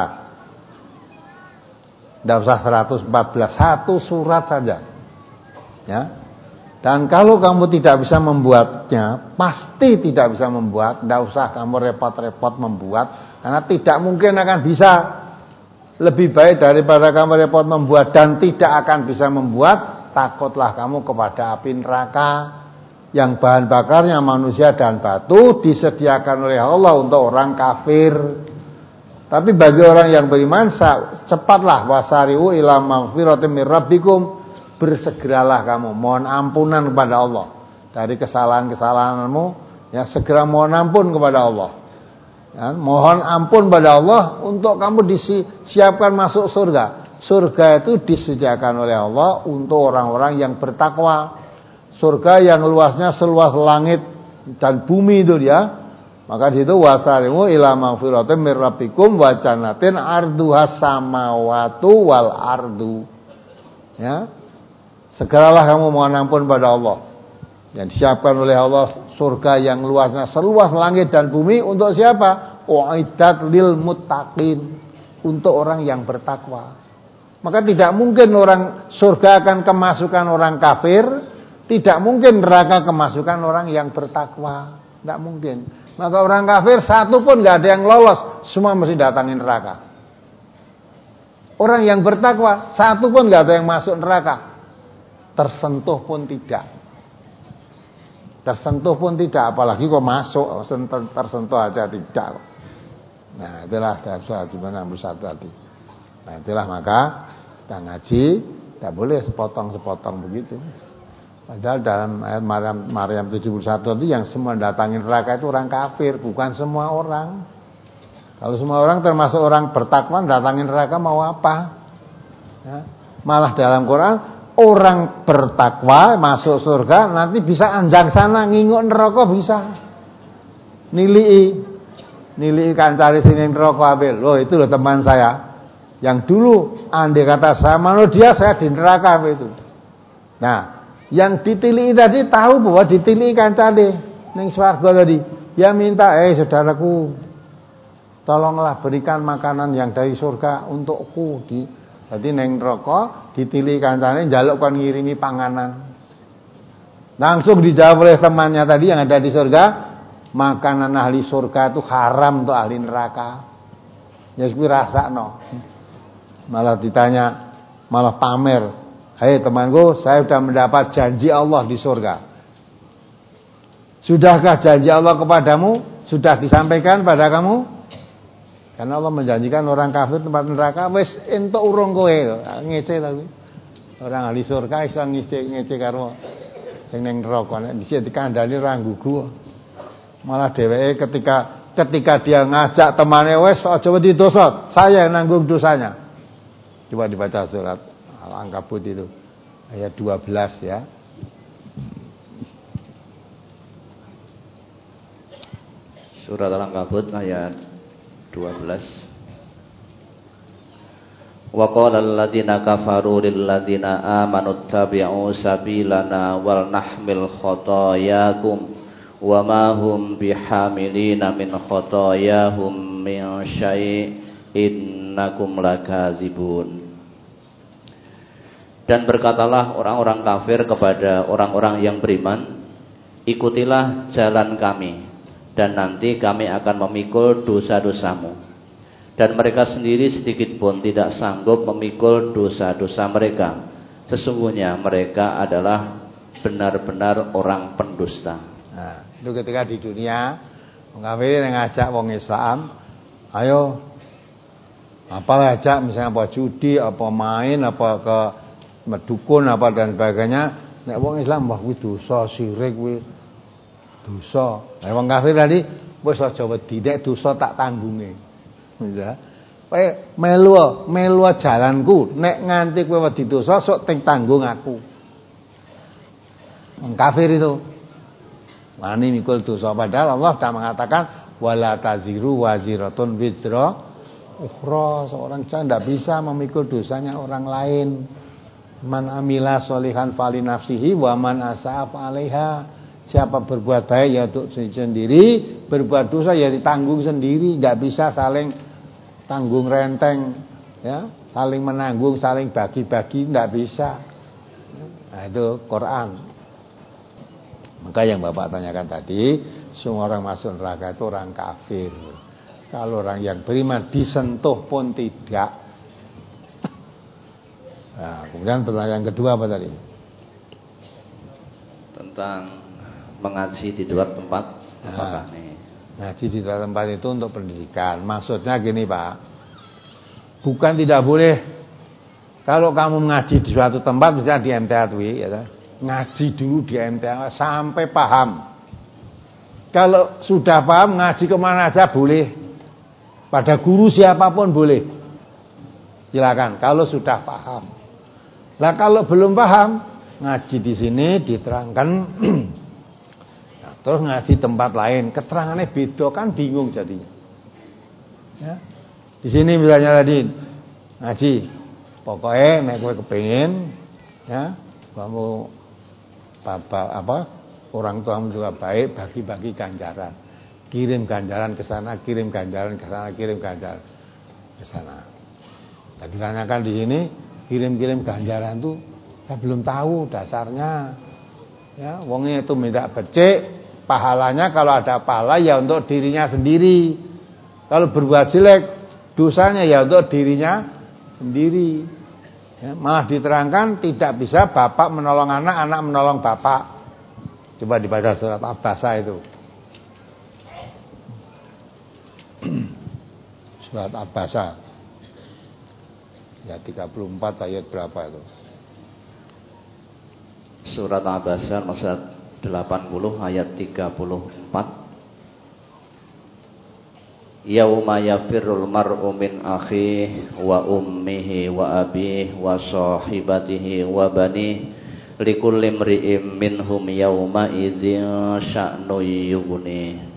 Tidak usah seratus empat belas, satu surat saja. Ya. Dan kalau kamu tidak bisa membuatnya, pasti tidak bisa membuat, tidak usah kamu repot-repot membuat, karena tidak mungkin akan bisa. Lebih baik daripada kamu repot membuat dan tidak akan bisa membuat, takutlah kamu kepada api neraka yang bahan bakarnya manusia dan batu, disediakan oleh Allah untuk orang kafir. Tapi bagi orang yang beriman, cepatlah wasari'u ila maghfiratin mir rabbikum, bersegeralah kamu mohon ampunan kepada Allah dari kesalahan-kesalahanmu, ya segera mohon ampun kepada Allah. Ya, mohon ampun pada Allah untuk kamu disiapkan masuk surga. Surga itu disediakan oleh Allah untuk orang-orang yang bertakwa. Surga yang luasnya seluas langit dan bumi itu dia, Maka di situ wasarimu ila magfiratin mir rabbikum wa jannatin arduhas samawatu wal ardu. Ya. Segeralah kamu mohon ampun pada Allah. Yang disiapkan oleh Allah surga yang luasnya seluas langit dan bumi untuk siapa? Uiddat lil muttaqin, untuk orang yang bertakwa. Maka tidak mungkin orang surga akan kemasukan orang kafir, tidak mungkin neraka kemasukan orang yang bertakwa, tidak mungkin. Maka orang kafir satu pun nggak ada yang lolos, semua mesti datangin neraka. Orang yang bertakwa satu pun nggak ada yang masuk neraka, tersentuh pun tidak, tersentuh pun tidak, apalagi kok masuk, tersentuh aja tidak. Nah itulah dalam surat enam puluh satu tadi. Nah itulah maka kita ngaji tidak boleh sepotong-sepotong begitu. Padahal dalam ayat Maryam, Maryam tujuh puluh satu itu yang semua datangin neraka itu orang kafir, bukan semua orang. Kalau semua orang termasuk orang bertakwa datangin neraka mau apa? Ya. Malah dalam Quran orang bertakwa masuk surga nanti bisa anjang sana nginguk neraka bisa. Nilii, nilii kancari sini neraka ambil. Loh itu loh teman saya. Yang dulu andai kata sama lo dia saya di neraka itu. Nah. Yang ditilii tadi tahu bahwa ditilii kancane ning swarga tadi. Ya minta, eh saudaraku, tolonglah berikan makanan yang dari surga untukku. Di, jadi ning neraka ditilii kancane njaluk kon ngirimi panganan. Langsung dijawab oleh temannya tadi yang ada di surga, makanan ahli surga itu haram untuk ahli neraka. Ya kuwi rasakno. Malah ditanya, malah pamer. Hei temanku, saya sudah mendapat janji Allah di surga. Sudahkah janji Allah kepadamu? Sudah disampaikan pada kamu? Karena Allah menjanjikan orang kafir tempat neraka, wis entuk urung kowe, ngece ta kuwi. Orang ahli surga iso ngece-ngece karo sing ning neraka, nek dhisik dikandani ora nggugu. Malah dheweke ketika ketika dia ngajak temannya, wis aja wedi dosa, saya yang nanggung dosanya. Coba dibaca surat Al-Ankabut itu ayat dua belas ya. Surat Al-Ankabut ayat dua belas. Wa qala alladziina kafaru lil ladziina aamanu ittabi'u sabilana wal nahmil khotoyakum wa ma hum bihamilina min khotoyahum min syai' innakum lakazibun. Dan berkatalah orang-orang kafir kepada orang-orang yang beriman, ikutilah jalan kami, dan nanti kami akan memikul dosa-dosamu. Dan mereka sendiri sedikit pun tidak sanggup memikul dosa-dosa mereka. Sesungguhnya mereka adalah benar-benar orang pendusta. Nah, itu ketika di dunia, orang kafir yang ngajak wong Islam, ayo, apalah ajak, misalnya apa judi, apa main, apa ke medukun apa dan sebagainya, nek wong Islam wah kuwi dosa, syirik kuwi dosa. Nek wong kafir tadi wis aja wedi, nek dosa tak tanggunge. Ya. Kowe melu melu jalanku, nek nganti kowe wedi dosa sok ting tanggung aku. Wong kafir itu wani mikul dosa, padahal Allah sudah mengatakan wala taziru waziratun wizra ukhra. Seorang jangan tidak bisa memikul dosanya orang lain. Man amila sholihan fali nafsihi wa man asa'af 'alaiha. Siapa berbuat baik ya untuk sendiri, berbuat dosa ya ditanggung sendiri, enggak bisa saling tanggung renteng ya, saling menanggung, saling bagi-bagi, enggak bisa. Nah, itu Quran. Maka yang Bapak tanyakan tadi, semua orang masuk neraka itu orang kafir. Kalau orang yang beriman disentuh pun tidak. Nah, kemudian pertanyaan kedua apa tadi? Tentang mengaji di dua tempat. Apakah Nah, nih? ngaji di dua tempat itu untuk pendidikan. Maksudnya gini Pak, bukan tidak boleh kalau kamu ngaji di suatu tempat, misalnya di M T A T W, ya, ngaji dulu di M T A sampai paham. Kalau sudah paham, ngaji kemana aja boleh, pada guru siapapun boleh. Silakan kalau sudah paham. Lah kalau belum paham, ngaji di sini diterangkan terus ngaji tempat lain, keterangannya beda kan bingung jadinya. Ya. Di sini misalnya tadi ngaji, pokoknya nek kowe kepengin ya, kamu bapak apa orang tuamu juga baik, bagi-bagi ganjaran. Kirim ganjaran ke sana, kirim ganjaran ke sana, kirim ganjaran ke sana. Tadi tanyakan di sini, kirim-kirim ganjaran tuh saya belum tahu dasarnya. Ya, wongnya itu minta becik, pahalanya kalau ada pahala ya untuk dirinya sendiri. Kalau berbuat jelek, dosanya ya untuk dirinya sendiri. Ya, malah diterangkan tidak bisa bapak menolong anak, anak menolong bapak. Coba dibaca surat Abasa itu. Surat Abasa. Ya tiga puluh empat ayat berapa itu? Surat Abasa surat delapan puluh ayat tiga puluh empat. Yauma yafirrul mar'u min akhihi wa ummihi wa abihi wa sahibatihi wa banihi likulli imri'in minhum yauma idzin sya'nu yughni.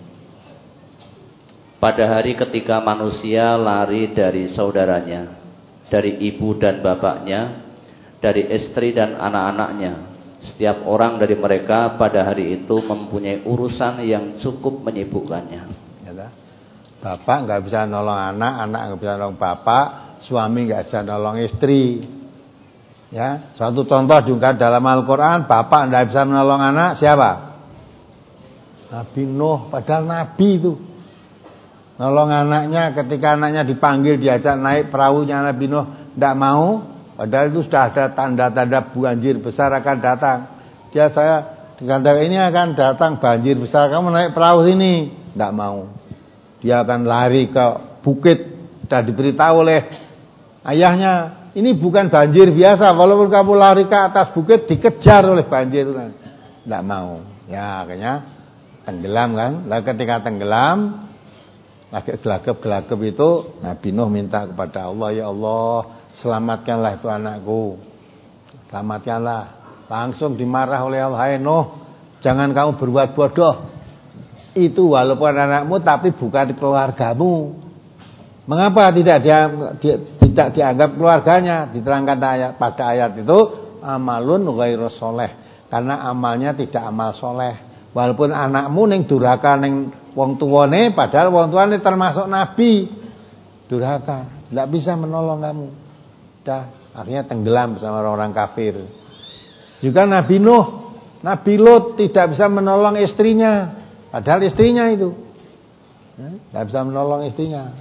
Pada hari ketika manusia lari dari saudaranya, dari ibu dan bapaknya, dari istri dan anak-anaknya, setiap orang dari mereka pada hari itu mempunyai urusan yang cukup menyibukkannya. Ya, bapak nggak bisa nolong anak, anak nggak bisa nolong bapak, suami nggak bisa nolong istri. Ya, suatu contoh juga dalam Al-Quran, bapak nggak bisa menolong anak, siapa? Nabi Nuh, padahal Nabi itu nolong anaknya ketika anaknya dipanggil diajak naik perahunya Nabi Nuh tidak mau, padahal itu sudah ada tanda-tanda banjir besar akan datang. Dia saya dikatakan ini akan datang banjir besar, kamu naik perahu sini, tidak mau. Dia akan lari ke bukit, sudah diberitahu oleh ayahnya, ini bukan banjir biasa, walaupun kamu lari ke atas bukit dikejar oleh banjir, tidak mau. Ya akhirnya tenggelam kan. Lah ketika tenggelam lagi gelagap-gelagap itu Nabi Nuh minta kepada Allah, ya Allah selamatkanlah itu anakku, selamatkanlah. Langsung dimarah oleh Allah, hai Nuh jangan kamu berbuat bodoh, itu walaupun anakmu tapi bukan keluargamu. Mengapa tidak dia, dia tidak dianggap keluarganya? Diterangkan ayat, pada ayat itu amalun ghairu sholeh, karena amalnya tidak amal soleh. Walaupun anakmu ning durhaka ning wong tuane, padahal wong tuane termasuk nabi, durhaka, tidak bisa menolong kamu. Dah, akhirnya tenggelam bersama orang-orang kafir. Juga Nabi Nuh, Nabi Lut tidak bisa menolong istrinya, padahal istrinya itu ya, tidak bisa menolong istrinya.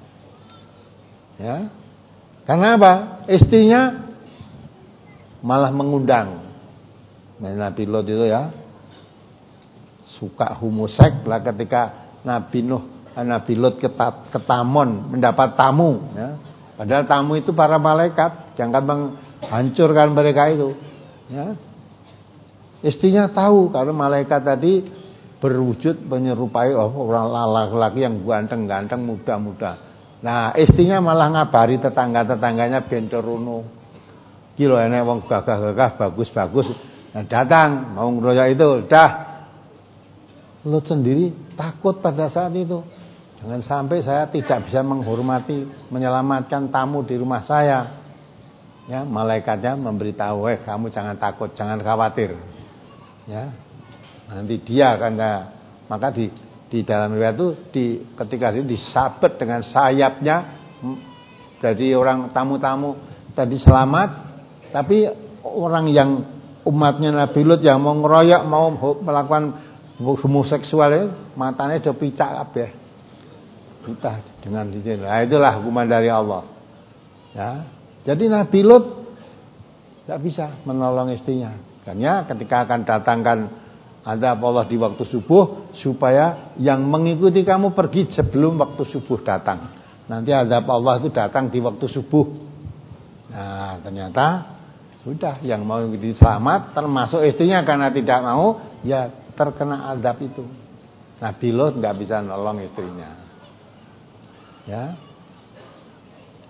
Ya, karena apa? Istrinya malah mengundang. Nabi Lut itu ya suka homoseks lah ketika Nabi Nuh, Nabi Lut ke Tamon mendapat tamu ya. Padahal tamu itu para malaikat yang akan menghancurkan mereka itu ya. Istrinya tahu kalau malaikat tadi berwujud menyerupai orang laki-laki yang ganteng-ganteng, muda-muda. Nah istrinya malah ngabari tetangga-tetangganya benterono kilo enek wong gagah-gagah bagus-bagus, nah, datang mau ngeroyok itu. Dah Lut sendiri takut pada saat itu, jangan sampai saya tidak bisa menghormati, menyelamatkan tamu di rumah saya. Ya, malaikatnya memberitahu, eh kamu jangan takut, jangan khawatir. Ya, nanti dia akan saya. Maka di di dalam riwayat itu di ketika itu disabet dengan sayapnya dari orang tamu-tamu tadi selamat, tapi orang yang umatnya Nabi Lut yang mau ngeroyok, mau melakukan homoseksual, matanya udah picak kabeh. Entah dengan izin. Nah, itulah hukuman dari Allah. Ya. Jadi Nabi Lut tidak bisa menolong istrinya. Karena ketika akan datangkan azab Allah di waktu subuh, supaya yang mengikuti kamu pergi sebelum waktu subuh datang. Nanti azab Allah itu datang di waktu subuh. Nah, ternyata sudah yang mau mengikuti selamat, termasuk istrinya, karena tidak mau ya terkena azab itu. Nabi Lut nggak bisa nolong istrinya. Ya.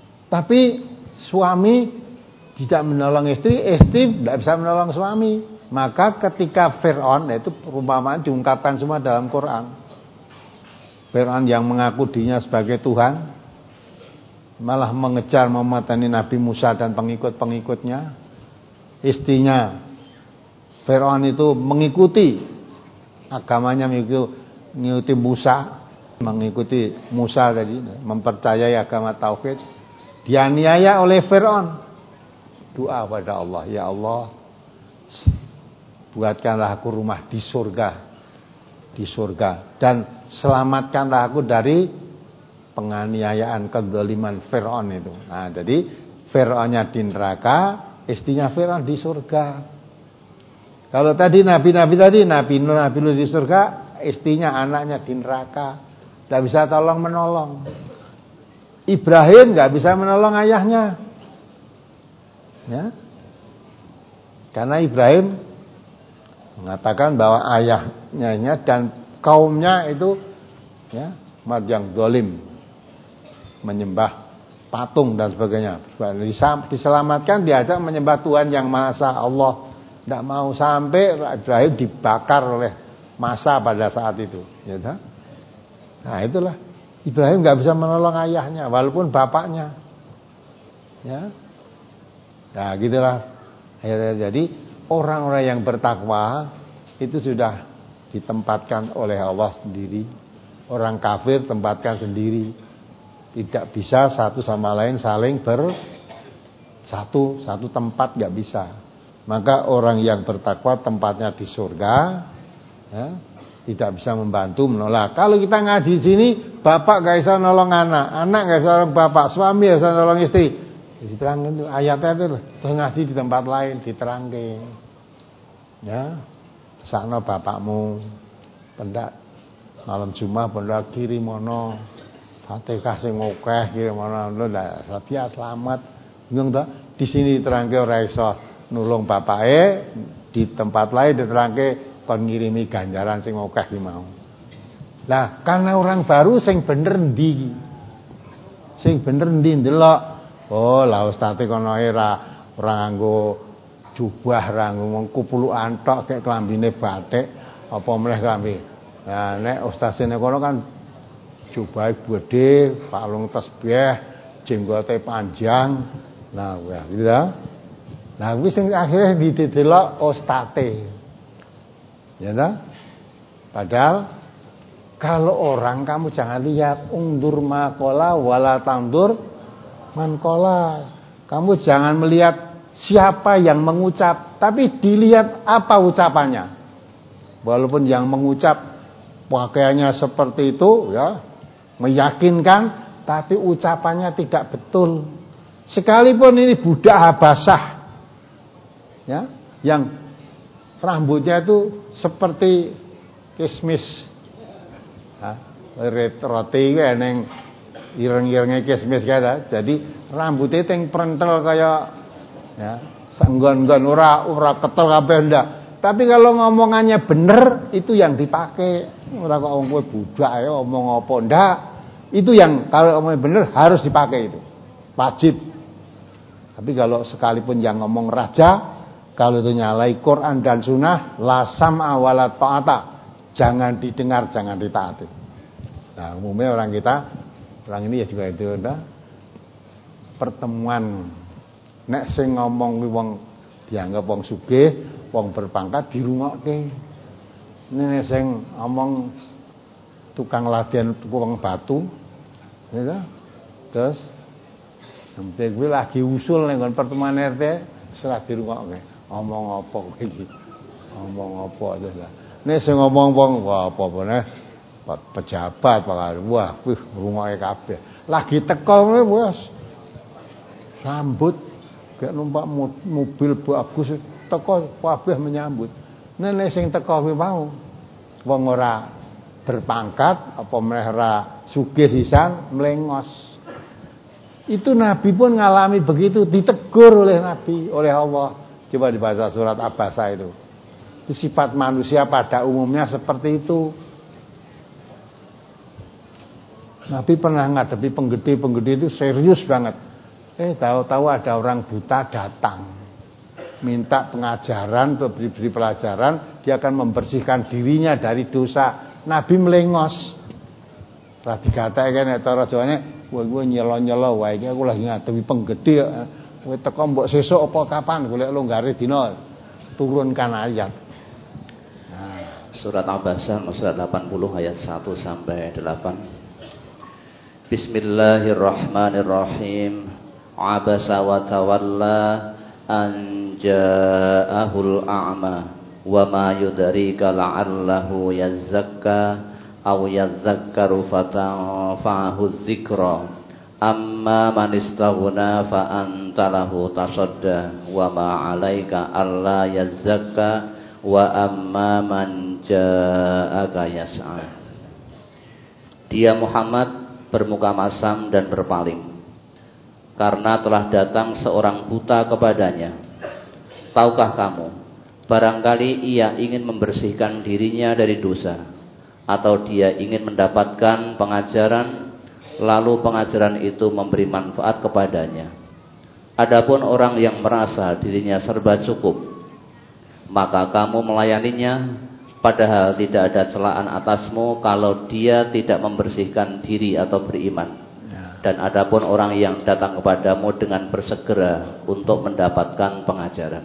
Tapi suami tidak menolong istri, istri tidak bisa menolong suami. Maka ketika Fir'aun, itu perumpamaan diungkapkan semua dalam Quran. Fir'aun yang mengaku dirinya sebagai Tuhan, malah mengejar memateni Nabi Musa dan pengikut-pengikutnya. Istrinya Fir'aun itu mengikuti agamanya, mengikuti Musa, mengikuti Musa tadi, mempercayai agama tauhid. Dianiaya oleh Fir'aun. Doa pada Allah, ya Allah, buatkanlah aku rumah di surga, di surga, dan selamatkanlah aku dari penganiayaan, kezaliman Fir'aun itu. Nah, jadi Fir'aunnya di neraka, istrinya Fir'aun di surga. Kalau tadi nabi-nabi tadi, Nabi Nuh, Nabi Lut di surga, istrinya, anaknya di neraka, tidak bisa tolong menolong. Ibrahim nggak bisa menolong ayahnya, ya, karena Ibrahim mengatakan bahwa ayahnya dan kaumnya itu, ya, umat yang zalim, menyembah patung dan sebagainya. Diselamatkan, diajak menyembah Tuhan yang Maha Esa, Allah. Tidak mau, sampai Ibrahim dibakar oleh massa pada saat itu, ya. Nah, itulah Ibrahim nggak bisa menolong ayahnya walaupun bapaknya, ya. Nah, gitulah. Jadi orang-orang yang bertakwa itu sudah ditempatkan oleh Allah sendiri. Orang kafir tempatkan sendiri. Tidak bisa satu sama lain saling bersatu, satu tempat nggak bisa. Maka orang yang bertakwa tempatnya di surga, ya, tidak bisa membantu menolak. Kalau kita ngaji di sini, bapak nggak bisa nolong anak, anak nggak bisa nolong bapak, suami nggak bisa nolong istri. Diterangkan itu ayatnya itu, terus ngaji di tempat lain diterangkan. Ya, sana bapakmu, pendak malam Jumat pendak kirim mono, Fatihah sing akeh kirim mono, lho ndak sapiya selamat. Bingung ta? Di sini diterangke ora iso nulung bapake, di tempat lain diterangke kon ngirimi ganjaran sing akeh ki mau. Lah, karena orang baru sing bener ndi? Sing bener ndi ndelok. Oh, la ustate kono ora ora nganggo jubah, ora ngomong kupulukan tok kek klambine batik, apa meneh klambi. Nah, nek ustasene kono kan jubahe gedhe, palung tasbih, jenggote panjang. Nah, ya gitu ta. Nah, wis sing akhire didelok ustate. Ya ta? Padahal kalau orang kamu jangan lihat undur makola wala tandur mankola. Kamu jangan melihat siapa yang mengucap, tapi dilihat apa ucapannya. Walaupun yang mengucap pakaiannya seperti itu, ya, meyakinkan, tapi ucapannya tidak betul. Sekalipun ini budak Habasah, ya, yang rambutnya itu seperti kismis, ya, roti kayak neng ireng-irenge kismis kaya. Jadi rambutnya teng prentel kaya, ya, senggon-nggon ora ora ketel kabeh ndak. Tapi kalau ngomongannya bener, itu yang dipakai. Ora kok wong kowe budak ya omong apa ndak. Itu yang kalau omongnya bener harus dipakai itu. Wajib. Tapi kalau sekalipun yang ngomong raja, kalau itu nyalai Quran dan Sunnah, la sam'a wala ta'ata. Jangan didengar, jangan ditaati. Nah, umumnya orang kita, orang ini ya juga itu udah pertemuan. Nek sing ngomong wong dianggap wong sugih, wong berpangkat dirungokke. Nek sing ngomong tukang latihan tukang batu, gitu. Terus sampai gue lagi usul ning pertemuan R T, serah dirungokke. Ngomong apa kowe iki? Ngomong apa terus lah. Nek sing ngomong wong wah apa meneh pejabat pakar, wah wih rungokke kabeh. Lagi teko wis sambut kayak numpak mobil bagus teko kabeh menyambut. Nek sing teko kuwi mau wong ora berpangkat apa meneh ora sugih sisan mlengos. Itu Nabi pun ngalami begitu, ditegur oleh Nabi, oleh Allah. Coba dibaca surat Abasa itu. Itu sifat manusia pada umumnya seperti itu. Nabi pernah ngadepi penggede-penggede itu serius banget. Eh tahu-tahu ada orang buta datang. minta pengajaran, beri-beri pelajaran, dia akan membersihkan dirinya dari dosa. Nabi melengos. Lah digatek kene cara Jawane, kowe kowe nyelo-nyelo wae iki aku lagi ngadepi penggede. Kowe teko mbok sesuk apa kapan golek longgare dina turunkan ayat. Nah, surat Al-Baqarah surat delapan puluh ayat satu sampai delapan. Bismillahirrahmanirrahim. Abasa wa tawalla an ja'ahul a'ma wa ma yudrika la'allahu yazzakka aw yadzakkaru fatanfa'ahu dzikra amma man istaghna fa anta lahu tasadda wa ma 'alaika alla yazzakka wa amma man ja'aka yas'a. Dia Muhammad bermuka masam dan berpaling karena telah datang seorang buta kepadanya. Tahukah kamu, barangkali ia ingin membersihkan dirinya dari dosa, atau dia ingin mendapatkan pengajaran, lalu pengajaran itu memberi manfaat kepadanya. Adapun orang yang merasa dirinya serba cukup, maka kamu melayaninya, padahal tidak ada celaan atasmu kalau dia tidak membersihkan diri atau beriman. Dan adapun orang yang datang kepadamu dengan bersegera untuk mendapatkan pengajaran.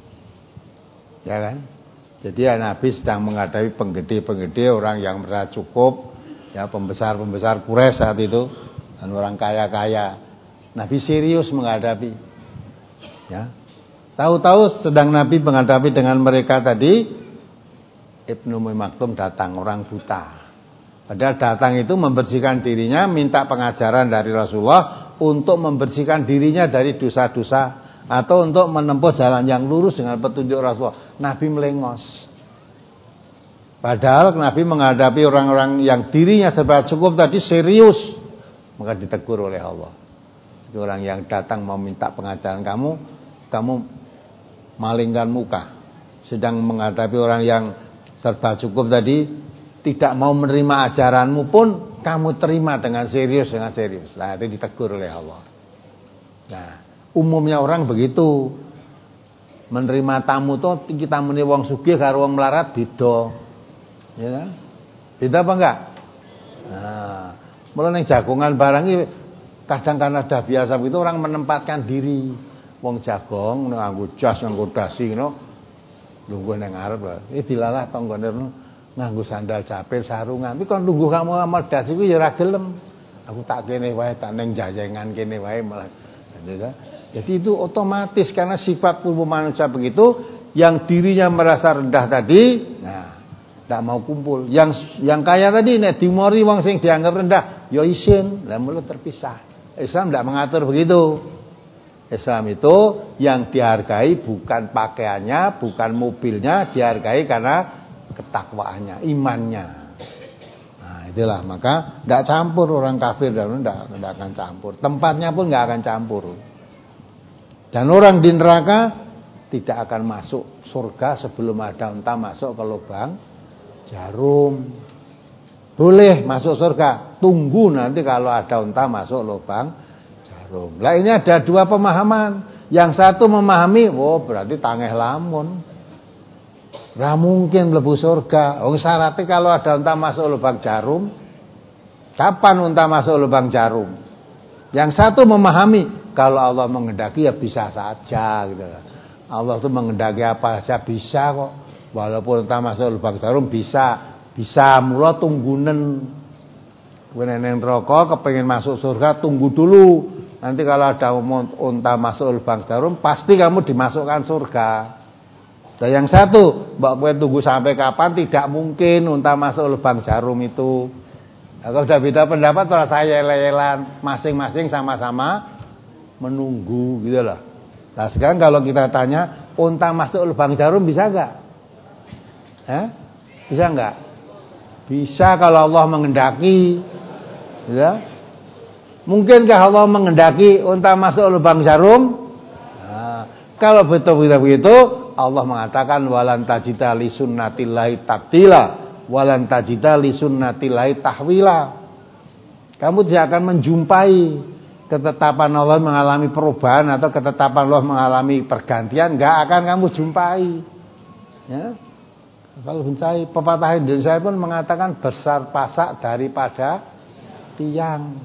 Ya kan? Jadi ya, Nabi sedang menghadapi penggede-penggede, orang yang merasa cukup, ya pembesar-pembesar Quraisy saat itu, dan orang kaya-kaya. Nabi serius menghadapi. Ya. Tahu-tahu sedang Nabi menghadapi dengan mereka tadi, Ibnu Ummi Maktum datang, orang buta. Padahal datang itu membersihkan dirinya, minta pengajaran dari Rasulullah untuk membersihkan dirinya dari dosa-dosa, atau untuk menempuh jalan yang lurus dengan petunjuk Rasulullah. Nabi melengos. Padahal Nabi menghadapi orang-orang yang dirinya serba cukup tadi serius, maka ditegur oleh Allah. Itu orang yang datang mau minta pengajaran kamu, kamu malingkan muka. Sedang menghadapi orang yang serba cukup tadi, tidak mau menerima ajaranmu pun kamu terima dengan serius, dengan serius. Nah, itu ditegur oleh Allah. Nah, umumnya orang begitu. Menerima tamu tuh kita muni wong sugih karo wong melarat beda. Ya kan? Beda apa enggak? Nah, mulai ning jagongan barang iki kadang karena dah biasa begitu orang menempatkan diri. Wong jagong nganggo jas, nganggo dasi ngono. Lungguh nang ngarep. Eh dilalah tanggane nganggo sandal capil sarungan. Tapi kon lungguh kamu amal dasi kuwi ya ora gelem. Aku tak kene wae, tak ning jayengan kene wae malah. Jadi itu otomatis karena sifat tubuh manusia begitu, yang dirinya merasa rendah tadi, nah, tidak mau kumpul. Yang yang kaya tadi nek dimori wong sing dianggap rendah, ya isin, lah mulut terpisah. Islam tidak mengatur begitu. Islam itu yang dihargai bukan pakaiannya, bukan mobilnya, dihargai karena ketakwaannya, imannya. Nah, itulah maka tidak campur orang kafir dan tidak tidak akan campur. Tempatnya pun nggak akan campur. Dan orang di neraka tidak akan masuk surga sebelum ada unta masuk ke lubang jarum. Boleh masuk surga, tunggu nanti kalau ada unta masuk lubang jarum. Lah ini ada dua pemahaman. Yang satu memahami, oh berarti tangeh lamun. Ora mungkin mlebu surga. Wong syaratnya kalau ada unta masuk lubang jarum. Kapan unta masuk lubang jarum? Yang satu memahami, kalau Allah menghendaki ya bisa saja gitu. Allah itu menghendaki apa saja bisa kok. Walaupun entah masuk lubang jarum bisa, bisa mula tunggunen. Kowe nek neraka kepengin masuk surga tunggu dulu. Nanti kalau ada unta masuk lubang jarum pasti kamu dimasukkan surga. Dan yang satu, mbak kowe tunggu sampai kapan, tidak mungkin unta masuk lubang jarum itu. Kalau sudah beda pendapat kalau saya yel-yelan, masing-masing sama-sama menunggu gitu loh. Nah sekarang kalau kita tanya, unta masuk lubang jarum bisa enggak? Eh? Bisa enggak? Bisa kalau Allah menghendaki. Ya. Mungkinkah Allah menghendaki unta masuk lubang jarum? Nah, kalau betul-betul begitu, Allah mengatakan walan tajida li sunnatillahi tabdila, walan tajida li sunnatillahi tahwila. Kamu tidak akan menjumpai ketetapan Allah mengalami perubahan atau ketetapan Allah mengalami pergantian, nggak akan kamu jumpai. Ya. Kalau mencari pepatah Indonesia pun mengatakan besar pasak daripada tiang.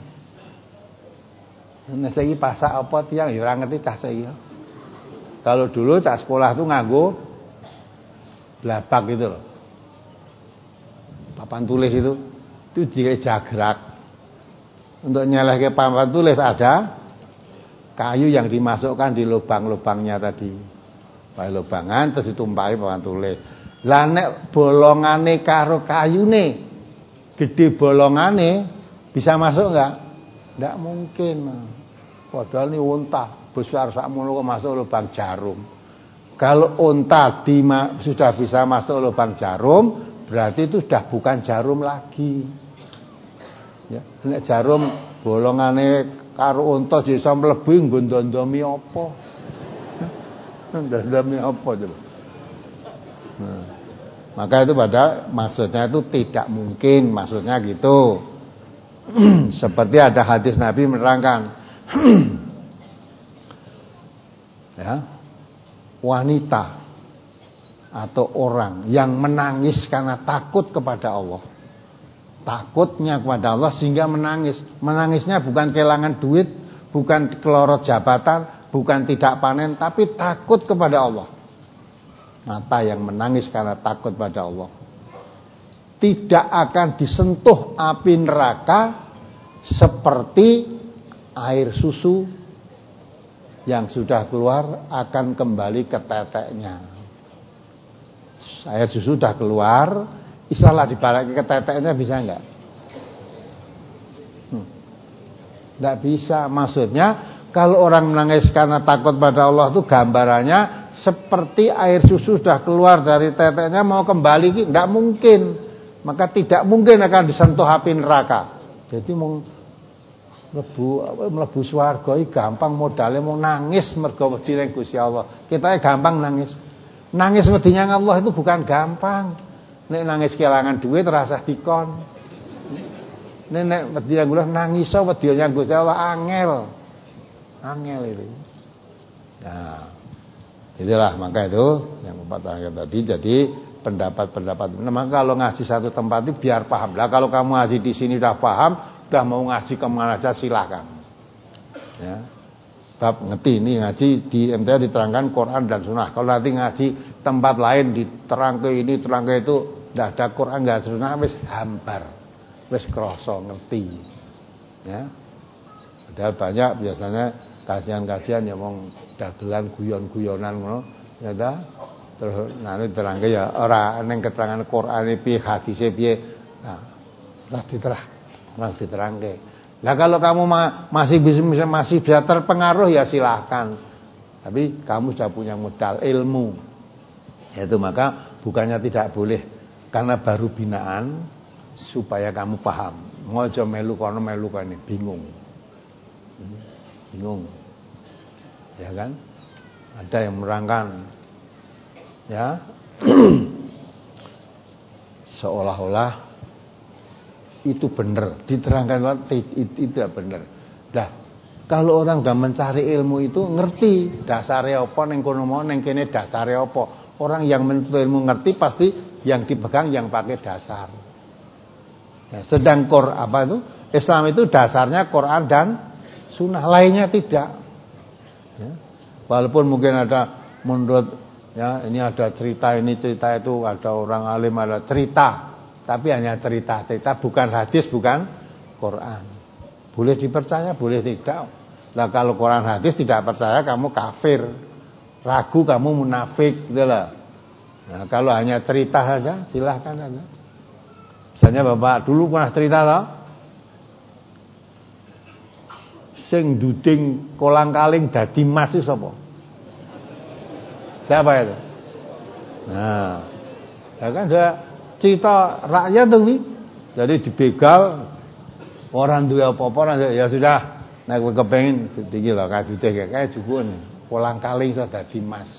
Nah, saiki pasak apa tiang ya ora ngerti cah saiki. Kalau dulu cah sekolah tuh nganggo blabak gitu loh. Papan tulis itu itu dijagrak. Untuk nyelehke papan tulis ada kayu yang dimasukkan di lubang-lubangnya tadi. Pakai lubangan terus ditumpahi papan tulis. Lah nek bolongane karo kayune gede bolongane bisa masuk enggak? Enggak mungkin. Padahal ini unta besar sakmono kok masuk lubang jarum. Kalau unta dima, sudah bisa masuk lubang jarum, berarti itu sudah bukan jarum lagi. Ya, nek jarum bolongane karo unta bisa mlebu nggo ndondomi apa? Ndondomi apa coba? Nah, maka itu pada maksudnya itu tidak mungkin, maksudnya gitu. Seperti ada hadis Nabi menerangkan, ya, wanita atau orang yang menangis karena takut kepada Allah, takutnya kepada Allah sehingga menangis. Menangisnya bukan kehilangan duit, bukan kelorot jabatan, bukan tidak panen, tapi takut kepada Allah. Mata yang menangis karena takut pada Allah tidak akan disentuh api neraka seperti air susu yang sudah keluar akan kembali ke teteknya. Air susu sudah keluar, istilah dibalik ke teteknya bisa enggak? Hmm. Enggak bisa. Maksudnya kalau orang menangis karena takut pada Allah itu gambarannya seperti air susu sudah keluar dari teteknya mau kembali, tidak mungkin. Maka tidak mungkin akan disentuh api neraka. Jadi mau mlebu mlebu swarga iki gampang, modalnya mau nangis mergo wedi ning Gusti Allah. Kita gampang nangis. Nangis wedinya Allah itu bukan gampang. Nek nangis kehilangan duit rasa dikon. Nek nek wedi nangis wedinya Gusti Allah angel. Angel itu. Nah, itulah maka itu yang pepatah tadi. Jadi pendapat-pendapat. Nah, maka kalau ngaji satu tempat itu biar paham. Lah kalau kamu ngaji di sini udah paham, udah mau ngaji kemana aja silakan. Ya. Bab ngerti ini ngaji di M T A diterangkan Quran dan Sunnah. Kalau nanti ngaji tempat lain diterangke ini, terangke itu, tidak ada Quran, tidak ada Sunnah, wis hambar, wis kroso ngerti. Ya. Padahal banyak biasanya kajian-kajian yang mau dagelan guyon-guyonan ngono ya ta terus nane terangke ya ora ning keterangan Quran piye hadise piye nah ora diterang ora diterangke. Lah kalau kamu ma- masih bisa masih bisa terpengaruh ya silahkan, tapi kamu sudah punya modal ilmu yaitu maka bukannya tidak boleh karena baru binaan supaya kamu paham. Ngojo melu kono melu kene bingung bingung ya kan, ada yang merangkan ya seolah-olah itu benar, diterangkan itu tidak benar. Dah kalau orang sudah mencari ilmu itu ngerti dasarnya apa ning kono mau ning kene dasarnya apa. Orang yang menuntut ilmu ngerti pasti yang dipegang yang pakai dasar. Ya, sedang Quran apa itu? Islam itu dasarnya Quran dan Sunnah, lainnya tidak. Ya. Walaupun mungkin ada menurut ya ini ada cerita ini cerita itu ada orang alim ada cerita, tapi hanya cerita cerita bukan hadis bukan Quran. Boleh dipercaya boleh tidak. Lah kalau Quran hadis tidak percaya kamu kafir, ragu kamu munafik, gitu lah. Nah, kalau hanya cerita saja silahkan aja. Misalnya bapak dulu pernah cerita loh. Sing duding kolang-kaling dadi mas itu sapa? Siapa itu? Nah, ya kan ada cerita rakyat tuh nih. Jadi dibegal orang duwe apa-apa ya sudah nek kowe kepengin iki lho kadite kayak jupun kolang-kaling iso dadi mas.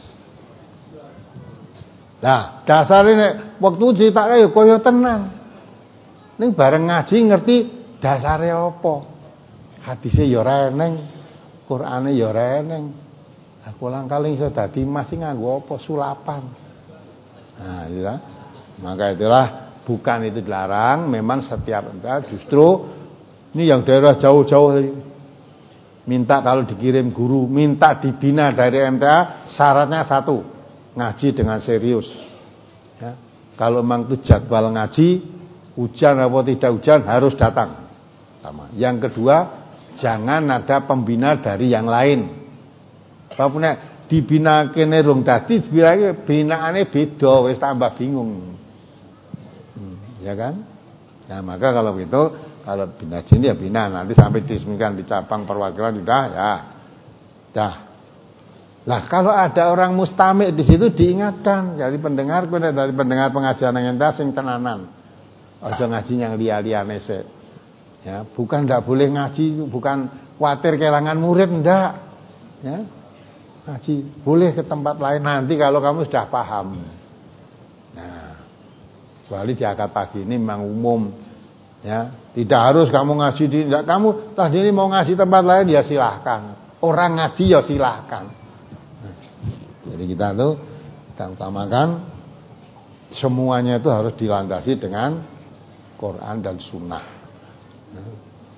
Nah, dasare nek wektu critake ya kaya tenan. Ning bareng ngaji ngerti dasare apa? hadise ya ora eneng, Qur'ane ya ora eneng. Aku lang-kaling iso dadi emas sing nganggo apa sulapan. Nah, ya. Maka itulah bukan itu dilarang, memang setiap entah justru ini yang daerah jauh-jauh minta kalau dikirim guru, minta dibina dari M T A, syaratnya satu, ngaji dengan serius. Ya. Kalau memang itu jadwal ngaji, hujan atau tidak hujan harus datang. Sama. Yang kedua, jangan ada pembina dari yang lain. Apa nek dibina kene rung dadi, binaane beda, wis tambah bingung. Hmm, ya kan? Nah, maka kalau gitu, kalau bina sini ya bina, nanti sampai diresmikan di cabang perwakilan sudah ya. Dah. Lah kalau ada orang mustamik di situ diingatkan, dari pendengar dari pendengar pengajian yang endah sing tenanan. Aja ngaji yang lia-liane sik. Ya, bukan ndak boleh ngaji, bukan khawatir kehilangan murid, ndak. Ya. Ngaji boleh ke tempat lain nanti kalau kamu sudah paham. Nah, kecuali di akad pagi ini memang umum, ya tidak harus kamu ngaji di, tidak kamu tadi ini mau ngaji tempat lain ya silahkan. Orang ngaji ya silahkan. Nah, jadi kita tuh kita utamakan semuanya itu harus dilandasi dengan Quran dan Sunnah. Nah,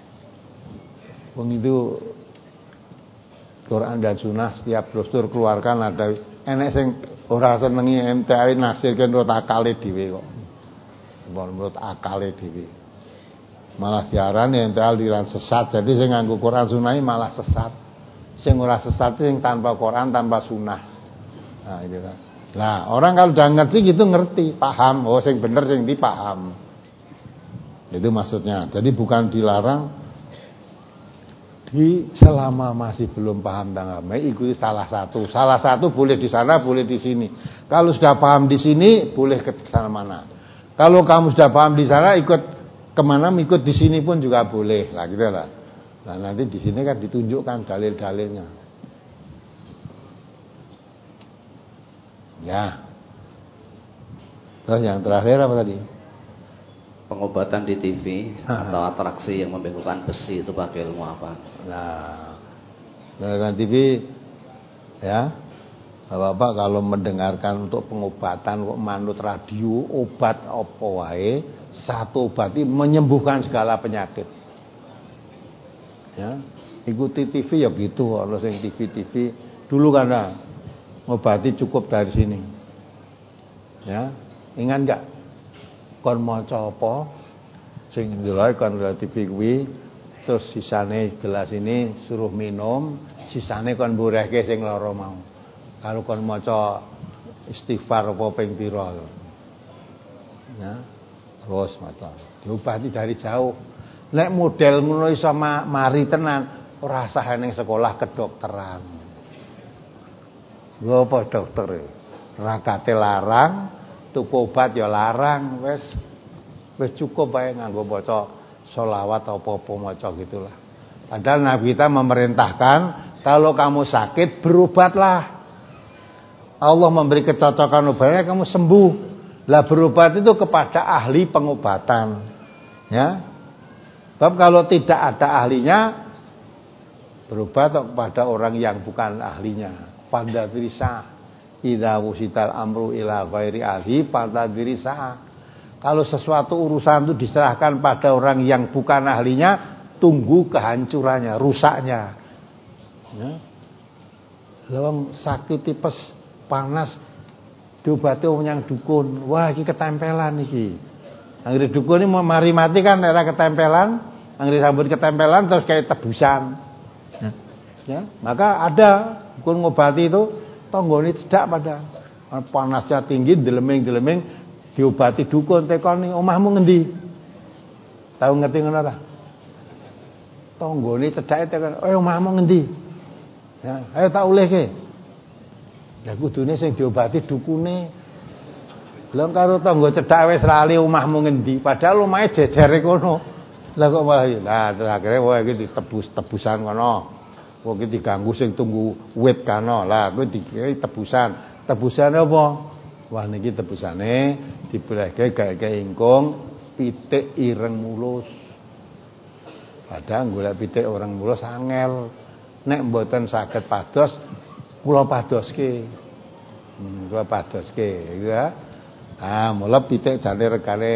itu Quran dan Sunnah setiap brosur keluarkan ada enek sing ora senengi M T A nasirke menurut akale dhewe kok. Menurut akale dhewe. Malah diarani M T A aliran sesat. Jadi sing nganggo Quran Sunnah malah sesat. Sing ora sesat sing tanpa Quran tanpa Sunnah. Nah, itu kan. Nah, orang kalau udah ngerti gitu ngerti, paham. Oh, sing bener sing dipaham. Itu maksudnya. Jadi bukan dilarang di selama masih belum paham tentang agama, ikuti salah satu. Salah satu boleh di sana, boleh di sini. Kalau sudah paham di sini, boleh ke sana mana. Kalau kamu sudah paham di sana, ikut kemana, ikut di sini pun juga boleh. Lah gitu lah. Nah nanti di sini kan ditunjukkan dalil-dalilnya. Ya. Terus yang terakhir apa tadi? Pengobatan di T V atau atraksi yang membekukan besi itu pakai ilmu apa? Nah, dengan T V ya, Bapak kalau mendengarkan untuk pengobatan kok manut radio obat apa wae, satu obat itu menyembuhkan segala penyakit. Ya, ikuti T V ya gitu, kalau sing T V T V dulu karena ngobati cukup dari sini. Ya, ingat enggak? Kon maca apa sing ndelok kon T V kuwi terus sisane gelas ini suruh minum, sisane kon mburehke sing lara mau. Kalau kon maca istighfar apa ping pira. Ya. Terus maca. Diobati dari jauh. Nek model ngono iso mari tenan, ora usah ning sekolah kedokteran. Lho apa dokter? Ora kate larang. Tuku obat ya larang, wis wis cukup bae nganggo maca selawat apa-apa maca gitulah. Padahal Nabi kita memerintahkan kalau kamu sakit berobatlah. Allah memberi kecocokan obatnya kamu sembuh. Lah berobat itu kepada ahli pengobatan. Ya. Sebab kalau tidak ada ahlinya berobat kepada orang yang bukan ahlinya. Pada dirisa idza wusital amru ila ghairi ahli fantadiri sa'ah. Kalau sesuatu urusan itu diserahkan pada orang yang bukan ahlinya, tunggu kehancurannya, rusaknya. Ya. Lawang sakit tipes, panas, diobati wong yang dukun. Wah, iki ketempelan iki. Anggere dukun ini mau mari mati kan era ketempelan, anggere sambut ketempelan terus kayak tebusan. Ya. Ya, maka ada dukun ngobati itu tonggone cedak pada panasnya tinggi deleming-deleming diobati dukun tekoni omahmu ngendi? Tahu ngerti ngono ora? Tonggone cedake tekon, "Eh omahmu ngendi?" Ya, ayo tak ulehke. Ya kudune sing diobati dukune. Lah karo tangga cedak wis lali omahmu ngendi? Padahal omahe jejere kono. Lah kok malah lah akhire wae iki ditebus-tebusan kono. Wong iki diganggu sing tunggu wit kana. Lah kuwi dikai tebusan. Tebusane apa? Wah niki tebusane dibelehke gawe-gawe ingkung pitik ireng mulus. Padahal golek pitik orang mulus angel. Nek mboten saged pados kula padoske. Hmm, kula padoske ya. Ah, mula pitik jane regane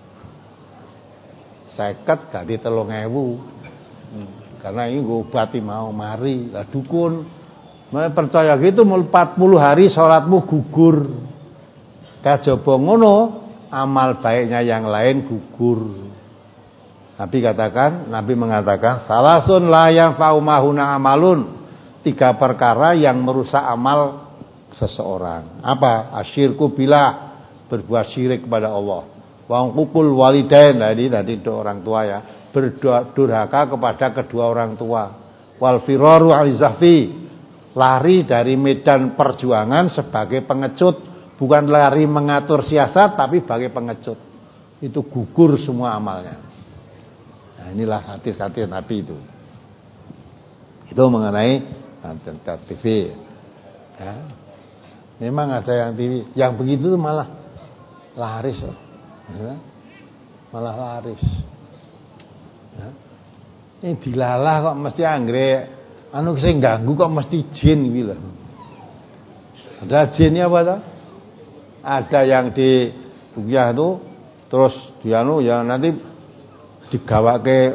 seket dadi telung ewu. Hmm, karena ini nggo obati mau mari. Lah dukun Nah, percaya gitu empat puluh hari sholatmu gugur. Kajaba ngono, amal baiknya yang lain gugur. Nabi katakan, Nabi mengatakan, salasun la yanfa'u mahuna amalun. Tiga perkara yang merusak amal seseorang. Apa? Asyirku billah, berbuat syirik kepada Allah. Wa uququl walidain, tadi tadi orang tua ya, berdurhaka kepada kedua orang tua. Wal firaru alizahfi, lari dari medan perjuangan sebagai pengecut, bukan lari mengatur siasat tapi sebagai pengecut. Itu gugur semua amalnya. Nah, inilah hadis-hadis Nabi itu. Itu mengenai T V. Ya. Memang ada yang T V, yang begitu malah laris, ya. Malah laris. Ya. Ini dilalah kok mesti anggrek. Anu sing ganggu kok mesti jin iki lho. Ada jinnya apa toh? Ada yang di Bukyah itu terus dianu ya nanti digawake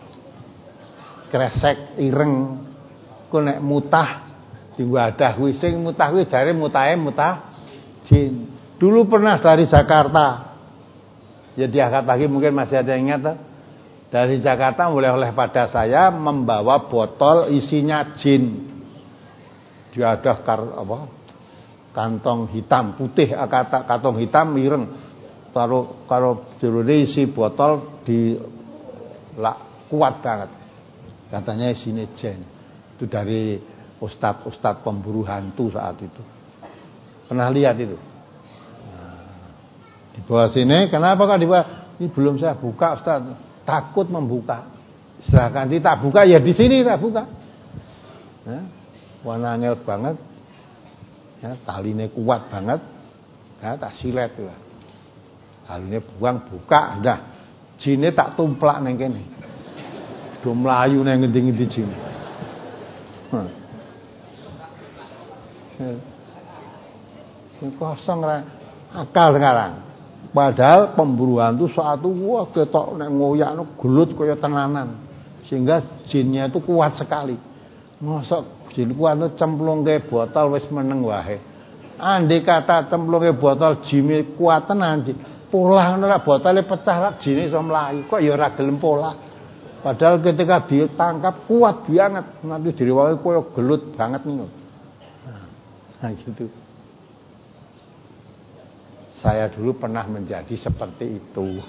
kresek ireng ku nek mutah dienggo adah kuwi sing mutah kuwi jare mutahe mutah jin. Dulu pernah dari Jakarta. Ya diangkat lagi mungkin masih ada yang ingat toh? Dari Jakarta oleh-oleh pada saya membawa botol isinya jin. Dia ada kar, apa, kantong hitam putih, kata kantong hitam ireng. Taruh karo jerone isi botol di lak, kuat banget. Katanya isinya jin. Itu dari ustadz-ustadz pemburu hantu saat itu. Pernah lihat itu? Nah, di bawah sini, kenapa kok di bawah? Ini belum saya buka, Ustadz. Takut membuka. Silahkan tak buka ya di sini tak buka. Ya, warna angel banget. Ya, taline kuat banget. Ya, tak silet lah. Taline buang buka, dah. Jine tak tumplak neng kene. Do mlayu neng ngendi-ngendi jin. Ya, kosong ra akal sekarang. Padahal pemburu hantu saat itu wah ketok nek ngoyakno gelut kaya tenanan. Sehingga jinnya itu kuat sekali. Mosok jin kuat cemplungke botol wis meneng wae. Andai kata cemplungke botol jine kuat tenan jin. Polah ngono ra botole pecah ra jine iso mlayu. Kok ya ora gelem polah. Padahal ketika ditangkap kuat banget. Nanti diriwae kaya gelut banget ngono. Nah, gitu. Saya dulu pernah menjadi seperti itu.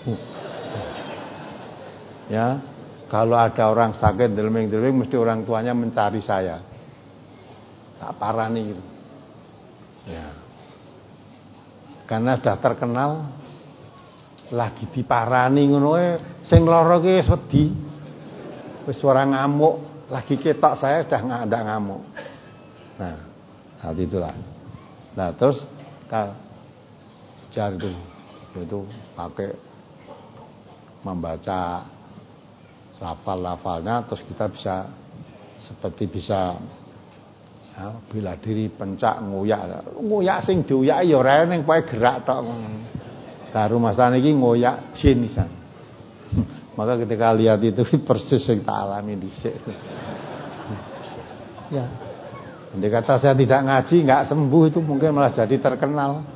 Ya, kalau ada orang sakit delming-delming mesti orang tuanya mencari saya. Tak parani gitu. Ya. Karena sudah terkenal lagi diparani ngono e sing lara ki wis wedi. Wis ora ngamuk, lagi ketok saya sudah enggak ada ngamuk. Nah, saat itulah. Nah, terus kalau jar itu itu pakai membaca lafal-lafalnya terus kita bisa seperti bisa ya, bela diri pencak ngoyak ngoyak sing dioyak ya ora ning pokoke gerak tok karo masane iki ngoyak jin isan. Maka ketika lihat itu persis yang tak alami dhisik. Ya. Andai kata saya tidak ngaji enggak sembuh itu mungkin malah jadi terkenal.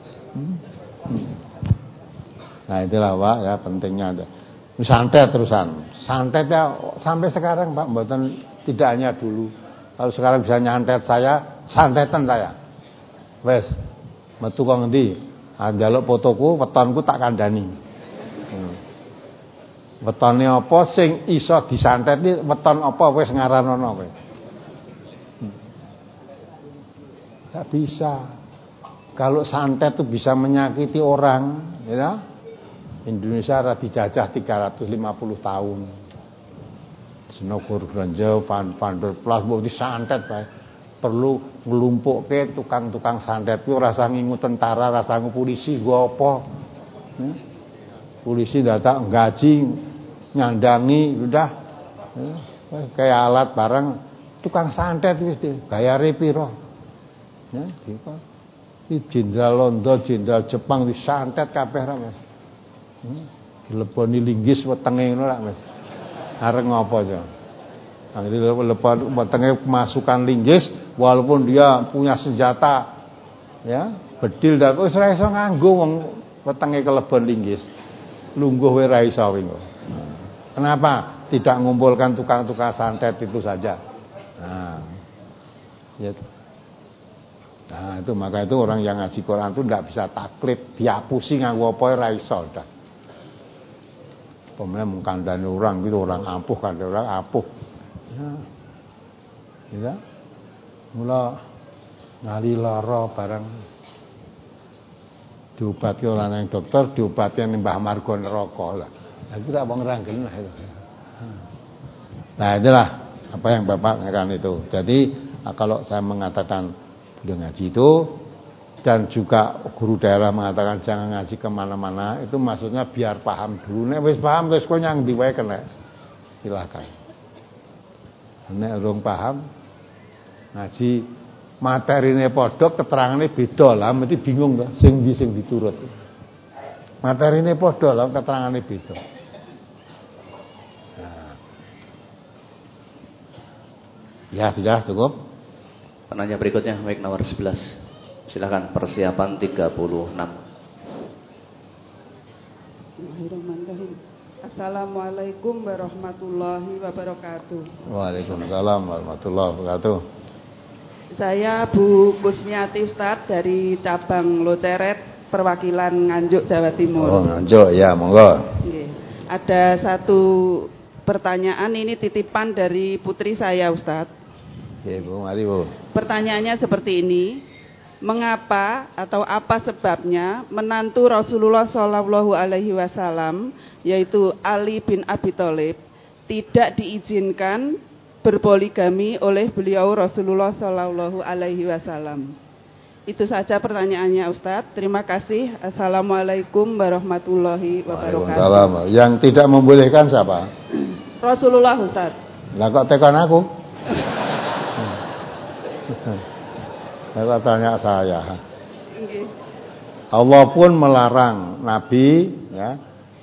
Nah itulah Pak ya pentingnya ada. Santet terusan. Santet ya sampai sekarang Pak mboten tidak hanya dulu. Kalau sekarang bisa nyantet saya, santetan saya. Wes metu kok ngendi? Ah njaluk fotoku, wetonku tak kandhani. Hmm. Wetone apa sing iso disantet iki weton apa wis ngaranana kowe. Tak bisa. Kalau santet itu bisa menyakiti orang, ya. Indonesia ada dijajah tiga ratus lima puluh tahun. Senogor Granjo, Pandor Plus, mau disantet bae. Perlu nglumpukke tukang-tukang santet ku rasa ngingu tentara, rasa ngingu polisi, gua apa? Hmm? Polisi datang gaji, nyandangi, udah Ya, kayak alat barang tukang santet wis bayare piro. Ya, gitu. Iki jenderal Londo, jenderal Jepang disantet kabeh ra, Mas. Hmm. Dileboni linggis wetenge ngono ra, Mas. Arep ngopo aja. Angger lepon wetenge kemasukan linggis walaupun dia punya senjata ya, bedil dak wis ra iso nganggo wong wetenge kelebon linggis. Lungguh wae ra iso wingo. Kenapa tidak mengumpulkan tukang-tukang santet itu saja? Nah, ya. Nah, itu maka itu orang yang ngaji Quran itu tidak bisa taklid, diapusi nganggo apa ora iso dah. Pemenang mengkandani orang gitu, orang ampuh kandani orang ampuh. Ya. Gitu. Mula ngali lara barang diobati oleh yang dokter, diobati yang Mbah Margo neraka lah. Lah kira wong ra genah itu. Nah, itulah apa yang Bapak katakan itu. Jadi kalau saya mengatakan udah ngaji itu dan juga guru daerah mengatakan jangan ngaji kemana-mana, itu maksudnya biar paham dulu. Nek wis paham terus kok nyang ndi wae kena. Silakan. Nek urung paham ngaji materine padha keterangane beda lah, mesti bingung to sing ndi sing diturut. Materine padha lah keterangane beda. Nah. Ya, sudah cukup. Penanya berikutnya, mic nomor sebelas. Silakan, persiapan tiga puluh enam. Bismillahirrahmanirrahim. Assalamualaikum warahmatullahi wabarakatuh. Waalaikumsalam warahmatullahi wabarakatuh. Saya Bu Kusmiati Ustadz dari cabang Loceret, perwakilan Nganjuk Jawa Timur. Oh, Nganjuk ya, monggo. Nggih. Ada satu pertanyaan, ini titipan dari putri saya Ustadz. Ya, Bu, mari Bu. Pertanyaannya seperti ini. Mengapa atau apa sebabnya menantu Rasulullah Shallallahu Alaihi Wasallam yaitu Ali bin Abi Thalib tidak diizinkan berpoligami oleh beliau Rasulullah Shallallahu Alaihi Wasallam? Itu saja pertanyaannya Ustadz. Terima kasih. Assalamualaikum warahmatullahi wabarakatuh. Waalaikumsalam. Yang tidak membolehkan siapa? Rasulullah Ustadz. Lah kok tekan aku? Saya tanya saya. Allah pun melarang Nabi ya,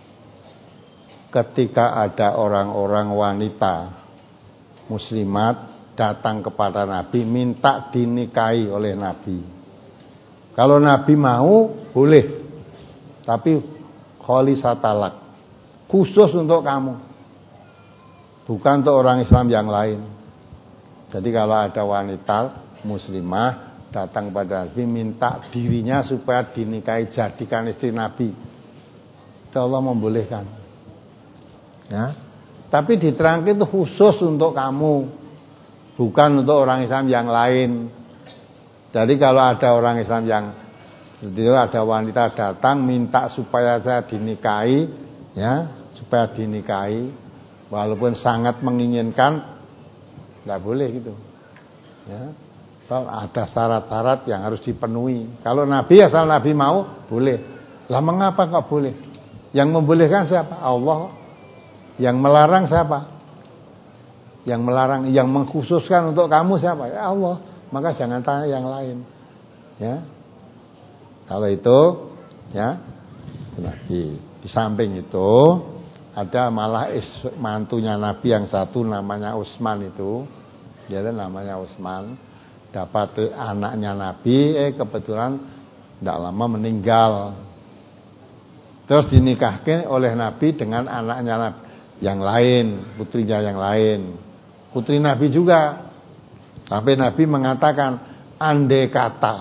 ketika ada orang-orang wanita muslimat datang kepada Nabi minta dinikahi oleh Nabi. Kalau Nabi mau boleh, tapi khalisat talak, khusus untuk kamu, bukan untuk orang Islam yang lain. Jadi kalau ada wanita muslimah datang pada Nabi minta dirinya supaya dinikahi jadikan istri Nabi, itu Allah membolehkan ya. Tapi diterangkan itu khusus untuk kamu, bukan untuk orang Islam yang lain. Jadi kalau ada orang Islam yang itu ada wanita datang minta supaya saya dinikahi ya, supaya dinikahi walaupun sangat menginginkan, tidak boleh gitu ya. Ada syarat-syarat yang harus dipenuhi. Kalau Nabi asal Nabi mau boleh. Lah mengapa kok boleh? Yang membolehkan siapa? Allah. Yang melarang siapa? Yang melarang, yang mengkhususkan untuk kamu siapa? Ya Allah. Maka jangan tanya yang lain. Ya. Kalau itu ya Nabi. Di samping itu ada malah mantunya Nabi yang satu namanya Utsman itu. Dia namanya Utsman. Dapat anaknya Nabi, eh kebetulan tidak lama meninggal. Terus dinikahkan oleh Nabi dengan anaknya Nabi yang lain, putrinya yang lain, putri Nabi juga. Sampai Nabi mengatakan, andai kata,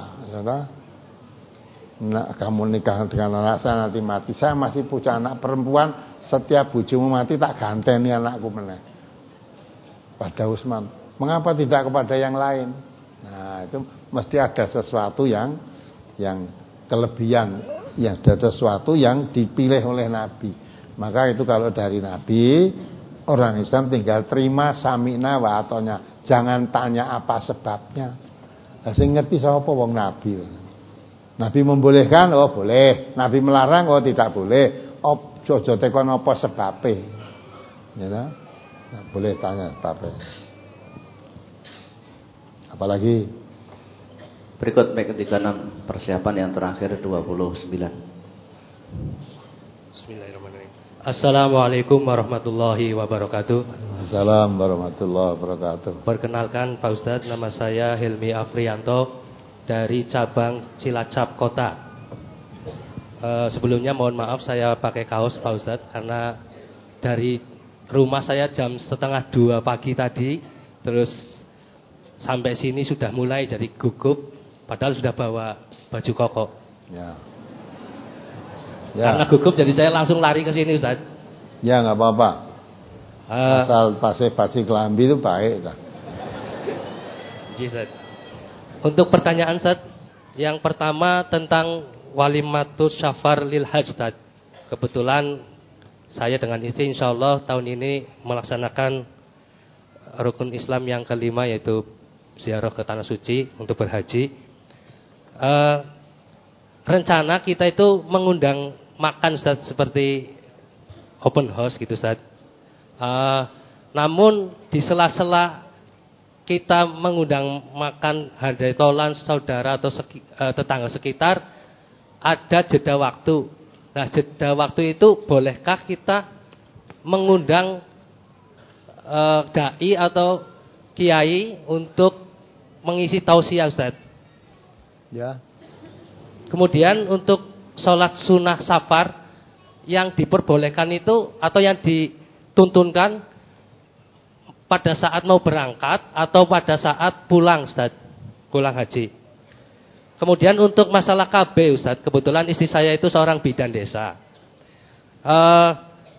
nah, kamu nikah dengan anak saya nanti mati, saya masih punya anak perempuan, setiap bojomu mati tak ganteni anakku meneh. Pada Utsman, mengapa tidak kepada yang lain? Nah, itu mesti ada sesuatu yang yang kelebihan, yang ada sesuatu yang dipilih oleh Nabi. Maka itu kalau dari Nabi, orang Islam tinggal terima sami'na wa atonya, jangan tanya apa sebabnya. Lah sing ngerti sapa wong Nabi. Nabi membolehkan, oh boleh. Nabi melarang, oh tidak boleh. Ojo-ojo tekon apa sebabe. Ya ta? Nah, boleh tanya tapi apalagi berikut baik tiga puluh enam persiapan yang terakhir dua puluh sembilan. Bismillahirrahmanirrahim. Assalamualaikum warahmatullahi wabarakatuh. Assalamualaikum warahmatullahi wabarakatuh. Perkenalkan Pak Ustadz, nama saya Helmi Afrianto dari cabang Cilacap Kota. e, Sebelumnya mohon maaf saya pakai kaos Pak Ustadz, karena dari rumah saya jam setengah dua pagi tadi, terus sampai sini sudah mulai jadi gugup, padahal sudah bawa baju koko. Ya. Karena Ya, gugup jadi saya langsung lari ke sini Ustaz. ya nggak apa-apa. Uh, Asal pasih pasih kelambi itu baik lah. Ustaz. Untuk pertanyaan Ustaz, yang pertama tentang walimatus syafar lil hajj Ustaz. Kebetulan saya dengan istri insya Allah tahun ini melaksanakan rukun Islam yang kelima, yaitu ziarah ke Tanah Suci untuk berhaji. Uh, rencana kita itu mengundang makan Ustaz, seperti open house gitu Ustaz. Uh, namun di sela-sela kita mengundang makan handai tolan saudara atau seki, uh, tetangga sekitar, ada jeda waktu. Nah, jeda waktu itu bolehkah kita mengundang uh, dai atau kiai untuk mengisi tausiah Ustaz? Ya. Kemudian untuk sholat sunnah safar yang diperbolehkan itu atau yang dituntunkan pada saat mau berangkat atau pada saat pulang Ustaz, pulang haji. Kemudian untuk masalah K B Ustaz, kebetulan istri saya itu seorang bidan desa. uh,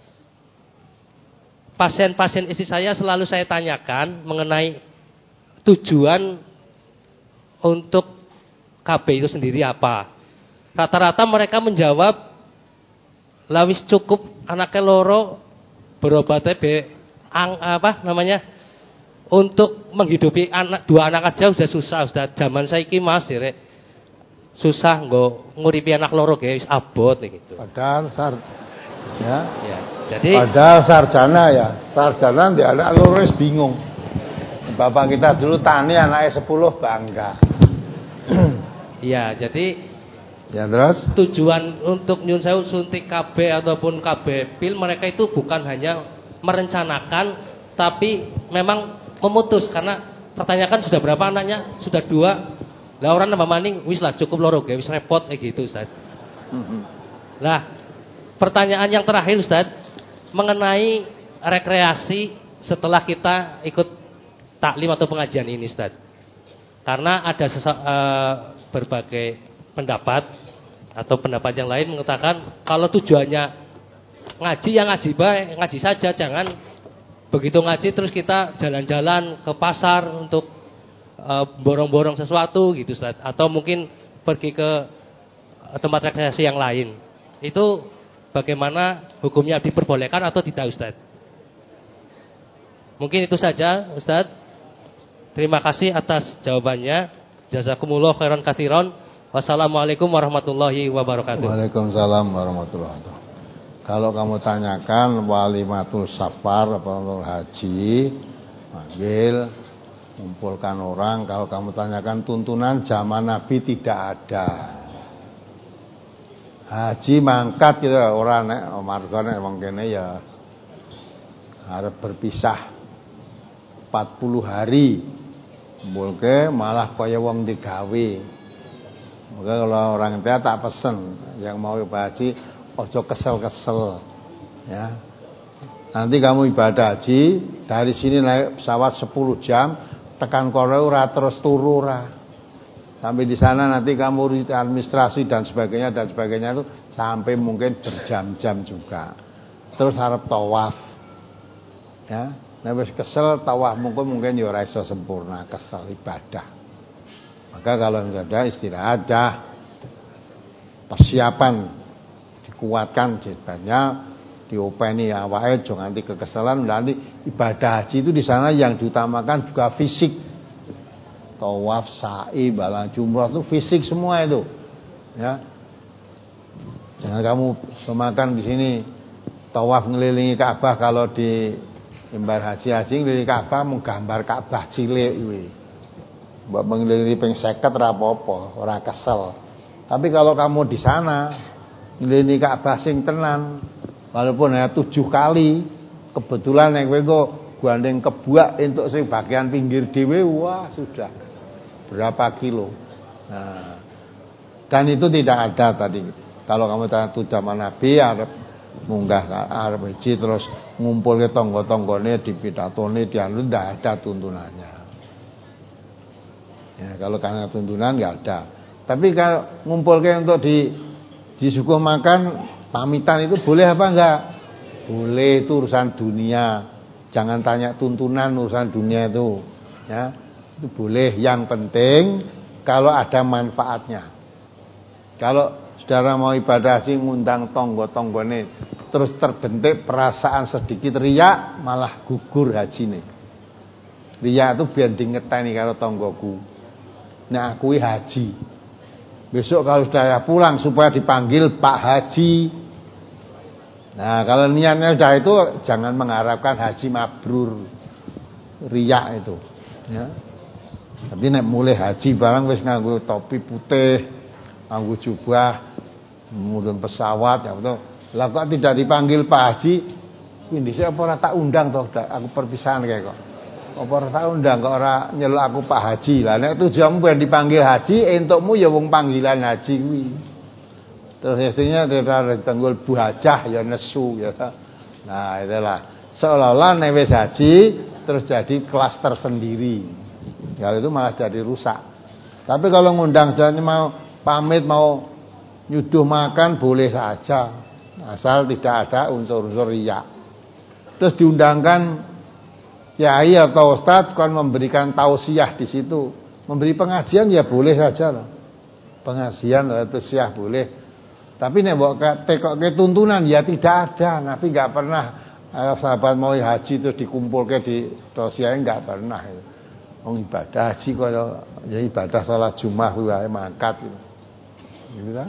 Pasien-pasien istri saya selalu saya tanyakan mengenai tujuan untuk K B itu sendiri apa. Rata-rata mereka menjawab, lawis cukup anaknya loro berobatnya be ang apa namanya untuk menghidupi anak dua anak aja sudah susah sudah zaman saiki Mas rek susah nggo nguripi anak loro guys abot nih gitu. Padahal sar ya. Ya, jadi Padahal sarjana ya, sarjana di anak lurus bingung. Bapak kita dulu tani anaknya sepuluh bangga. ya, jadi Ya terus tujuan untuk nyun sewu suntik K B ataupun K B pil mereka itu bukan hanya merencanakan, tapi memang memutus. Karena pertanyakan sudah berapa anaknya, sudah dua. Lah orang nambah maning, wis lah cukup loro ge, wis repot kayak gitu Ustaz. Lah, pertanyaan yang terakhir Ustaz, mengenai rekreasi setelah kita ikut taklim atau pengajian ini Ustaz. Karena ada sesa, uh, berbagai pendapat atau pendapat yang lain mengatakan kalau tujuannya ngaji, yang ngaji baik, ngaji saja, jangan begitu ngaji terus kita jalan-jalan ke pasar untuk uh, borong-borong sesuatu gitu Ustaz, atau mungkin pergi ke tempat rekreasi yang lain. Itu bagaimana hukumnya, diperbolehkan atau tidak Ustaz? Mungkin itu saja Ustaz. Terima kasih atas jawabannya. Jazakumullah khairan katsiran. Wassalamualaikum warahmatullahi wabarakatuh. Waalaikumsalam warahmatullahi wabarakatuh. Kalau kamu tanyakan walimatul safar apa haji, manggil, kumpulkan orang. Kalau kamu tanyakan tuntunan zaman Nabi tidak ada. Haji mangkat gitu orang nek marga nek wong kene ya arep berpisah empat puluh hari. Kumpulke malah kaya wong digawe. Maka kalau orang tua tak pesen yang mau ibadah haji, ojo kesel-kesel, ya. Nanti kamu ibadah haji dari sini naik pesawat sepuluh jam, tekan kono ora terus turu ora. Sampai di sana nanti kamu administrasi dan sebagainya dan sebagainya itu sampai mungkin berjam-jam juga. Terus harap tawaf, ya. Nek wis kesel tawaf mungkin mungkin ya ora iso sempurna, kesel ibadah. Maka kalau ada istirahat dah, persiapan dikuatkan jadinya diopeni awake aja nganti kekesalan. Nanti ibadah haji itu di sana yang diutamakan juga fisik. Tawaf, sa'i, bala jumrah itu fisik semua itu. Ya. Jangan kamu semakan di sini tawaf ngelilingi Ka'bah, kalau di Imbar haji-haji ngelilingi Ka'bah mung gambar Ka'bah cilik kuwi. Mbok ngelilingi ping seket ora apa-apa, ora kesel. Tapi kalau kamu di sana ngelilingi Ka'bah sing tenan, walaupun hanya tujuh kali, kebetulan nek kowe kok gandeng kebuak entuk sing bagian pinggir dhewe, wah sudah berapa kilo. Nah, dan itu tidak ada tadi. Kalau kamu tanya tu zaman Nabi arep munggah arep haji terus ngumpulke tangga-tanggane dipidatone dianu ndak ada tuntunannya. Ya, kalau karena tuntunan enggak ada. Tapi kalau ngumpulke untuk di disuguh makan pamitan itu boleh apa enggak? Boleh, itu urusan dunia. Jangan tanya tuntunan urusan dunia itu. Ya, itu boleh. Yang penting kalau ada manfaatnya. Kalau saudara mau ibadah haji ngundang tonggo-tonggone terus terbentuk perasaan sedikit riak, malah gugur hajine. Riak itu biar dingeteni karo tonggoku. Nek aku haji. Besok kalau sudah pulang supaya dipanggil Pak Haji. Nah, kalau niatnya sudah itu jangan mengharapkan haji mabrur. Riak itu, ya. Tapi nek mulai haji barang wis nganggo topi putih, nganggo jubah, mudun pesawat ya betul. Lah kok tidak dipanggil Pak Haji? Kuwi dhisik apa ora tak undang to, aku perpisahan kae kok. Apa ora tak undang kok ora nyeluk aku Pak Haji. Lah nek tujuanmu ben dipanggil haji, entukmu ya wong panggilan haji kuwi. Terus istrinya dari tenggul Bu Hajah ya nesu ya. Nah, itulah seolah-olah nek wis haji terus jadi kelas tersendiri. Kalau itu malah jadi rusak. Tapi kalau ngundang dan mau pamit mau nyuduh makan boleh saja, asal tidak ada unsur-unsur riya. Terus diundangkan kiai atau ustaz kan memberikan tausiah di situ, memberi pengajian ya boleh saja loh. Pengajian atau tausiah boleh. Tapi nek mbok tekoke tuntunan ya tidak ada. Nabi enggak pernah eh, sahabat mau haji terus dikumpulke di tausiah enggak pernah. Wong ibadah haji kaya ya ibadah salat Jumat wae mangkat gitu. Gitu kan?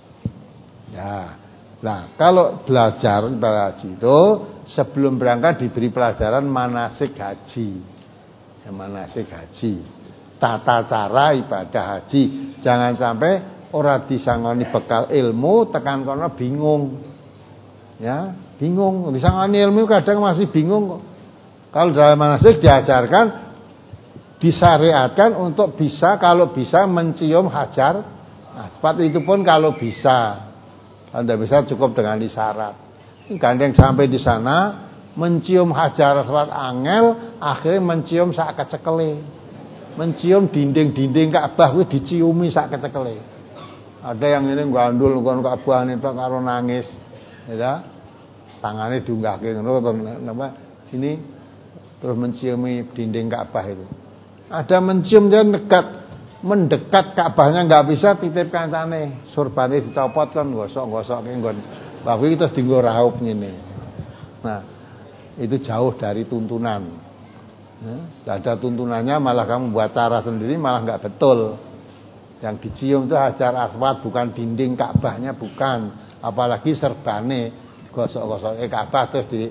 Ya. Nah, kalau belajar ibadah haji itu sebelum berangkat diberi pelajaran manasik haji. Ya, manasik haji. Tata cara ibadah haji. Jangan sampai ora disangoni bekal ilmu tekan kono bingung. Ya, bingung. Disangoni ilmu kadang masih bingung kok. Kalau dalam manasik diajarkan disyariatkan untuk bisa kalau bisa mencium hajar aswad, itu pun kalau bisa. Kalau tidak bisa cukup dengan isyarat. Gandeng sampai di sana mencium hajar aswad angel, akhirnya mencium sak kecekele. Mencium dinding-dinding Ka'bah kuwi diciumi sak kecekele. Ada yang ini gandul kon Ka'bah niku karo nangis. Ya. Tangane diunggahke ngono napa ini terus menciumi dinding Ka'bah itu. Ada mencium dia dekat, mendekat Ka'bahnya nggak bisa titip kancane, surbane dicopot kan gosok-gosok nggon. Lah kuwi terus dienggo raup ngene. Nah, itu jauh dari tuntunan. Ya, enggak ada tuntunannya malah kamu buat cara sendiri malah nggak betul. Yang dicium itu hajar aswad bukan dinding Ka'bahnya bukan, apalagi serbane gosok-gosok Ka'bah terus di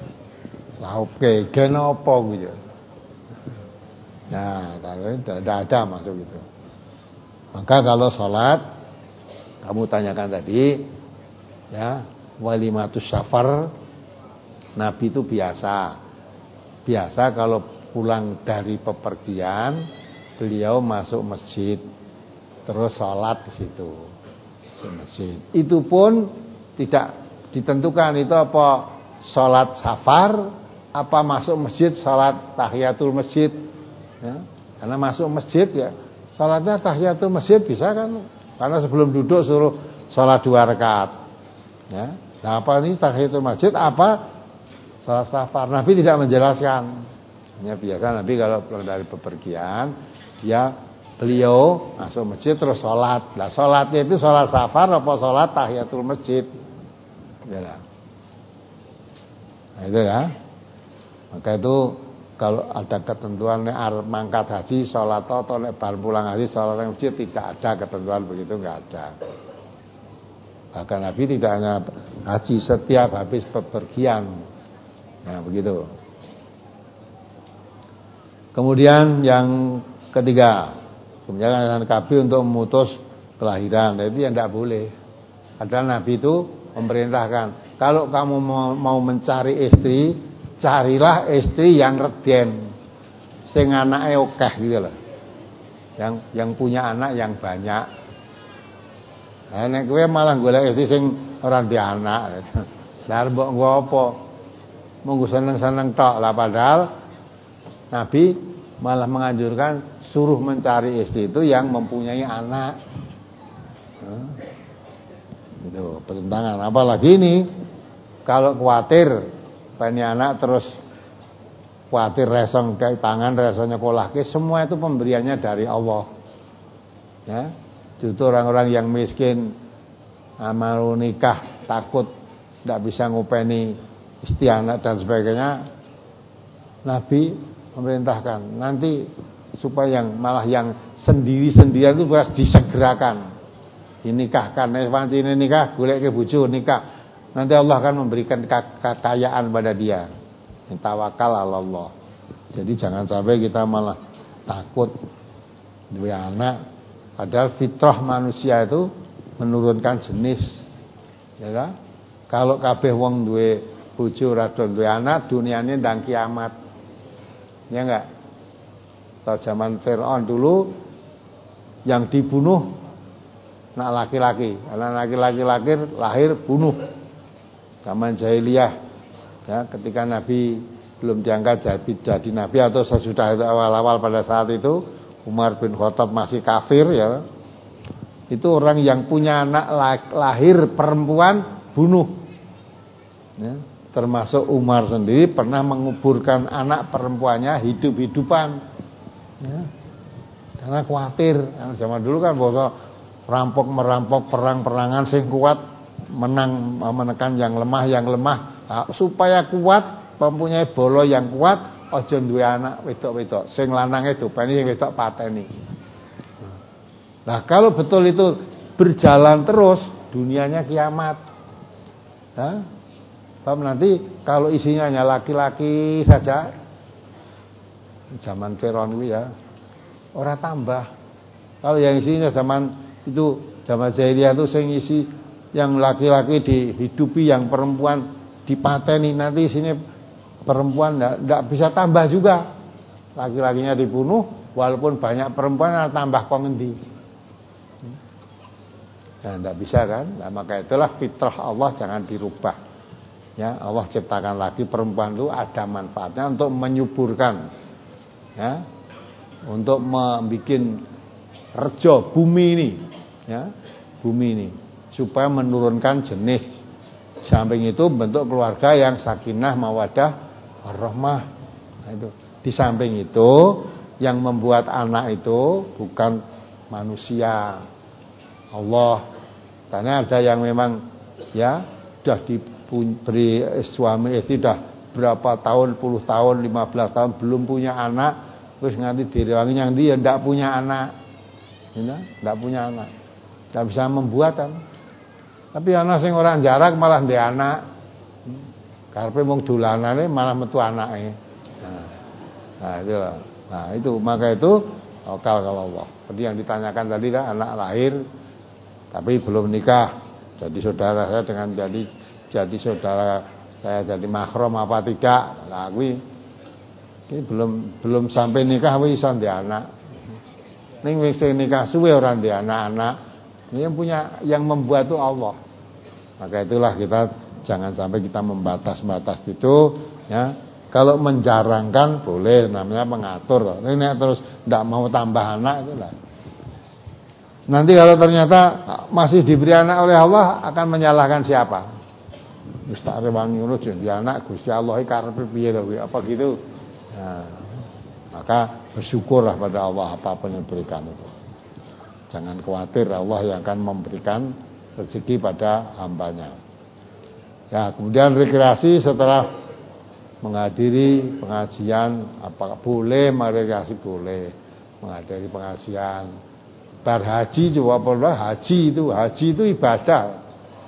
raupke gen apa gitu. Nah, kalau tidak ada masuk itu. Maka kalau sholat, kamu tanyakan tadi, ya, walimatus safar, Nabi itu biasa, biasa kalau pulang dari pepergian, beliau masuk masjid, terus sholat di situ, di masjid. Itu pun tidak ditentukan itu apa sholat safar, apa masuk masjid sholat tahiyatul masjid. Ya, karena masuk masjid ya salatnya tahiyatul masjid bisa kan, karena sebelum duduk suruh salat dua rakaat. Ya, nah apa ini tahiyatul masjid apa salat safar? Nabi tidak menjelaskan. Hanya biasa Nabi kalau pulang dari bepergian dia beliau masuk masjid terus salat. Lah salatnya itu salat safar apa salat tahiyatul masjid? Ya. Nah, itu ya. Maka itu kalau ada ketentuan nek arep mangkat haji salat atau nek bar pulang haji salat nang masjid, tidak ada ketentuan begitu, enggak ada. Bahkan Nabi tidak hanya haji setiap habis bepergian. Nah, begitu. Kemudian yang ketiga, kebijakan K B untuk memutus kelahiran. Nah, itu yang tidak boleh. Padahal Nabi itu memerintahkan, kalau kamu mau, mau mencari istri, carilah istri yang reden, sing anake akeh gitu loh. Yang yang punya anak yang banyak. Nah, nek kowe malah golek istri sing ora ndek anak. Lah mbok nggo apa? Monggo seneng-seneng tok lah, padahal Nabi malah menganjurkan suruh mencari istri itu yang mempunyai anak. Nah, itu pertentangan. Apalagi ini kalau khawatir punya anak terus khawatir resong kayak pangan, resong nyekolahke, semua itu pemberiannya dari Allah. Ya, justru orang-orang yang miskin amal nikah takut tidak bisa ngopeni istri anak dan sebagainya, Nabi memerintahkan nanti supaya yang malah yang sendiri-sendirian itu harus disegerakan, dinikahkan. Nek pancene nikah, goleke bojo nikah, nanti Allah akan memberikan kekayaan pada dia. Tawakal Allah. Jadi jangan sampai kita malah takut dua anak, padahal fitrah manusia itu menurunkan jenis. Ya kan? Kalau kabeh wong duwe bojo ora duwe anak, duniane ndang kiamat. Ya enggak? Pada zaman Firaun dulu yang dibunuh anak laki-laki, anak laki-laki lahir, lahir bunuh. Zaman jahiliyah, ya, ketika Nabi belum diangkat jadi, jadi Nabi atau sesudah itu awal-awal pada saat itu Umar bin Khattab masih kafir, ya, itu orang yang punya anak lahir perempuan bunuh, ya, termasuk Umar sendiri pernah menguburkan anak perempuannya hidup-hidupan, ya, karena khawatir. Zaman dulu kan bahwa rampok merampok perang-perangan sing kuat menang menekan yang lemah, yang lemah nah, supaya kuat mempunyai bolo yang kuat, aja duwe anak wedok-wedok, sing lanange dopeni, sing wedok pateni. Nah, kalau betul itu berjalan terus, dunianya kiamat. Nah, nanti kalau isinya hanya laki-laki saja, zaman Firaun itu ya, orang tambah. Kalau yang isinya zaman itu zaman jahiliyah itu sing isi yang laki-laki dihidupi, yang perempuan dipateni, nanti sini perempuan tidak bisa tambah juga, laki-lakinya dibunuh, walaupun banyak perempuan tambah kok ngendi. Nah, tidak bisa kan? Nah, maka itulah fitrah Allah jangan dirubah. Ya, Allah ciptakan laki perempuan itu ada manfaatnya untuk menyuburkan, ya, untuk membuat rejo bumi ini, ya, bumi ini, supaya menurunkan jenis. Samping itu bentuk keluarga yang sakinah mawadah warahmah. Nah, itu. Di samping itu yang membuat anak itu bukan manusia, Allah. Karena ada yang memang ya sudah diberi suami istri sudah berapa tahun, puluh tahun, lima belas tahun belum punya anak, terus nganti direwangi yang dia tidak punya anak, ya, tidak punya anak, tidak bisa membuat kan. Tapi anak sing orang jarak malah ndek anak, karepe mung dolanane malah metu anake. Nah, nah itulah. Nah itu maka itu tawakal kalau Allah. Seperti yang ditanyakan tadi kan, anak lahir tapi belum nikah, jadi saudara saya dengan jadi jadi saudara saya jadi mahram apa tidak? Nah, kuwi iki belum belum sampai nikah wis iso ndek anak. Ning wis nikah suwe ora ndek anak-anak. Yang punya yang membuat itu Allah. Maka itulah kita jangan sampai kita membatas-batas gitu, ya. Kalau menjarangkan boleh, namanya mengatur. Ini terus tidak mau tambah anak itulah. Nanti kalau ternyata masih diberi anak oleh Allah, akan menyalahkan siapa? Wis tak rewangi ngono jadi anak Gusti Allah iki karepe piye to apa gitu. Nah, maka bersyukurlah pada Allah apapun yang diberikan itu. Jangan khawatir, Allah yang akan memberikan rezeki pada hambanya. Ya, kemudian rekreasi setelah menghadiri pengajian, apa boleh rekreasi, boleh menghadiri pengajian. Bar haji juga boleh, haji itu haji itu ibadah.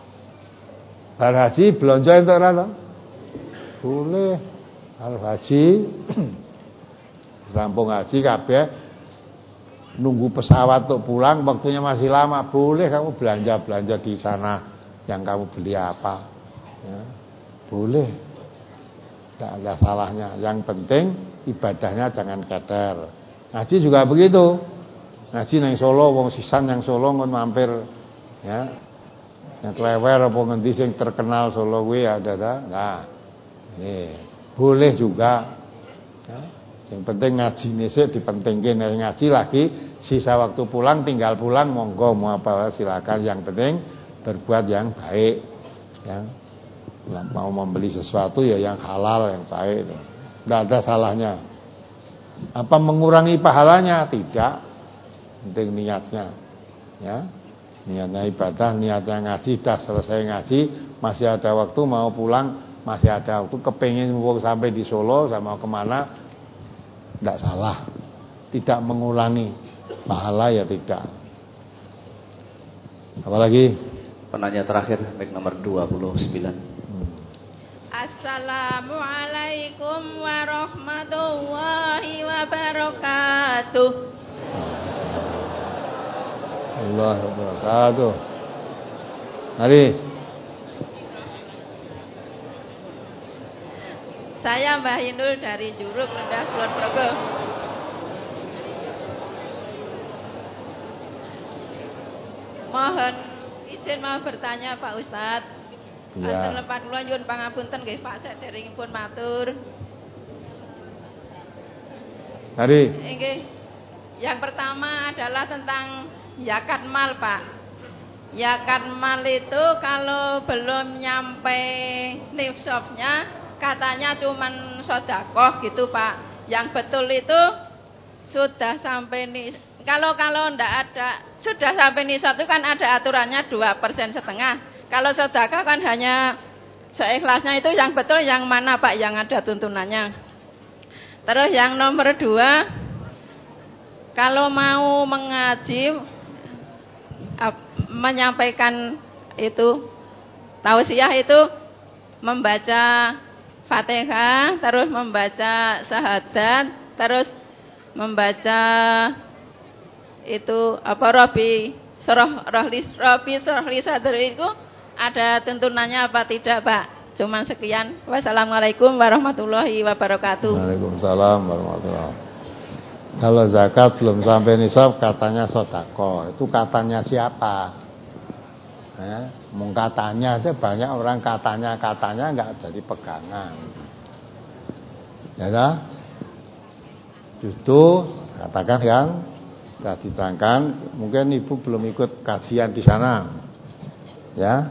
Bar haji belanja itu ora to? Boleh. Harus haji Rampung haji kabeh nunggu pesawat untuk pulang, waktunya masih lama, boleh kamu belanja-belanja di sana yang kamu beli apa, ya, boleh, tidak ada salahnya. Yang penting ibadahnya jangan keter. Ngaji juga begitu, ngaji nang Solo, wong sisan yang Solo ngon mampir, ya, yang klewer apa ngendi sing terkenal Solo kuwi ada ta, nah, ini boleh juga. Ya. Yang penting ngaji nisik dipentingkan, ngaji lagi sisa waktu pulang tinggal pulang monggo mau apa silakan, yang penting berbuat yang baik, ya. Mau membeli sesuatu ya yang halal yang baik, tidak ada salahnya. Apa mengurangi pahalanya? Tidak, penting niatnya, ya, niatnya ibadah, niatnya ngaji. Dah selesai ngaji masih ada waktu mau pulang, masih ada waktu kepengin sampai di Solo sama kemana, tidak salah, tidak mengulangi pahala ya tidak. Apalagi penanya terakhir mic nomor dua puluh sembilan. hmm. Assalamualaikum warahmatullahi wabarakatuh. Allah wabarakatuh. Mari. Saya Mbah Inul dari Juruk, Rendah Kulon Progo. Mohon izin mau bertanya Pak Ustadz. Ya. Wonten lepat kula nyuwun pangapunten nggih Pak saderengipun matur. Mari. Nggih. Yang pertama adalah tentang zakat mal, Pak. Zakat mal itu kalau belum nyampe nisabnya katanya cuman sedekah gitu Pak. Yang betul itu sudah sampai nis. Kalau kalau ndak ada sudah sampai nisab itu kan ada aturannya dua persen setengah. Kalau sedekah kan hanya seikhlasnya, itu yang betul yang mana Pak yang ada tuntunannya. Terus yang nomor dua, kalau mau mengaji menyampaikan itu tausiah itu membaca Fatihah, terus membaca syahadat, terus membaca itu apa Robi surah rohlis Robi surahli sadri itu ada tuntunannya apa tidak Pak? Cuman sekian. Wassalamualaikum warahmatullahi wabarakatuh. Waalaikumsalam warahmatullahi wabarakatuh. Kalau zakat belum sampai nisab katanya sedekah. Itu katanya siapa? Ya, mung katanya aja banyak orang katanya-katanya enggak jadi pegangan. Ya dah. Justru katakan yang sudah diterangkan, mungkin Ibu belum ikut kajian di sana. Ya.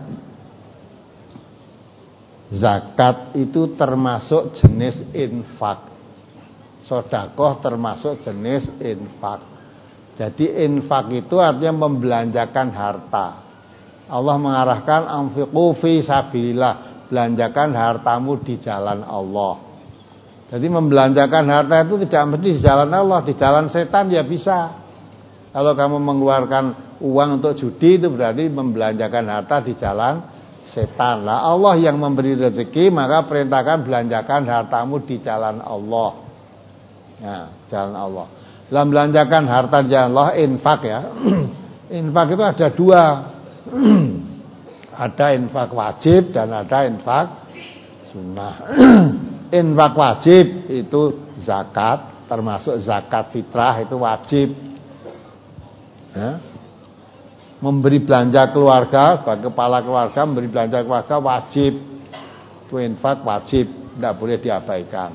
Zakat itu termasuk jenis infak. Sedekah termasuk jenis infak. Jadi infak itu artinya membelanjakan harta. Allah mengarahkan anfiqu fi sabilillah, belanjakan hartamu di jalan Allah. Jadi membelanjakan harta itu tidak mesti di jalan Allah, di jalan setan ya bisa. Kalau kamu mengeluarkan uang untuk judi itu berarti membelanjakan harta di jalan setan. Lah Allah yang memberi rezeki, maka perintahkan belanjakan hartamu di jalan Allah. Nah, jalan Allah. Dalam belanjakan harta di jalan Allah, infak ya. Infak itu ada dua. Ada infak wajib dan ada infak sunnah. Infak wajib itu zakat, termasuk zakat fitrah itu wajib. Ya. Memberi belanja keluarga, bagi kepala keluarga memberi belanja keluarga wajib. Itu infak wajib, tidak boleh diabaikan.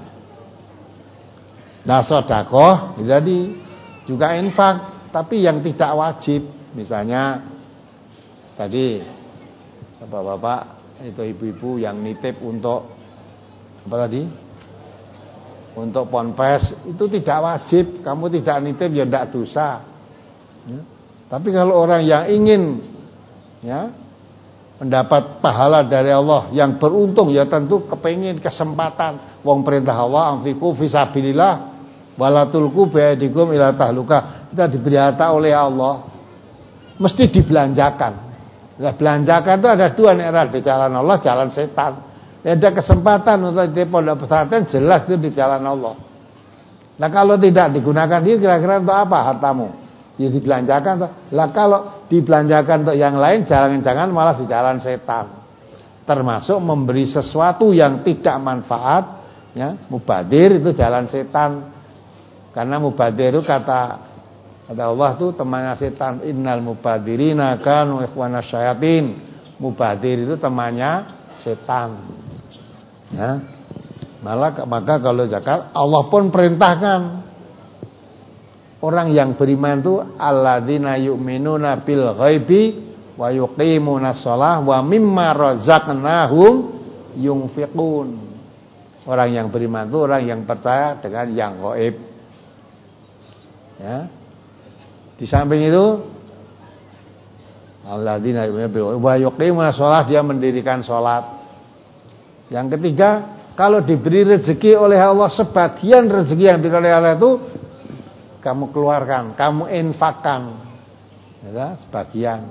Nah, sedekah jadi juga infak, tapi yang tidak wajib. Misalnya tadi bapak-bapak itu ibu-ibu yang nitip untuk apa tadi? Untuk ponpes itu tidak wajib, kamu tidak nitip ya tidak dosa. Ya. Tapi kalau orang yang ingin ya mendapat pahala dari Allah yang beruntung ya tentu kepengin kesempatan. Wong perintah Allah anfiqu fisabilillah wala tulqu biaidikum ila tahluka. Kita diberi harta oleh Allah mesti dibelanjakan. Nah, belanjakan itu ada dua nih, di jalan Allah, jalan setan. Ya, ada kesempatan untuk di pondok pesantren jelas itu di jalan Allah. Nah kalau tidak digunakan dia kira-kira untuk apa hartamu? Ya dibelanjakan. Lah kalau dibelanjakan untuk yang lain, jangan-jangan malah di jalan setan. Termasuk memberi sesuatu yang tidak manfaat, ya, mubadir itu jalan setan. Karena mubadir itu kata kata Allah itu temannya setan. Innal mubadirina kanu ikhwana syayatin. Mubadir itu temannya setan. Ya. Malah maka kalau zakat Allah pun perintahkan orang yang beriman itu alladzina yu'minuna bil ghaibi wa yuqimuna shalah wa mimma razaqnahum yunfiqun. Orang yang beriman itu orang yang percaya dengan yang gaib. Ya. Di samping itu alladzina yu'minuna bil ghaibi wa yuqimuna shalah, dia mendirikan salat. Yang ketiga, kalau diberi rezeki oleh Allah, sebagian rezeki yang diberi oleh Allah itu kamu keluarkan, kamu infakkan, ya, sebagian.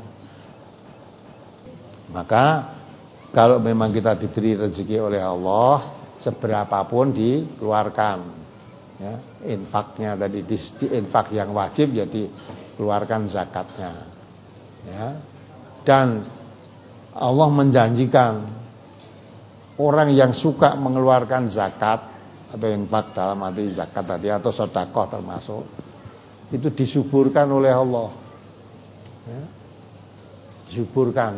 Maka kalau memang kita diberi rezeki oleh Allah, seberapapun dikeluarkan, ya, infaknya tadi di, di infak yang wajib jadi keluarkan zakatnya, ya. Dan Allah menjanjikan orang yang suka mengeluarkan zakat atau infak dalam arti zakat tadi atau sedekah termasuk itu disuburkan oleh Allah, ya. Disuburkan.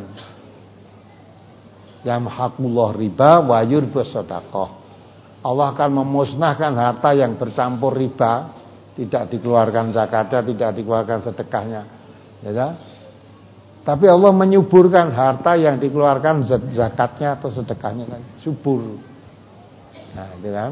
Yamhaqullah riba wa yurbus sedekah. Allah akan memusnahkan harta yang bercampur riba, tidak dikeluarkan zakatnya, tidak dikeluarkan sedekahnya, ya. Tapi Allah menyuburkan harta yang dikeluarkan zakatnya atau sedekahnya kan subur. Nah, itu kan.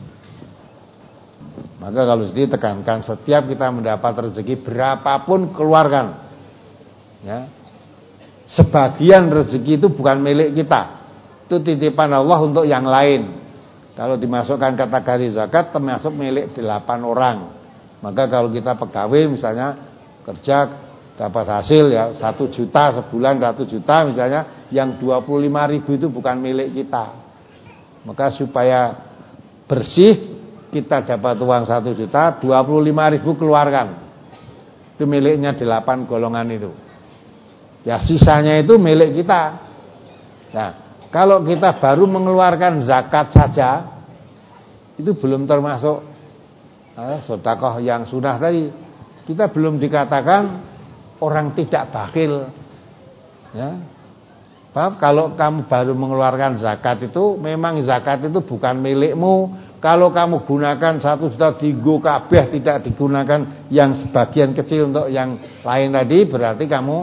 Maka kalau sedih tekankan setiap kita mendapat rezeki berapapun keluarkan. Ya. Sebagian rezeki itu bukan milik kita. Itu titipan Allah untuk yang lain. Kalau dimasukkan kategori zakat termasuk milik delapan orang. Maka kalau kita pegawai misalnya kerja dapat hasil ya satu juta sebulan, satu juta misalnya, yang dua puluh lima ribu itu bukan milik kita. Maka supaya bersih kita dapat uang satu juta, dua puluh lima ribu keluarkan. Itu miliknya delapan golongan itu. Ya sisanya itu milik kita. Nah, kalau kita baru mengeluarkan zakat saja, itu belum termasuk eh, sedekah yang sunnah tadi. Kita belum dikatakan orang tidak bakhil, ya. Paham? Kalau kamu baru mengeluarkan zakat itu, memang zakat itu bukan milikmu. Kalau kamu gunakan satu juta digo kabeh, tidak digunakan yang sebagian kecil untuk yang lain tadi, berarti kamu,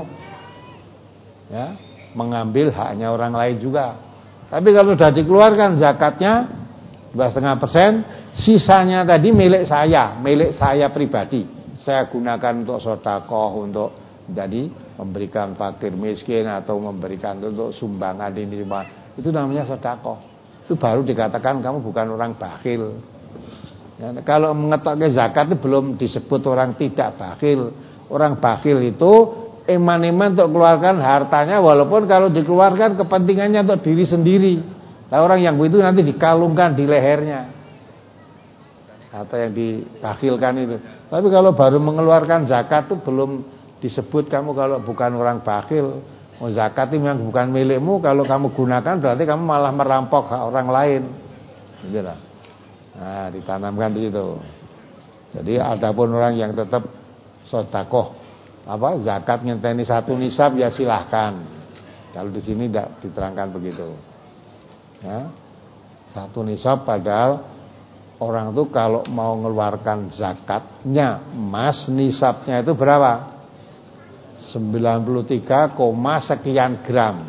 ya, mengambil haknya orang lain juga. Tapi kalau sudah dikeluarkan zakatnya dua koma lima persen, sisanya tadi milik saya, milik saya pribadi. Saya gunakan untuk sedekah, untuk jadi memberikan fakir miskin atau memberikan untuk sumbangan ini, itu namanya sedekah. Itu baru dikatakan kamu bukan orang bakhil. Ya, kalau mengetoknya zakat itu belum disebut orang tidak bakhil. Orang bakhil itu eman-eman untuk keluarkan hartanya, walaupun kalau dikeluarkan kepentingannya untuk diri sendiri. Nah, orang yang begitu nanti dikalungkan di lehernya atau yang dibakhilkan itu. Tapi kalau baru mengeluarkan zakat itu belum disebut kamu kalau bukan orang bakhil. Oh, zakat itu memang bukan milikmu, kalau kamu gunakan berarti kamu malah merampok hak orang lain. Gitu lah. Nah, ditanamkan di situ. Jadi adapun orang yang tetap sedekah apa zakat ngenteni satu nisab ya silahkan. Kalau di sini tidak diterangkan begitu. Ya. Satu nisab padahal orang itu kalau mau mengeluarkan zakatnya emas, nisabnya itu berapa? sembilan puluh tiga, sekian gram.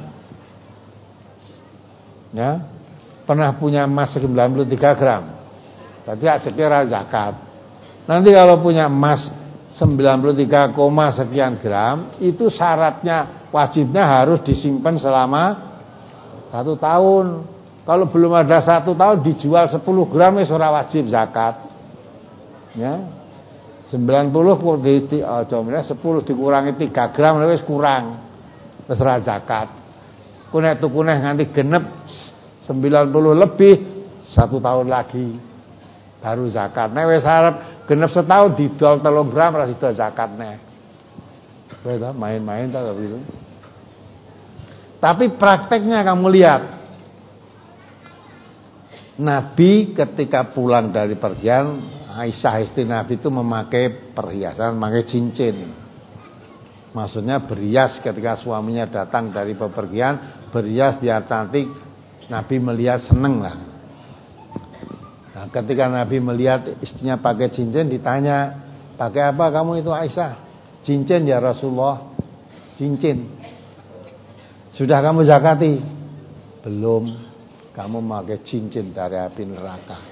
Ya. Pernah punya emas sembilan puluh tiga gram. Berarti ajaknya zakat. Nanti kalau punya emas sembilan puluh tiga, sekian gram, itu syaratnya wajibnya harus disimpan selama satu tahun. Kalau belum ada satu tahun dijual sepuluh gram ya ora wajib zakat. Ya. sembilan puluh di oh, sepuluh dikurangi tiga gram wis kurang. Terserah zakat. Ku nek tuku neh nganti genep sembilan puluh lebih satu tahun lagi. baru zakat. Nek wis arep genep setahun didol telung gram ora sida zakat neh. Kowe ta main-main ta gitu. Tapi prakteknya kamu lihat. Nabi ketika pulang dari pergian, Aisyah istri Nabi itu memakai perhiasan, memakai cincin. Maksudnya berhias ketika suaminya datang dari bepergian, berhias biar cantik. Nabi melihat seneng lah. Nah, ketika Nabi melihat istrinya pakai cincin, ditanya, pakai apa kamu itu Aisyah? Cincin ya Rasulullah. Cincin. Sudah kamu zakati? Belum. Kamu memakai cincin dari api neraka.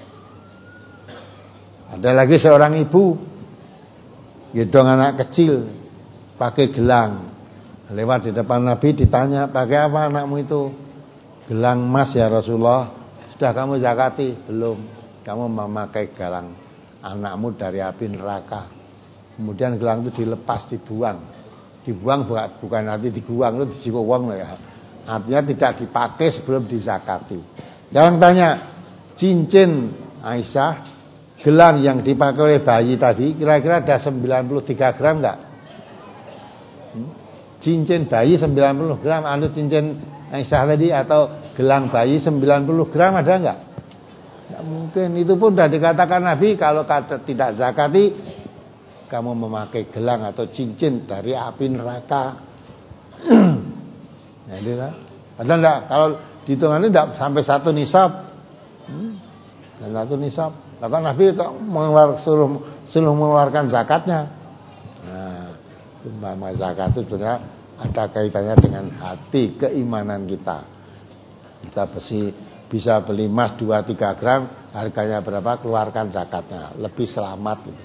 Ada lagi seorang ibu gendong anak kecil pakai gelang. Lewat di depan Nabi ditanya, pakai apa anakmu itu? Gelang emas ya Rasulullah. Sudah kamu zakati? Belum. Kamu memakai gelang anakmu dari api neraka. Kemudian gelang itu dilepas, dibuang. Dibuang bukan arti dibuang, itu dijiwa uang ya. Artinya tidak dipakai sebelum dizakati. Jangan tanya, cincin Aisyah, gelang yang dipakai oleh bayi tadi, kira-kira ada sembilan puluh tiga gram enggak? Hmm? Cincin bayi sembilan puluh gram, anu cincin Aisyah tadi atau gelang bayi sembilan puluh gram ada enggak? Enggak mungkin. Itu pun sudah dikatakan Nabi kalau kata tidak zakati, kamu memakai gelang atau cincin dari api neraka. Jadi lah. Ada enggak? Kalau dihitungannya enggak sampai satu nisab. Hmm? Dan satu nisab. Maka Nabi mengeluarkan, suruh, suruh mengeluarkan zakatnya. Nah, umpama zakat itu sebenarnya ada kaitannya dengan hati, keimanan kita. Kita besi, bisa beli emas dua tiga gram, harganya berapa? Keluarkan zakatnya. Lebih selamat gitu.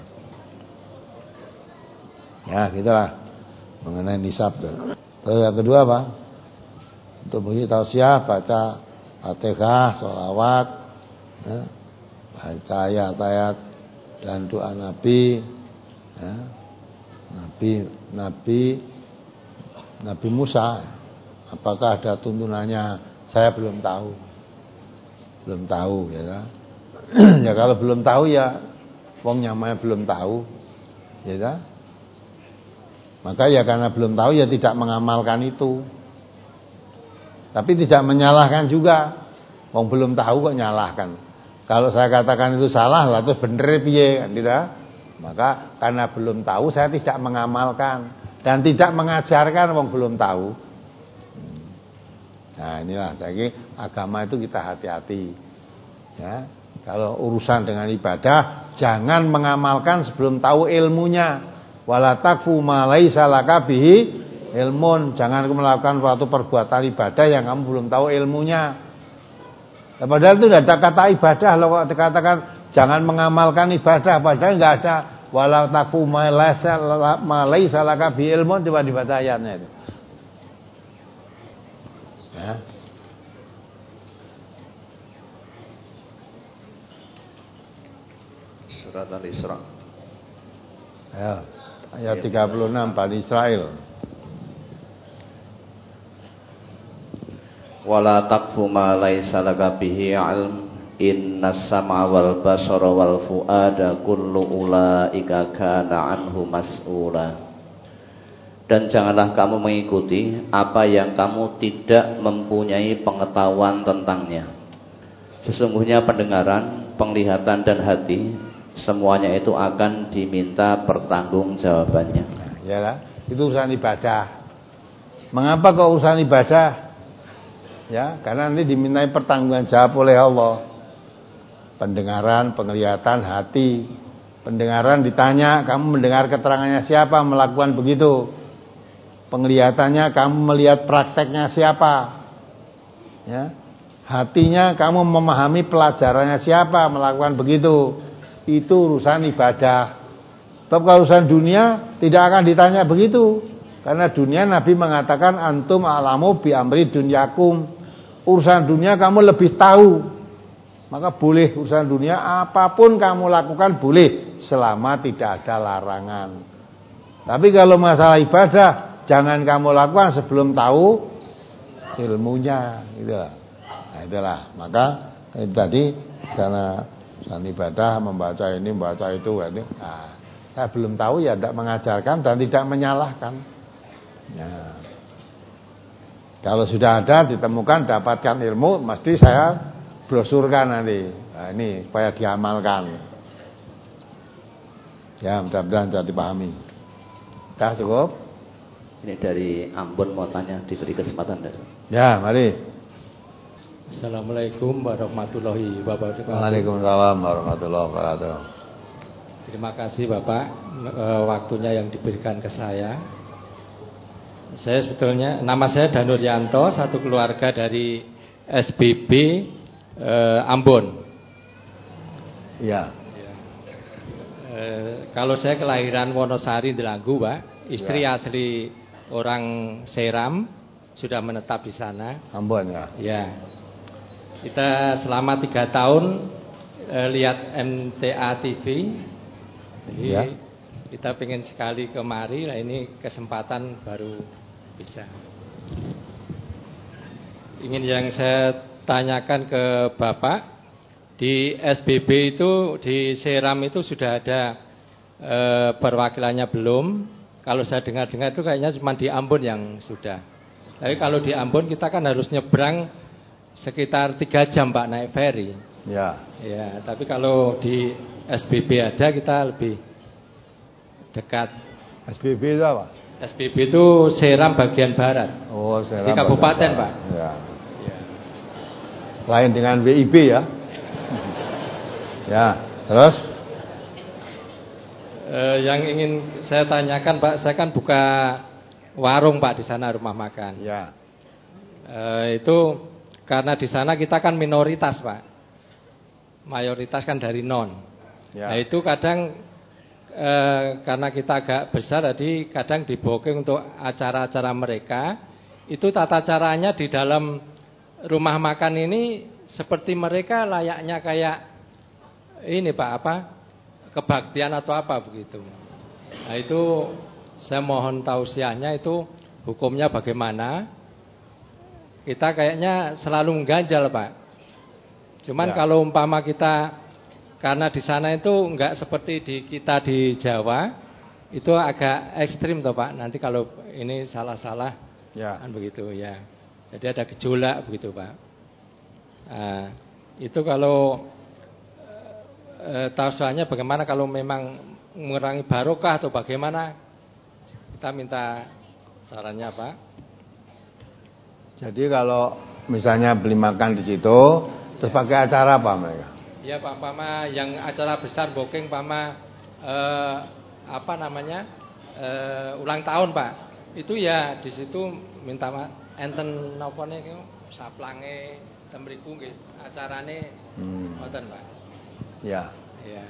Ya gitulah mengenai nisab tuh. Terus yang kedua apa? Untuk bunyi tausiah baca Fatihah, sholawat, ya, baca ayat-ayat dan doa Nabi, ya, Nabi Nabi Nabi Musa. Apakah ada tuntunannya? Saya belum tahu, belum tahu ya. Ya kalau belum tahu ya, wong nyamanya belum tahu, ya. Maka ya karena belum tahu ya tidak mengamalkan itu. Tapi tidak menyalahkan juga. Wong belum tahu kok nyalahkan. Kalau saya katakan itu salah lah terus bener piye kan tidak? Maka karena belum tahu saya tidak mengamalkan dan tidak mengajarkan wong belum tahu. Nah, inilah jadi agama itu kita hati-hati. Ya. Kalau urusan dengan ibadah jangan mengamalkan sebelum tahu ilmunya. Wala takfu ma laisa laka bihi ilmun. Jangan melakukan suatu perbuatan ibadah yang kamu belum tahu ilmunya. Nah, padahal itu tidak ada kata ibadah loh kok dikatakan jangan mengamalkan ibadah, padahal enggak ada wala takfu ma laisa ma laisa laka bihi ilmun coba dibaca ayatnya itu. Ya. Surat Al-Isra. Ya. Ayat tiga puluh enam Bani Israel. Wala taqfu ma laisa laka bihi ilm innas sam'a wal basara wal fuada kullu ulaika kana anhu mas'ula. Dan janganlah kamu mengikuti apa yang kamu tidak mempunyai pengetahuan tentangnya. Sesungguhnya pendengaran, penglihatan dan hati semuanya itu akan diminta pertanggungjawabannya. Nah, ya, itu urusan ibadah. Mengapa kok urusan ibadah? Ya, karena nanti dimintai pertanggungjawab oleh Allah. Pendengaran, penglihatan, hati. Pendengaran ditanya, kamu mendengar keterangannya siapa melakukan begitu? Penglihatannya kamu melihat prakteknya siapa? Ya. Hatinya kamu memahami pelajarannya siapa melakukan begitu? Itu urusan ibadah. Tapi kalau urusan dunia tidak akan ditanya begitu. Karena dunia Nabi mengatakan antum a'lamu bi amri dunyakum. Urusan dunia kamu lebih tahu. Maka boleh urusan dunia apapun kamu lakukan boleh selama tidak ada larangan. Tapi kalau masalah ibadah jangan kamu lakukan sebelum tahu ilmunya gitu. Nah, itulah. Maka tadi karena urusan ibadah, membaca ini, membaca itu. Nah, saya belum tahu ya tidak mengajarkan dan tidak menyalahkan. Ya. Kalau sudah ada ditemukan dapatkan ilmu, mesti saya brosurkan nanti. Nah, ini supaya diamalkan. Ya, mudah-mudahan bisa dipahami. Sudah cukup? Ini dari Ambon mau tanya, diberi kesempatan. Ya, mari. Assalamualaikum warahmatullahi wabarakatuh. Waalaikumsalam warahmatullahi wabarakatuh. Terima kasih Bapak e, waktunya yang diberikan ke saya. Saya sebetulnya nama saya Danur Yanto, satu keluarga dari S B B e, Ambon. Iya. E, kalau saya kelahiran Wonosari Delanggu, Pak. Istri ya. Asli orang Seram, sudah menetap di sana. Ambon ya. Ya. Kita selama tiga tahun eh, lihat M T A T V. Jadi ya. Kita pengen sekali kemari. Nah ini kesempatan baru bisa. Ingin yang saya tanyakan ke Bapak, di S B B itu, di Seram itu sudah ada eh, perwakilannya belum? Kalau saya dengar-dengar itu kayaknya cuma di Ambon yang sudah. Tapi kalau di Ambon kita kan harus nyebrang sekitar tiga jam Pak naik ferry. Ya. Ya, tapi kalau di S B B ada kita lebih dekat. S B B itu apa? S B B itu Seram bagian barat. Oh, Seram. Di kabupaten Pak. Ya. Ya. Lain dengan W I B ya. Ya, terus? Eh, yang ingin saya tanyakan Pak, saya kan buka warung Pak di sana, rumah makan. Ya. Eh, itu karena di sana kita kan minoritas Pak, mayoritas kan dari non. Ya. Nah itu kadang e, karena kita agak besar, jadi kadang diboking untuk acara-acara mereka. Itu tata caranya di dalam rumah makan ini seperti mereka layaknya kayak ini Pak, apa kebaktian atau apa begitu. Nah itu saya mohon tausiahnya, itu hukumnya bagaimana? Kita kayaknya selalu mengganjal Pak. Cuman ya. Kalau umpama kita, karena di sana itu enggak seperti di kita di Jawa, itu agak ekstrim toh Pak. Nanti kalau ini salah-salah ya. Kan begitu ya. Jadi ada gejolak begitu Pak. Nah, itu kalau e, tausiahnya bagaimana kalau memang mengurangi barokah atau bagaimana? Kita minta sarannya Pak. Jadi kalau misalnya beli makan di situ, terus ya. Pakai acara apa mereka? Ya Pak, Pama yang acara besar booking Pama eh, apa namanya eh, ulang tahun Pak. Itu ya di situ minta enten napa niku saplange temriku nggih acarane wonten hmm. Pak. Ya. Ya.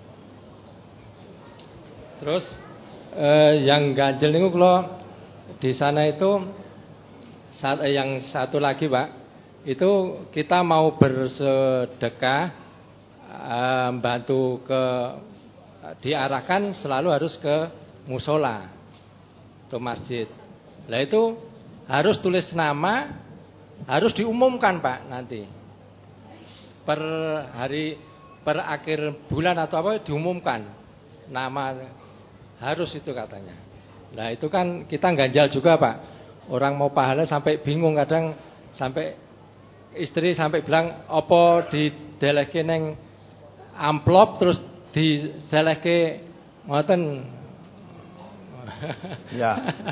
Terus eh, yang ganjel niku kula di sana itu yang satu lagi Pak, itu kita mau bersedekah, membantu ke diarahkan selalu harus ke musola atau masjid. Nah itu harus tulis nama, harus diumumkan Pak nanti per hari, per akhir bulan atau apa diumumkan nama, harus itu katanya. Nah itu kan kita ganjal juga Pak. Orang mau pahala sampai bingung, kadang sampai istri sampai bilang opo didelehke neng amplop terus didelehke ngoten. Ya.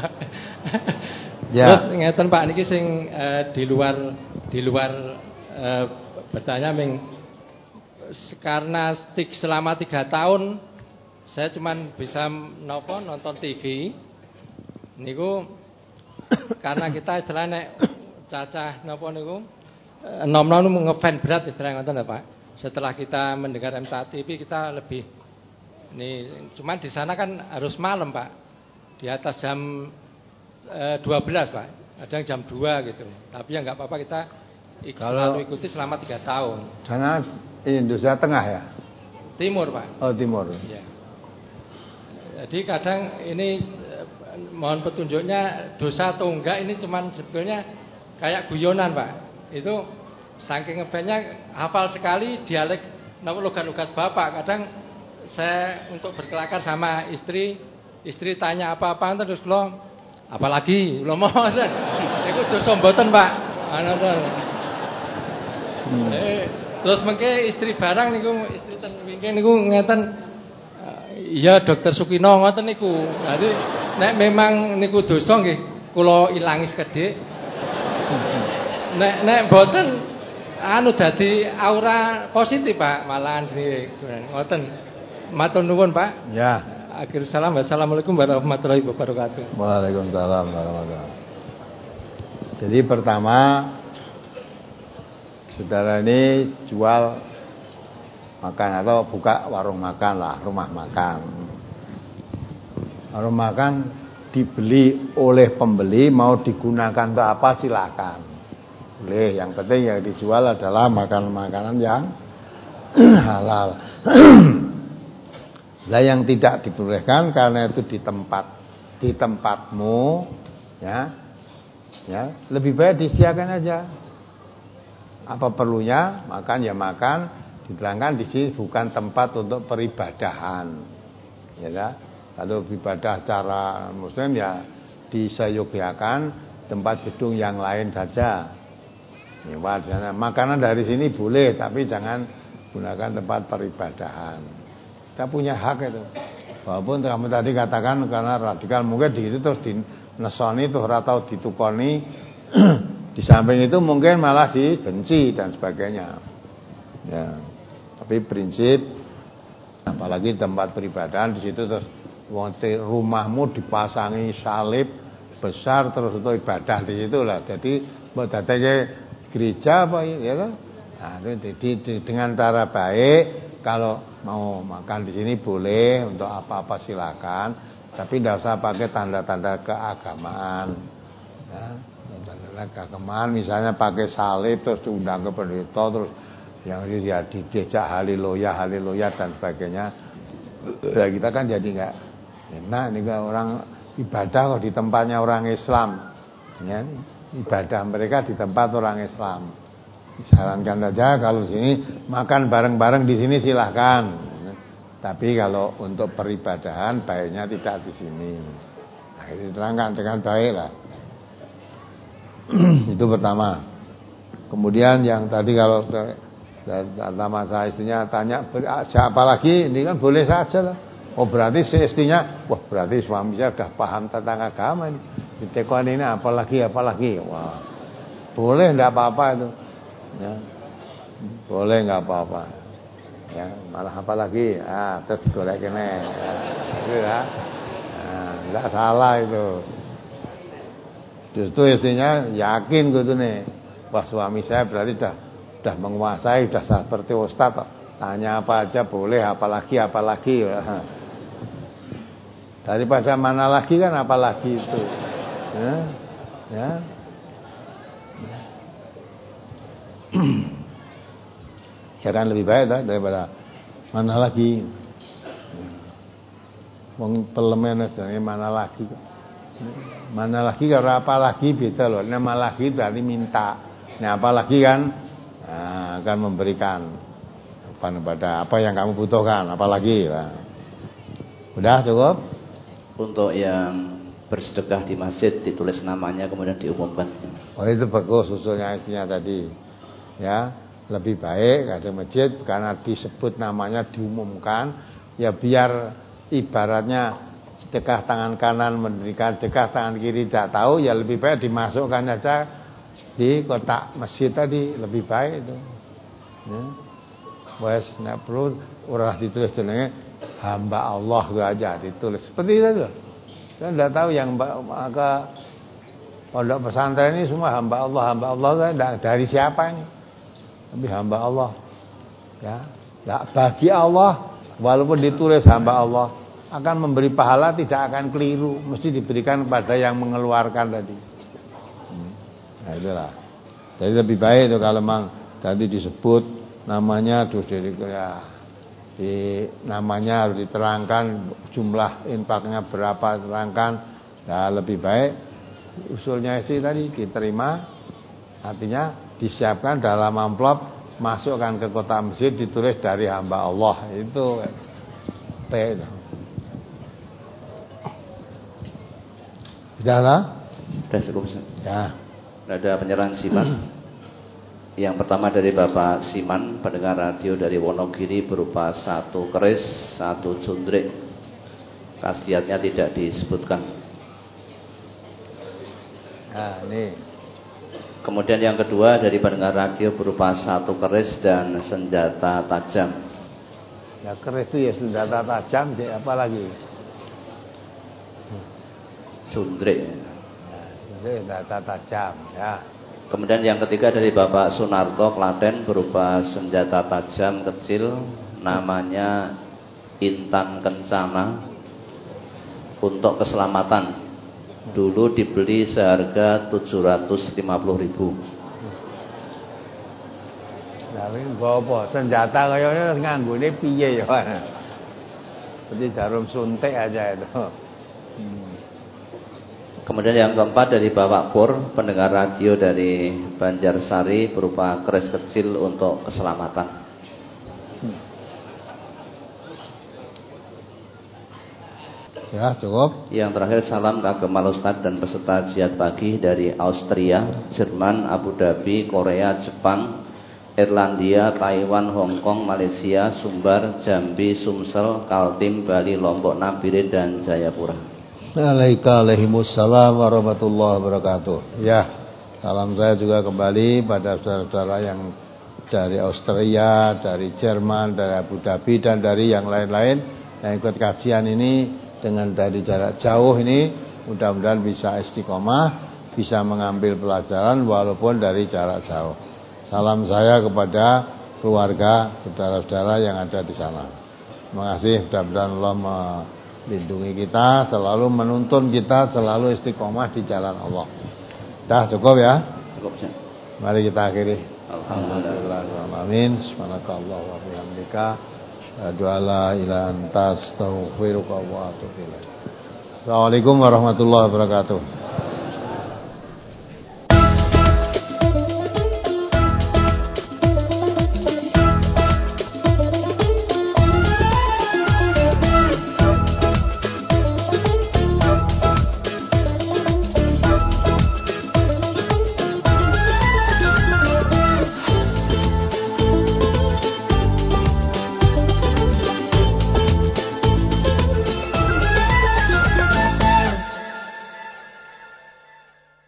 Ya. Terus ngeten Pak niki sing uh, di luar di luar uh, bertanya ming karena stik selama tiga tahun saya cuman bisa nopo nonton T V niku. Karena kita istilahnya cacah napa niku enom-enom ngefan berat istilahnya ngoten lho Pak. Setelah kita mendengar M T A T V kita lebih ini, cuman di sana kan harus malam Pak. Di atas jam eh, dua belas Pak. Ada yang jam dua gitu. Tapi ya enggak apa-apa, kita ik- Kalau selalu ikuti selama tiga tahun. Sana Indonesia Tengah ya? Timur Pak. Oh Timur. Ya. Jadi kadang ini mohon petunjuknya dosa atau enggak, ini cuman sebetulnya kayak guyonan Pak. Itu saking ngefannya hafal sekali dialek napa logat-logat bapak. Kadang saya untuk berkelakar sama istri, istri tanya apa-apa terus kula apalagi kula mau niku dosa mboten Pak. Ana to. Hmm. Eh, terus mengke istri barang niku istri ten wingking niku ngeten iya Dokter Sukino ngoten niku. Dadi nek memang niku dosa nggih kula ilangi sekedhik. Nek nek mboten anu dadi aura positif Pak, malahan ngoten. Matur nuwun Pak. Ya. Akhir salam. Wassalamualaikum warahmatullahi wabarakatuh. Waalaikumsalam warahmatullahi wabarakatuh. Jadi pertama saudara ini jual makan atau buka warung makan lah, rumah makan. Warung makan dibeli oleh pembeli, mau digunakan untuk apa silakan. Boleh, yang penting yang dijual adalah makanan-makanan yang halal. Lah yang tidak dibolehkan karena itu di tempat di tempatmu, ya, ya lebih baik disediakan aja. Apa perlunya makan ya makan, diterangkan di sini bukan tempat untuk peribadahan, ya kan? Kalau ibadah cara Muslim ya disayogyakan tempat gedung yang lain saja. Ya, makanan dari sini boleh, tapi jangan gunakan tempat peribadahan. Kita punya hak itu. Walaupun kamu tadi katakan karena radikal mungkin di itu terus dinesoni tuh atau ditukoni di samping itu mungkin malah dibenci dan sebagainya. Ya. Tapi prinsip apalagi tempat peribadahan di situ terus rumahmu dipasangi salib besar terus untuk ibadah di situ lah. Jadi buat datanya gereja apa ya kan? Nah, jadi dengan cara baik kalau mau makan di sini boleh untuk apa-apa silakan, tapi tidak usah pakai tanda-tanda keagamaan. Ya, tanda-tanda keagamaan misalnya pakai salib terus diundang ke pendeta terus yang dia dijejak haleluya haleluya dan sebagainya. Ya kita kan jadi enggak enak nih orang ibadah kok di tempatnya orang Islam. Ya, ibadah mereka di tempat orang Islam. Disarankan saja kalau sini makan bareng-bareng di sini silahkan. Tapi kalau untuk peribadahan baiknya tidak di sini. Nah, itu diterangkan dengan baik lah. Itu pertama. Kemudian yang tadi kalau pertama saya istrinya tanya siapa lagi, ini kan boleh saja lah. Oh berarti si istrinya, wah berarti suami saya sudah paham tentang agama ini. Ditekon ini apalagi apalagi, wah boleh tidak apa-apa itu. Ya, boleh nggak apa-apa. Ya, malah apa lagi? Ah, terus digolek kene. Ya, gitu ya. Nah, enggak salah itu. Justru istrinya yakin gitu nih. Wah, suami saya berarti sudah sudah menguasai, sudah seperti ustaz. Tanya apa aja boleh, apalagi apalagi. Daripada mana lagi kan apalagi itu. Ya. Ya. Ya kan lebih baik tak? Daripada mana lagi wong pelemen jenenge mana lagi mana lagi kalau apa lagi beda loh. Nama lagi berarti minta. Nah apa lagi kan nah, akan memberikan apa pada apa yang kamu butuhkan apalagi lah. Udah cukup. Untuk yang bersedekah di masjid ditulis namanya kemudian diumumkan. Oh itu bagus usulnya istrinya tadi. Ya, lebih baik ada masjid karena disebut namanya diumumkan, ya biar ibaratnya sedekah tangan kanan memberikan sedekah tangan kiri tidak tahu, ya lebih baik dimasukkan saja di kotak masjid tadi, lebih baik itu. Ya. Wes nek perlu ora ditulis jenenge hamba Allah itu aja ditulis seperti itu. Saya tidak tahu yang maka pondok pesantren ini semua hamba Allah, hamba Allah kan dari siapa ini? Tapi hamba Allah, ya, nah, bagi Allah walaupun ditulis hamba Allah akan memberi pahala tidak akan keliru, mesti diberikan kepada yang mengeluarkan tadi. Hmm. Nah itulah. Jadi lebih baik itu kalau memang tadi disebut namanya terus dari ya, di namanya harus diterangkan jumlah infaknya berapa terangkan, nah lebih baik usulnya istri tadi diterima, artinya disiapkan dalam amplop masukkan ke kota masjid ditulis dari hamba Allah. Itu P. Sudah lah? Sudah cukup. Ya. Ada penyerahan siman. Yang pertama dari Bapak Siman, pendengar radio dari Wonogiri, berupa satu keris, satu jundrik. Khasiatnya tidak disebutkan. Nah, ini. Kemudian yang kedua dari pendengar radio berupa satu keris dan senjata tajam. Ya, keris itu ya senjata tajam, jadi apa lagi? Jundrik. Ya, jundrik senjata tajam, ya. Kemudian yang ketiga dari Bapak Sunarto, Klaten, berupa senjata tajam kecil, namanya Intan Kencana, untuk keselamatan. Dulu dibeli seharga tujuh ratus lima puluh ribu. Nah, ini apa? Senjata kayaknya nganggune piye ya? Seperti jarum suntik aja itu. Hmm. Kemudian yang keempat dari Bapak Pur, pendengar radio dari Banjarsari, berupa keris kecil untuk keselamatan. Hmm. Ya, cukup. Yang terakhir, salam kagem Ustaz dan peserta jihad pagi dari Austria, Jerman, Abu Dhabi, Korea, Jepang, Irlandia, Taiwan, Hong Kong, Malaysia, Sumbar, Jambi, Sumsel, Kaltim, Bali, Lombok, Nabire, dan Jayapura. Waalaikumsalam warahmatullahi wabarakatuh. Ya, salam saya juga kembali pada saudara-saudara yang dari Austria, dari Jerman, dari Abu Dhabi, dan dari yang lain-lain yang ikut kajian ini dengan dari jarak jauh ini. Mudah-mudahan bisa istiqomah, bisa mengambil pelajaran walaupun dari jarak jauh. Salam saya kepada keluarga, saudara-saudara yang ada di sana. Terima kasih, mudah-mudahan Allah melindungi kita, selalu menuntun kita, selalu istiqomah di jalan Allah. Dah cukup ya? Cukup ya. Mari kita akhiri. Alhamdulillah. Amin. Subhanakallah wa bihamdika, asyhadu an la ilaha illa anta, astaghfiruka wa atubu ilaik. Assalamualaikum warahmatullahi wabarakatuh.